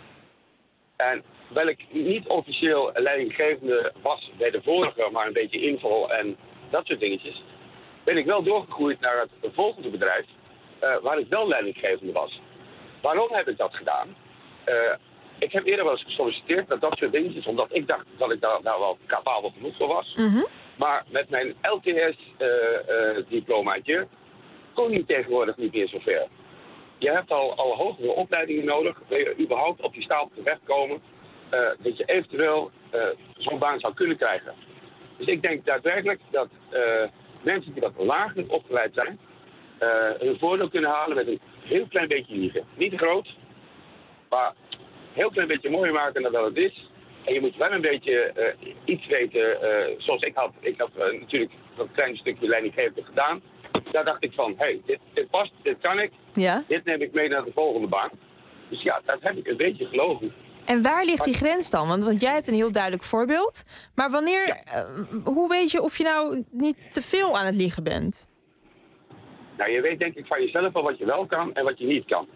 En terwijl ik niet officieel leidinggevende was bij de vorige, maar een beetje inval en dat soort dingetjes, ben ik wel doorgegroeid naar het volgende bedrijf, waar ik wel leidinggevende was. Waarom heb ik dat gedaan? Ik heb eerder wel eens gesolliciteerd naar dat soort dingetjes, omdat ik dacht dat ik daar wel capabel genoeg voor was. Maar met mijn LTS-diplomaatje kon ik tegenwoordig niet meer zo ver. Je hebt al hogere opleidingen nodig, wil je überhaupt op die stapel terechtkomen, dat je eventueel zo'n baan zou kunnen krijgen. Dus ik denk daadwerkelijk dat mensen die wat lager opgeleid zijn, hun voordeel kunnen halen met een heel klein beetje liegen. Niet te groot, maar een heel klein beetje mooier maken dan dat het is. En je moet wel een beetje iets weten, zoals ik had. Ik had natuurlijk dat kleine stukje leidinggevende gedaan. Daar dacht ik van, hey, dit past, dit kan ik. Ja. Dit neem ik mee naar de volgende baan. Dus ja, dat heb ik een beetje gelogen. En waar ligt die grens dan? Want jij hebt een heel duidelijk voorbeeld. Maar wanneer, hoe weet je of je nou niet te veel aan het liegen bent? Nou, je weet denk ik van jezelf al wat je wel kan en wat je niet kan.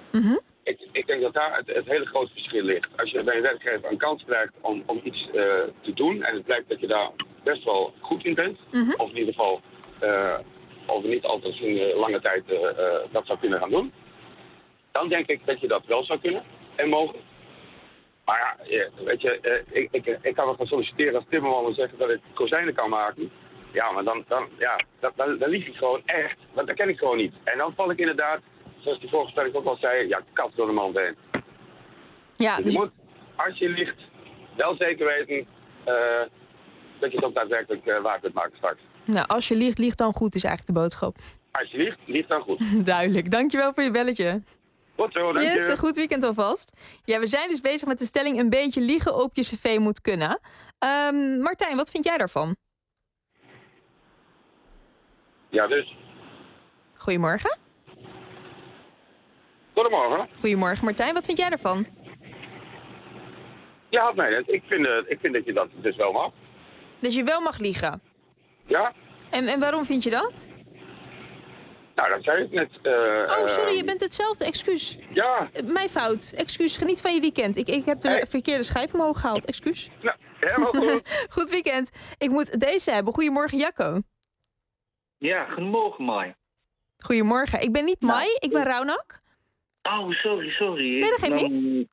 Ik denk dat daar het hele grote verschil ligt. Als je bij een werkgever een kans krijgt om iets te doen en het blijkt dat je daar best wel goed in bent, of in ieder geval over niet altijd in lange tijd dat zou kunnen gaan doen, dan denk ik dat je dat wel zou kunnen en mogen. Maar ja, weet je, ik kan wel gaan solliciteren als timmerman en zeggen dat ik kozijnen kan maken. Ja, maar dan lieg ik gewoon echt. Want dat ken ik gewoon niet. En dan val ik inderdaad, zoals die vorige spreker ook al zei, ja, kat door de mand heen. Ja, dus je moet, als je liegt, wel zeker weten dat je het ook daadwerkelijk waar kunt maken straks. Nou, als je liegt, lieg dan goed is eigenlijk de boodschap. Als je liegt, lieg dan goed. Duidelijk. Dankjewel voor je belletje. Tot zo, dank je. Yes, een goed weekend alvast. Ja, we zijn dus bezig met de stelling een beetje liegen op je cv moet kunnen. Martijn, wat vind jij daarvan? Ja, dus. Goedemorgen. Goedemorgen. Goedemorgen, Martijn. Wat vind jij daarvan? Ja, nee, ik vind dat je dat dus wel mag. Dat je wel mag liegen? Ja. En waarom vind je dat? Nou, dat zei ik net. Oh, sorry, je bent hetzelfde. Excuus. Ja. Mijn fout. Excuus. Geniet van je weekend. Ik heb de verkeerde schijf omhoog gehaald. Excuus. Nou, helemaal goed. Goed weekend. Ik moet deze hebben. Goedemorgen, Jacco. Ja, goedemorgen, Mai. Goedemorgen. Ik ben niet Mai, ik ben Raunak. Oh, sorry. Nee, dat geeft niet.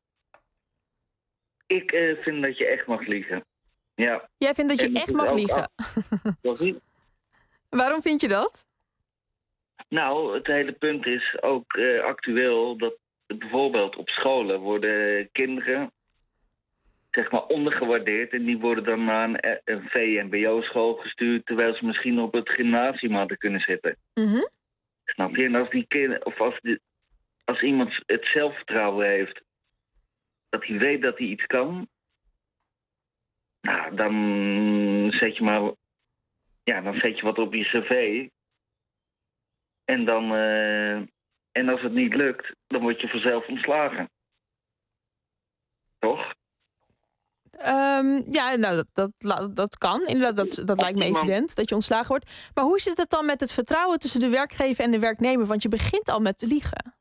Ik vind dat je echt mag liegen. Ja. Jij vindt dat je echt mag liegen? Sorry? Waarom vind je dat? Nou, het hele punt is ook actueel dat bijvoorbeeld op scholen worden kinderen zeg maar ondergewaardeerd en die worden dan naar een VMBO-school gestuurd terwijl ze misschien op het gymnasium hadden kunnen zitten. Mm-hmm. Snap je? En als die kinderen, of als iemand het zelfvertrouwen heeft dat hij weet dat hij iets kan, nou, dan zet je wat op je cv. En dan, en als het niet lukt, dan word je vanzelf ontslagen. Toch? Ja, nou, dat kan. Inderdaad, dat lijkt me evident, dat je ontslagen wordt. Maar hoe zit het dan met het vertrouwen tussen de werkgever en de werknemer? Want je begint al met liegen.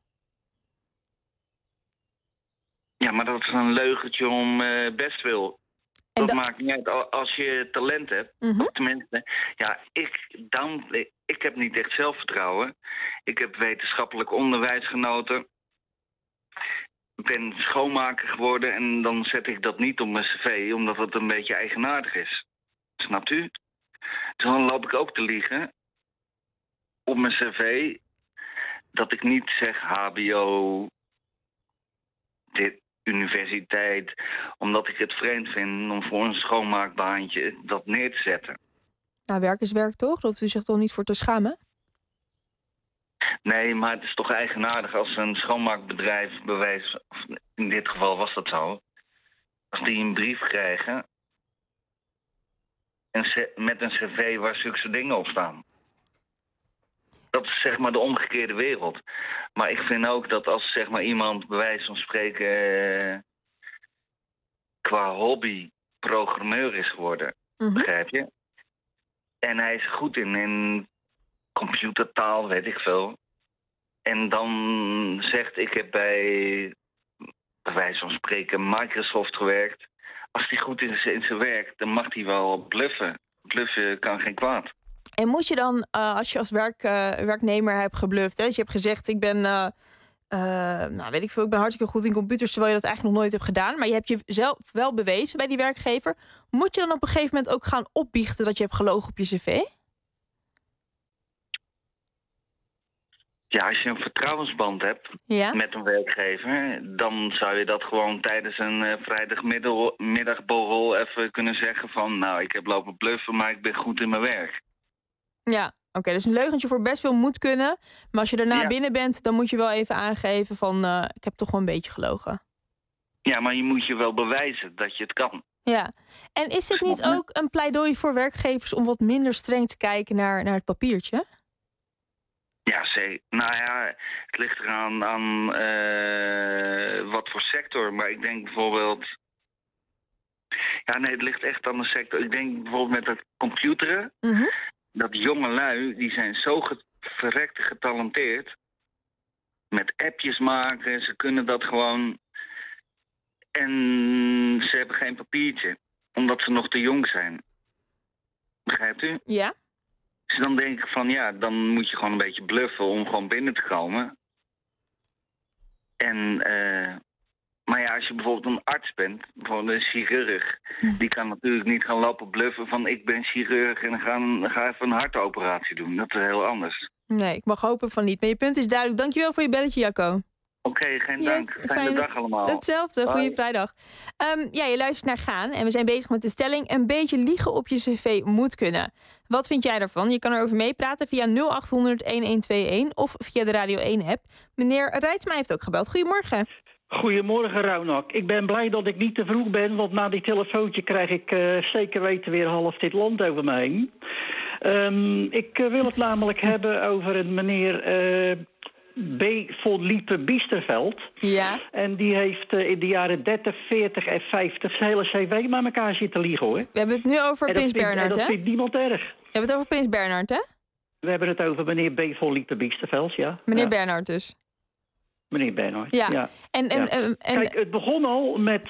Ja, maar dat is een leugentje om bestwil. Dat maakt niet uit. Als je talent hebt, tenminste. Ja, ik heb niet echt zelfvertrouwen. Ik heb wetenschappelijk onderwijs genoten. Ik ben schoonmaker geworden en dan zet ik dat niet op mijn cv, omdat het een beetje eigenaardig is. Snapt u? Dus dan loop ik ook te liegen op mijn cv dat ik niet zeg HBO, dit, universiteit, omdat ik het vreemd vind om voor een schoonmaakbaantje dat neer te zetten. Nou, werk is werk toch? Dat u zich toch niet voor te schamen? Nee, maar het is toch eigenaardig als een schoonmaakbedrijf of in dit geval was dat zo, als die een brief krijgen en met een cv waar zulke dingen op staan. Dat is zeg maar de omgekeerde wereld. Maar ik vind ook dat als zeg maar iemand bij wijze van spreken qua hobby programmeur is geworden, begrijp je? En hij is goed in computertaal, weet ik veel. En dan zegt, ik heb bij wijze van spreken Microsoft gewerkt. Als hij goed is in zijn werk, dan mag hij wel bluffen. Bluffen kan geen kwaad. En moet je dan, als je als werknemer hebt gebluft, hè, dus je hebt gezegd, ik ben, weet ik veel, ik ben hartstikke goed in computers, terwijl je dat eigenlijk nog nooit hebt gedaan, maar je hebt jezelf wel bewezen bij die werkgever. Moet je dan op een gegeven moment ook gaan opbiechten dat je hebt gelogen op je cv? Ja, als je een vertrouwensband hebt met een werkgever, dan zou je dat gewoon tijdens een vrijdagmiddagborrel even kunnen zeggen van, nou, ik heb lopen bluffen, maar ik ben goed in mijn werk. Ja, oké, dus een leugentje voor best veel moet kunnen, maar als je daarna binnen bent, dan moet je wel even aangeven van, ik heb toch wel een beetje gelogen. Ja, maar je moet je wel bewijzen dat je het kan. Ja, en is dit niet ook een pleidooi voor werkgevers om wat minder streng te kijken naar het papiertje? Ja, nou ja, het ligt eraan wat voor sector. Maar ik denk bijvoorbeeld... Ja, nee, het ligt echt aan de sector. Ik denk bijvoorbeeld met het computeren. Dat jonge lui, die zijn zo verrekt getalenteerd. Met appjes maken, ze kunnen dat gewoon. En ze hebben geen papiertje. Omdat ze nog te jong zijn. Begrijpt u? Ja. Dus dan denk ik van, ja, dan moet je gewoon een beetje bluffen om gewoon binnen te komen. En, maar ja, als je bijvoorbeeld een arts bent, bijvoorbeeld een chirurg, die kan natuurlijk niet gaan lopen bluffen van, ik ben chirurg en ga even een hartoperatie doen. Dat is heel anders. Nee, ik mag hopen van niet. Maar je punt is duidelijk. Dankjewel voor je belletje, Jacco. Oké, geen dank. Fijne dag allemaal. Hetzelfde, goeie vrijdag. Je luistert naar Gaan en we zijn bezig met de stelling, een beetje liegen op je cv moet kunnen. Wat vind jij daarvan? Je kan erover meepraten via 0800-1121 of via de Radio 1-app. Meneer Rijtsma heeft ook gebeld. Goedemorgen. Goedemorgen, Raunak. Ik ben blij dat ik niet te vroeg ben, want na dit telefoontje krijg ik zeker weten weer half dit land over me heen. Ik wil het namelijk hebben over een meneer B. von Liepe-Biesterveld. Ja. En die heeft in de jaren 30, 40 en 50 zijn hele cv met elkaar zitten liegen, hoor. We hebben het nu over Prins Bernhard, hè? Dat vindt niemand erg. We hebben het over Prins Bernhard, hè? We hebben het over meneer B. von Liepe-Biesterveld, ja. Meneer Bernhard dus. Meneer Bernhard, ja. En kijk, het begon al met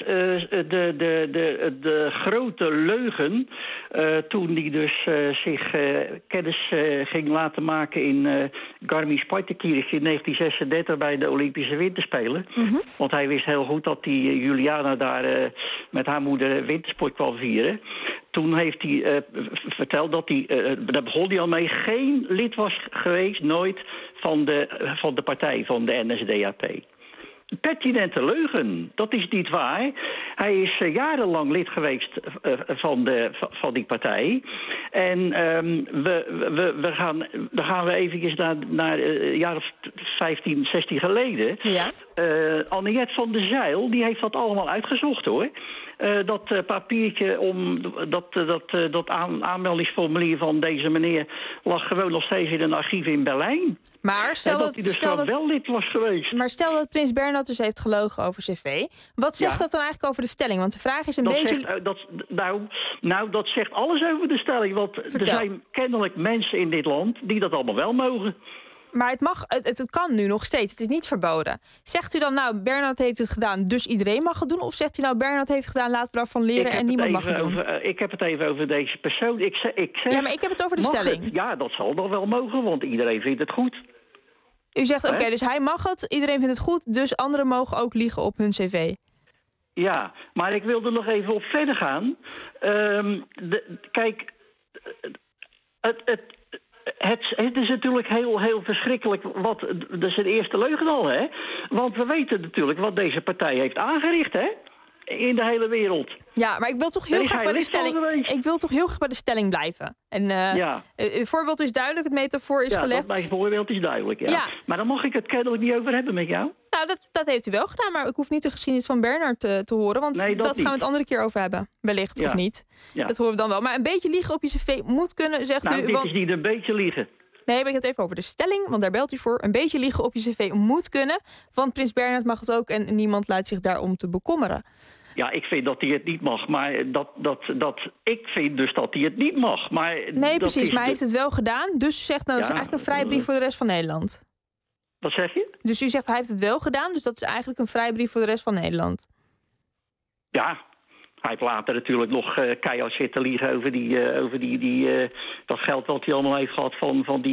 de grote leugen toen hij dus zich kennis ging laten maken in Garmisch-Partenkirchen in 1936 bij de Olympische Winterspelen. Want hij wist heel goed dat die Juliana daar met haar moeder wintersport kwam vieren. toen heeft hij verteld dat hij, daar begon hij al mee, geen lid was geweest, nooit, van de partij, van de NSDAP. Pertinente leugen, dat is niet waar. Hij is jarenlang lid geweest van die partij. En dan gaan we eventjes naar een jaar of 15, 16 geleden. Ja. Anniette van der Zijl, die heeft dat allemaal uitgezocht, hoor. Dat papiertje dat aanmeldingsformulier van deze meneer lag gewoon nog steeds in een archief in Berlijn. Maar stel dat hij dus gewoon wel lid was geweest. Maar stel dat prins Bernhard dus heeft gelogen over cv. Wat zegt dat dan eigenlijk over de stelling? Want de vraag is dat zegt alles over de stelling. Want er zijn kennelijk mensen in dit land die dat allemaal wel mogen. Maar het kan nu nog steeds. Het is niet verboden. Zegt u dan, nou, Bernhard heeft het gedaan, dus iedereen mag het doen? Of zegt u, nou, Bernhard heeft het gedaan, laten we daarvan leren en niemand mag het doen? Ik heb het even over deze persoon. Ik zeg, ja, maar ik heb het over de stelling. Ja, dat zal nog wel mogen, want iedereen vindt het goed. U zegt, oké, dus hij mag het, iedereen vindt het goed, dus anderen mogen ook liegen op hun cv. Ja, maar ik wilde nog even op verder gaan. Kijk, het is natuurlijk heel verschrikkelijk. Dat is de eerste leugen al, hè? Want we weten natuurlijk wat deze partij heeft aangericht, hè? In de hele wereld. Ja, maar ik wil toch heel graag bij de stelling. Ik wil toch heel graag bij de stelling blijven. En het voorbeeld is duidelijk, het metafoor is gelegd. Mijn voorbeeld is duidelijk, ja. Maar dan mag ik het kennelijk niet over hebben met jou. Nou, dat heeft u wel gedaan, maar ik hoef niet de geschiedenis van Bernhard te horen. Want dat gaan we het andere keer over hebben. Wellicht, of niet. Ja. Dat horen we dan wel. Maar een beetje liegen op je cv moet kunnen, zegt u. Dit is niet een beetje liegen. Nee, maar ik heb het even over de stelling, want daar belt u voor. Een beetje liegen op je cv moet kunnen. Want prins Bernhard mag het ook en niemand laat zich daarom te bekommeren. Ja, ik vind dat hij het niet mag, maar ik vind dus dat hij het niet mag. Maar nee, precies, maar hij heeft het wel gedaan. Dus u zegt, nou, dat is eigenlijk een vrijbrief voor de rest van Nederland. Wat zeg je? Dus u zegt, hij heeft het wel gedaan, dus dat is eigenlijk een vrijbrief voor de rest van Nederland. Ja, hij heeft later natuurlijk nog keihard zitten liegen over dat geld wat hij allemaal heeft gehad van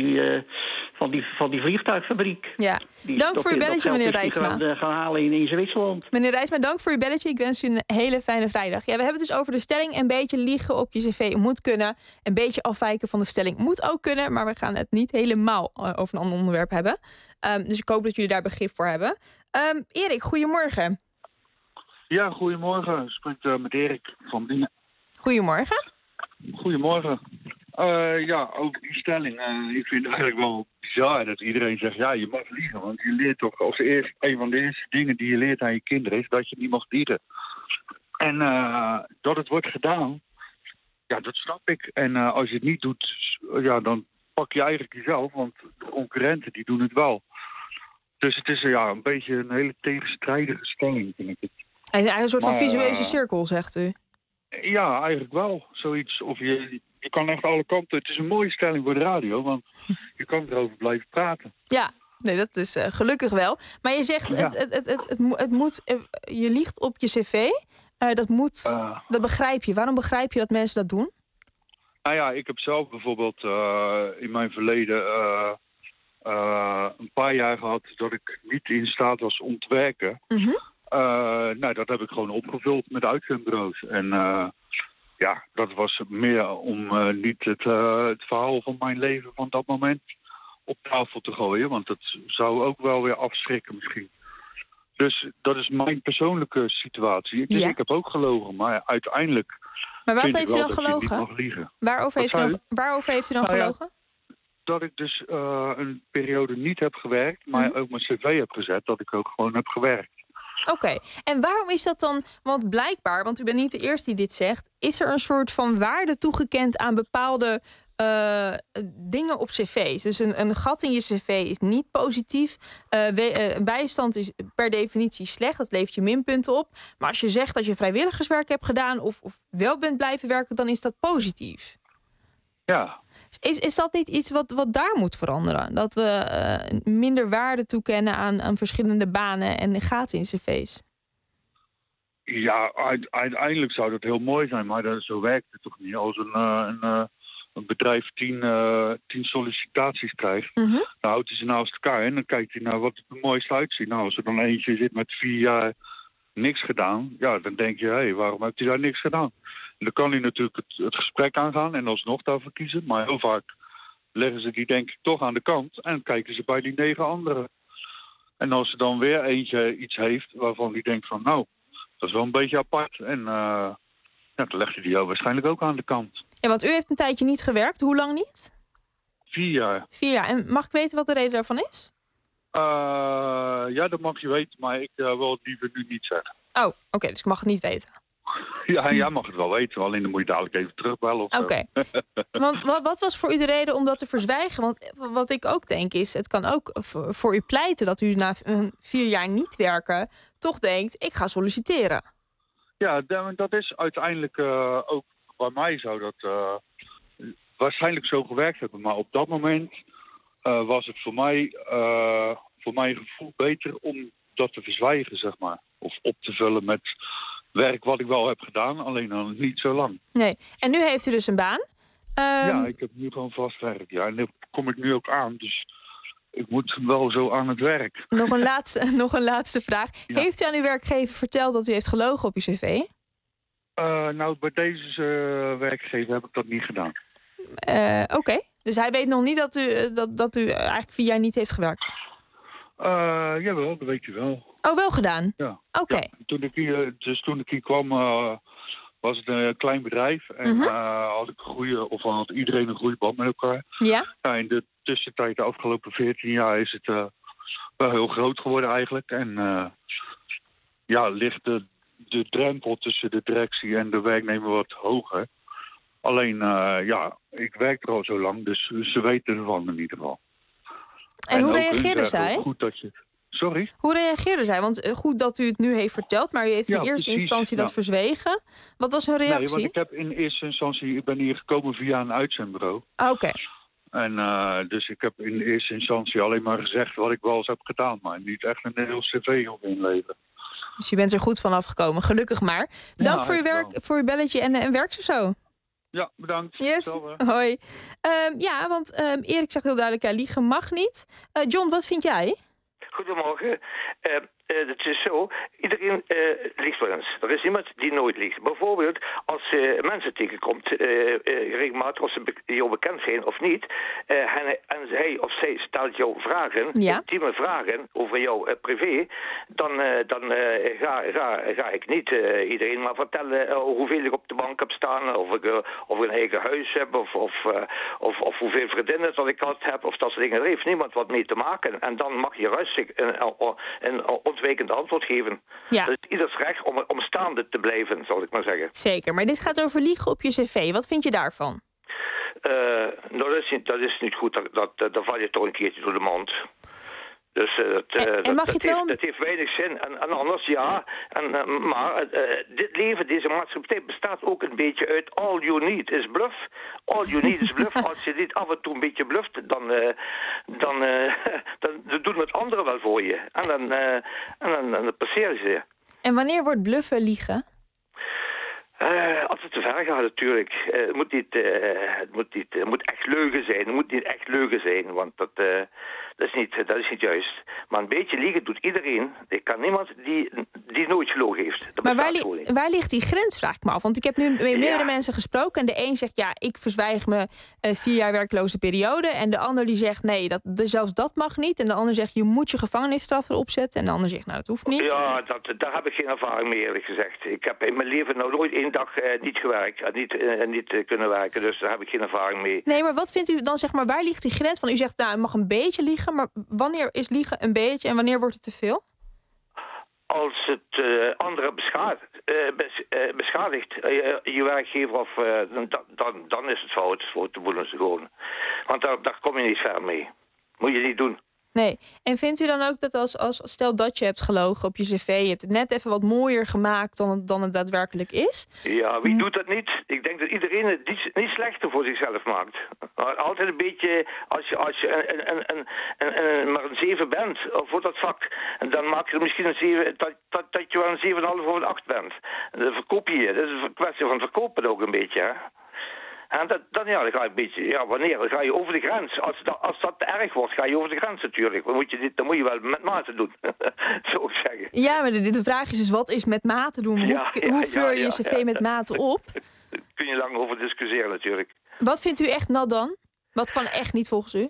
die vliegtuigfabriek. Ja, dank voor uw belletje, meneer Reitsma. Gaan halen in Zwitserland. Meneer Reitsma, dank voor uw belletje. Ik wens u een hele fijne vrijdag. Ja, we hebben het dus over de stelling. Een beetje liegen op je cv moet kunnen. Een beetje afwijken van de stelling moet ook kunnen. Maar we gaan het niet helemaal over een ander onderwerp hebben. Dus ik hoop dat jullie daar begrip voor hebben. Erik, goedemorgen. Ja, goedemorgen. Ik spreek met Erik van Dingen. Goedemorgen. Goedemorgen. Ja, ook die stelling. Ik vind het eigenlijk wel bizar dat iedereen zegt, ja, je mag liegen. Want je leert toch, een van de eerste dingen die je leert aan je kinderen is dat je niet mag liegen. En dat het wordt gedaan, ja, dat snap ik. En als je het niet doet, ja, dan pak je eigenlijk jezelf, want de concurrenten die doen het wel. Dus het is een beetje een hele tegenstrijdige stelling, vind ik het. Hij is eigenlijk een soort van visueuze cirkel, zegt u. Ja, eigenlijk wel. Zoiets. Of je kan echt alle kanten. Het is een mooie stelling voor de radio, want je kan erover blijven praten. Ja, nee, dat is gelukkig wel. Maar je zegt, het moet, je liegt op je cv. Dat begrijp je. Waarom begrijp je dat mensen dat doen? Nou ja, ik heb zelf bijvoorbeeld in mijn verleden een paar jaar gehad dat ik niet in staat was om te werken. Mm-hmm. Nou, dat heb ik gewoon opgevuld met uitzendbureaus. En dat was meer om niet het verhaal van mijn leven van dat moment op tafel te gooien. Want dat zou ook wel weer afschrikken misschien. Dus dat is mijn persoonlijke situatie. Dus ik heb ook gelogen, maar uiteindelijk... Maar wat heeft u dan gelogen? Waarover heeft u dan gelogen? Dat ik dus een periode niet heb gewerkt, maar ook mijn cv heb gezet, dat ik ook gewoon heb gewerkt. Oké, en waarom is dat dan? Want blijkbaar, want u bent niet de eerste die dit zegt, is er een soort van waarde toegekend aan bepaalde dingen op cv's. Dus een gat in je cv is niet positief. Bijstand is per definitie slecht, dat levert je minpunten op. Maar als je zegt dat je vrijwilligerswerk hebt gedaan of wel bent blijven werken, dan is dat positief. Ja. Is dat niet iets wat daar moet veranderen? Dat we minder waarde toekennen aan verschillende banen en gaten in cv's? Ja, uiteindelijk zou dat heel mooi zijn, maar zo werkt het toch niet. Als een bedrijf 10 sollicitaties krijgt, dan houdt hij ze naast elkaar en dan kijkt hij naar wat het mooiste uitziet. Nou, als er dan eentje zit met 4 jaar niks gedaan, ja, dan denk je, waarom heeft hij daar niks gedaan? dan kan hij natuurlijk het gesprek aangaan en alsnog daarvoor kiezen. Maar heel vaak leggen ze die denk ik toch aan de kant en kijken ze bij die 9 anderen. En als er dan weer eentje iets heeft waarvan die denkt van nou, dat is wel een beetje apart. En dan legt hij die jou waarschijnlijk ook aan de kant. Ja, want u heeft een tijdje niet gewerkt. Hoe lang niet? 4 jaar. 4 jaar. En mag ik weten wat de reden daarvan is? Ja, dat mag je weten, maar ik wil het liever nu niet zeggen. Oh, oké, dus ik mag het niet weten. Ja, jij mag het wel weten, alleen dan moet je dadelijk even terugbellen. Oké. Want wat was voor u de reden om dat te verzwijgen? Want wat ik ook denk is, het kan ook voor u pleiten dat u na 4 jaar niet werken toch denkt, ik ga solliciteren. Ja, dat is uiteindelijk ook bij mij zou dat waarschijnlijk zo gewerkt hebben. Maar op dat moment was het voor mijn gevoel beter om dat te verzwijgen, zeg maar. Of op te vullen met werk wat ik wel heb gedaan, alleen dan niet zo lang. Nee, en nu heeft u dus een baan? Ja, ik heb nu gewoon vast werk. Ja, en daar kom ik nu ook aan, dus ik moet wel zo aan het werk. Nog een laatste vraag. Ja. Heeft u aan uw werkgever verteld dat u heeft gelogen op uw cv? Nou, bij deze werkgever heb ik dat niet gedaan. Oké. Dus hij weet nog niet dat u eigenlijk 4 jaar niet heeft gewerkt? Jawel, dat weet je wel. Oh, wel gedaan? Ja. Oké. Ja, toen ik hier kwam, was het een klein bedrijf. En had iedereen een goede band met elkaar. Ja? Ja, in de tussentijd, de afgelopen 14 jaar, is het wel heel groot geworden eigenlijk. En ligt de drempel tussen de directie en de werknemer wat hoger. Alleen, ik werk er al zo lang, dus ze weten ervan in ieder geval. En hoe reageerde zij? Goed dat je... Sorry? Hoe reageerde zij? Want goed dat u het nu heeft verteld, maar u heeft in eerste instantie dat verzwegen. Wat was hun reactie? Nee, want ik heb in eerste instantie, ik ben hier gekomen via een uitzendbureau. Oké. En dus ik heb in eerste instantie alleen maar gezegd wat ik wel eens heb gedaan, maar niet echt een heel cv op inleveren. Dus je bent er goed van afgekomen, gelukkig maar. Dank voor uw werk, voor uw belletje en werksucces. Ja, bedankt. Yes, hoi. Want Erik zegt heel duidelijk, liegen mag niet. John, wat vind jij? Goedemorgen. Het is zo, iedereen liegt wel eens. Er is iemand die nooit liegt. Bijvoorbeeld als mensen tegenkomt, regelmatig of ze jou bekend zijn of niet, en hij of zij stelt jou vragen, intieme vragen over jouw privé, dan ga ik niet iedereen maar vertellen hoeveel ik op de bank heb staan, of ik een eigen huis heb, of hoeveel vriendinnen dat ik had heb, of dat soort dingen. Er heeft niemand wat mee te maken. En dan mag je rustig een ontwijkend antwoord geven. Ja. Dat is ieders recht om staande te blijven, zal ik maar zeggen. Zeker, maar dit gaat over liegen op je cv. Wat vind je daarvan? Dat is niet goed. Dan val je toch een keertje door de mond. Dus dat heeft weinig zin. En anders maar dit leven, deze maatschappij bestaat ook een beetje uit all you need is bluff. All you need is bluff. Als je niet af en toe een beetje bluft, dan doen het anderen wel voor je. En dan passeer je. En wanneer wordt bluffen liegen? Als het te ver gaat natuurlijk. Het moet echt leugen zijn. Het moet niet echt leugen zijn, want dat is niet juist. Maar een beetje liegen doet iedereen. Er kan niemand die nooit gelogen heeft. Maar waar ligt die grens, vraag ik me af. Want ik heb nu met meerdere mensen gesproken. En de een zegt, ik verzwijg me 4 jaar werkloze periode. En de ander die zegt, nee, zelfs dat mag niet. En de ander zegt, je moet je gevangenisstraf erop zetten. En de ander zegt, nou, dat hoeft niet. Ja, daar heb ik geen ervaring mee, eerlijk gezegd. Ik heb in mijn leven nou nooit 1 dag niet gewerkt en niet kunnen werken. Dus daar heb ik geen ervaring mee. Nee, maar wat vindt u dan, zeg maar, waar ligt die grens van? U zegt, nou, je mag een beetje liegen. Maar wanneer is liegen een beetje en wanneer wordt het te veel? Als het anderen beschadigt, je werkgever, dan is het fout voor te voelen ze gewoon. Want daar kom je niet ver mee. Moet je niet doen. Nee. En vindt u dan ook dat stel dat je hebt gelogen op je cv, je hebt het net even wat mooier gemaakt dan het daadwerkelijk is? Ja, wie doet dat niet? Ik denk dat iedereen het niet slechter voor zichzelf maakt. Altijd een beetje, als je maar een 7 bent voor dat vak, dan maak je er misschien een 7, dat je wel een 7,5 of een 8 bent. Dan verkoop je. Dat is een kwestie van verkopen ook een beetje, hè. En dan ga je een beetje, wanneer? Dan ga je over de grens. Als dat te erg wordt, ga je over de grens natuurlijk. Dan moet je wel met mate doen, zou ik zeggen. Ja, maar de vraag is dus, wat is met mate doen? Hoe veur je je cv met mate op? kun je lang over discussiëren natuurlijk. Wat vindt u echt nat dan? Wat kan echt niet volgens u?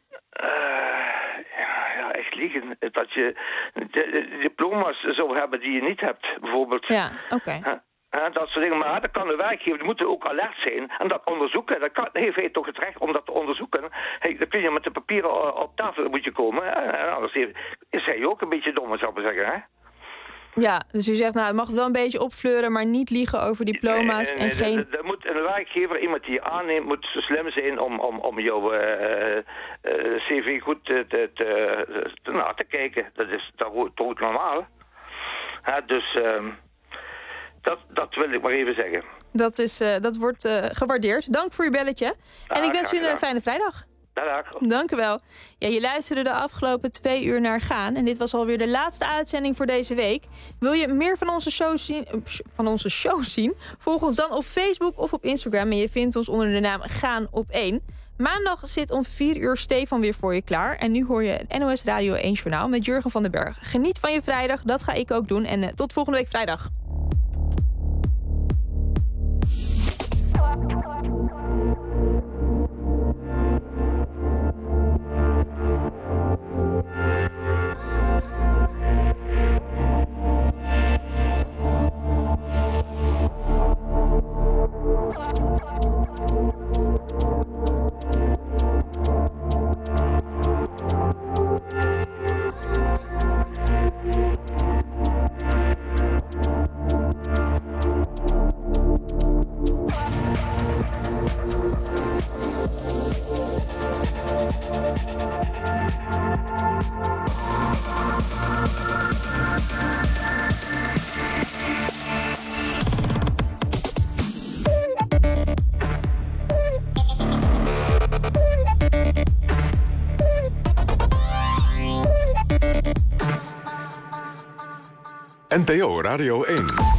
Ja, echt liegen. Dat je diploma's zou hebben die je niet hebt, bijvoorbeeld. Ja, oké. Dat soort dingen. Maar dat kan de werkgever, die moeten ook alert zijn en dat onderzoeken. Dat heeft hij toch het recht om dat te onderzoeken. Dan kun je met de papieren op tafel moet je komen. Anders is hij ook een beetje dom, zou ik maar zeggen. Hè? Ja, dus u zegt, nou, het mag wel een beetje opfleuren, maar niet liegen over diploma's en geen... Er moet een werkgever, iemand die je aanneemt, moet zo slim zijn om jouw cv goed te kijken. Dat hoort normaal. Dus dat wil ik maar even zeggen. Dat wordt gewaardeerd. Dank voor uw belletje. En ik wens u een fijne vrijdag. Dag. Dank u wel. Ja, je luisterde de afgelopen 2 uur naar Gaan. En dit was alweer de laatste uitzending voor deze week. Wil je meer van onze show zien? Volg ons dan op Facebook of op Instagram. En je vindt ons onder de naam Gaan op 1. Maandag zit om 4 uur Stefan weer voor je klaar. En nu hoor je het NOS Radio 1 Journaal met Jurgen van den Berg. Geniet van je vrijdag, dat ga ik ook doen. En tot volgende week vrijdag. NPO Radio 1.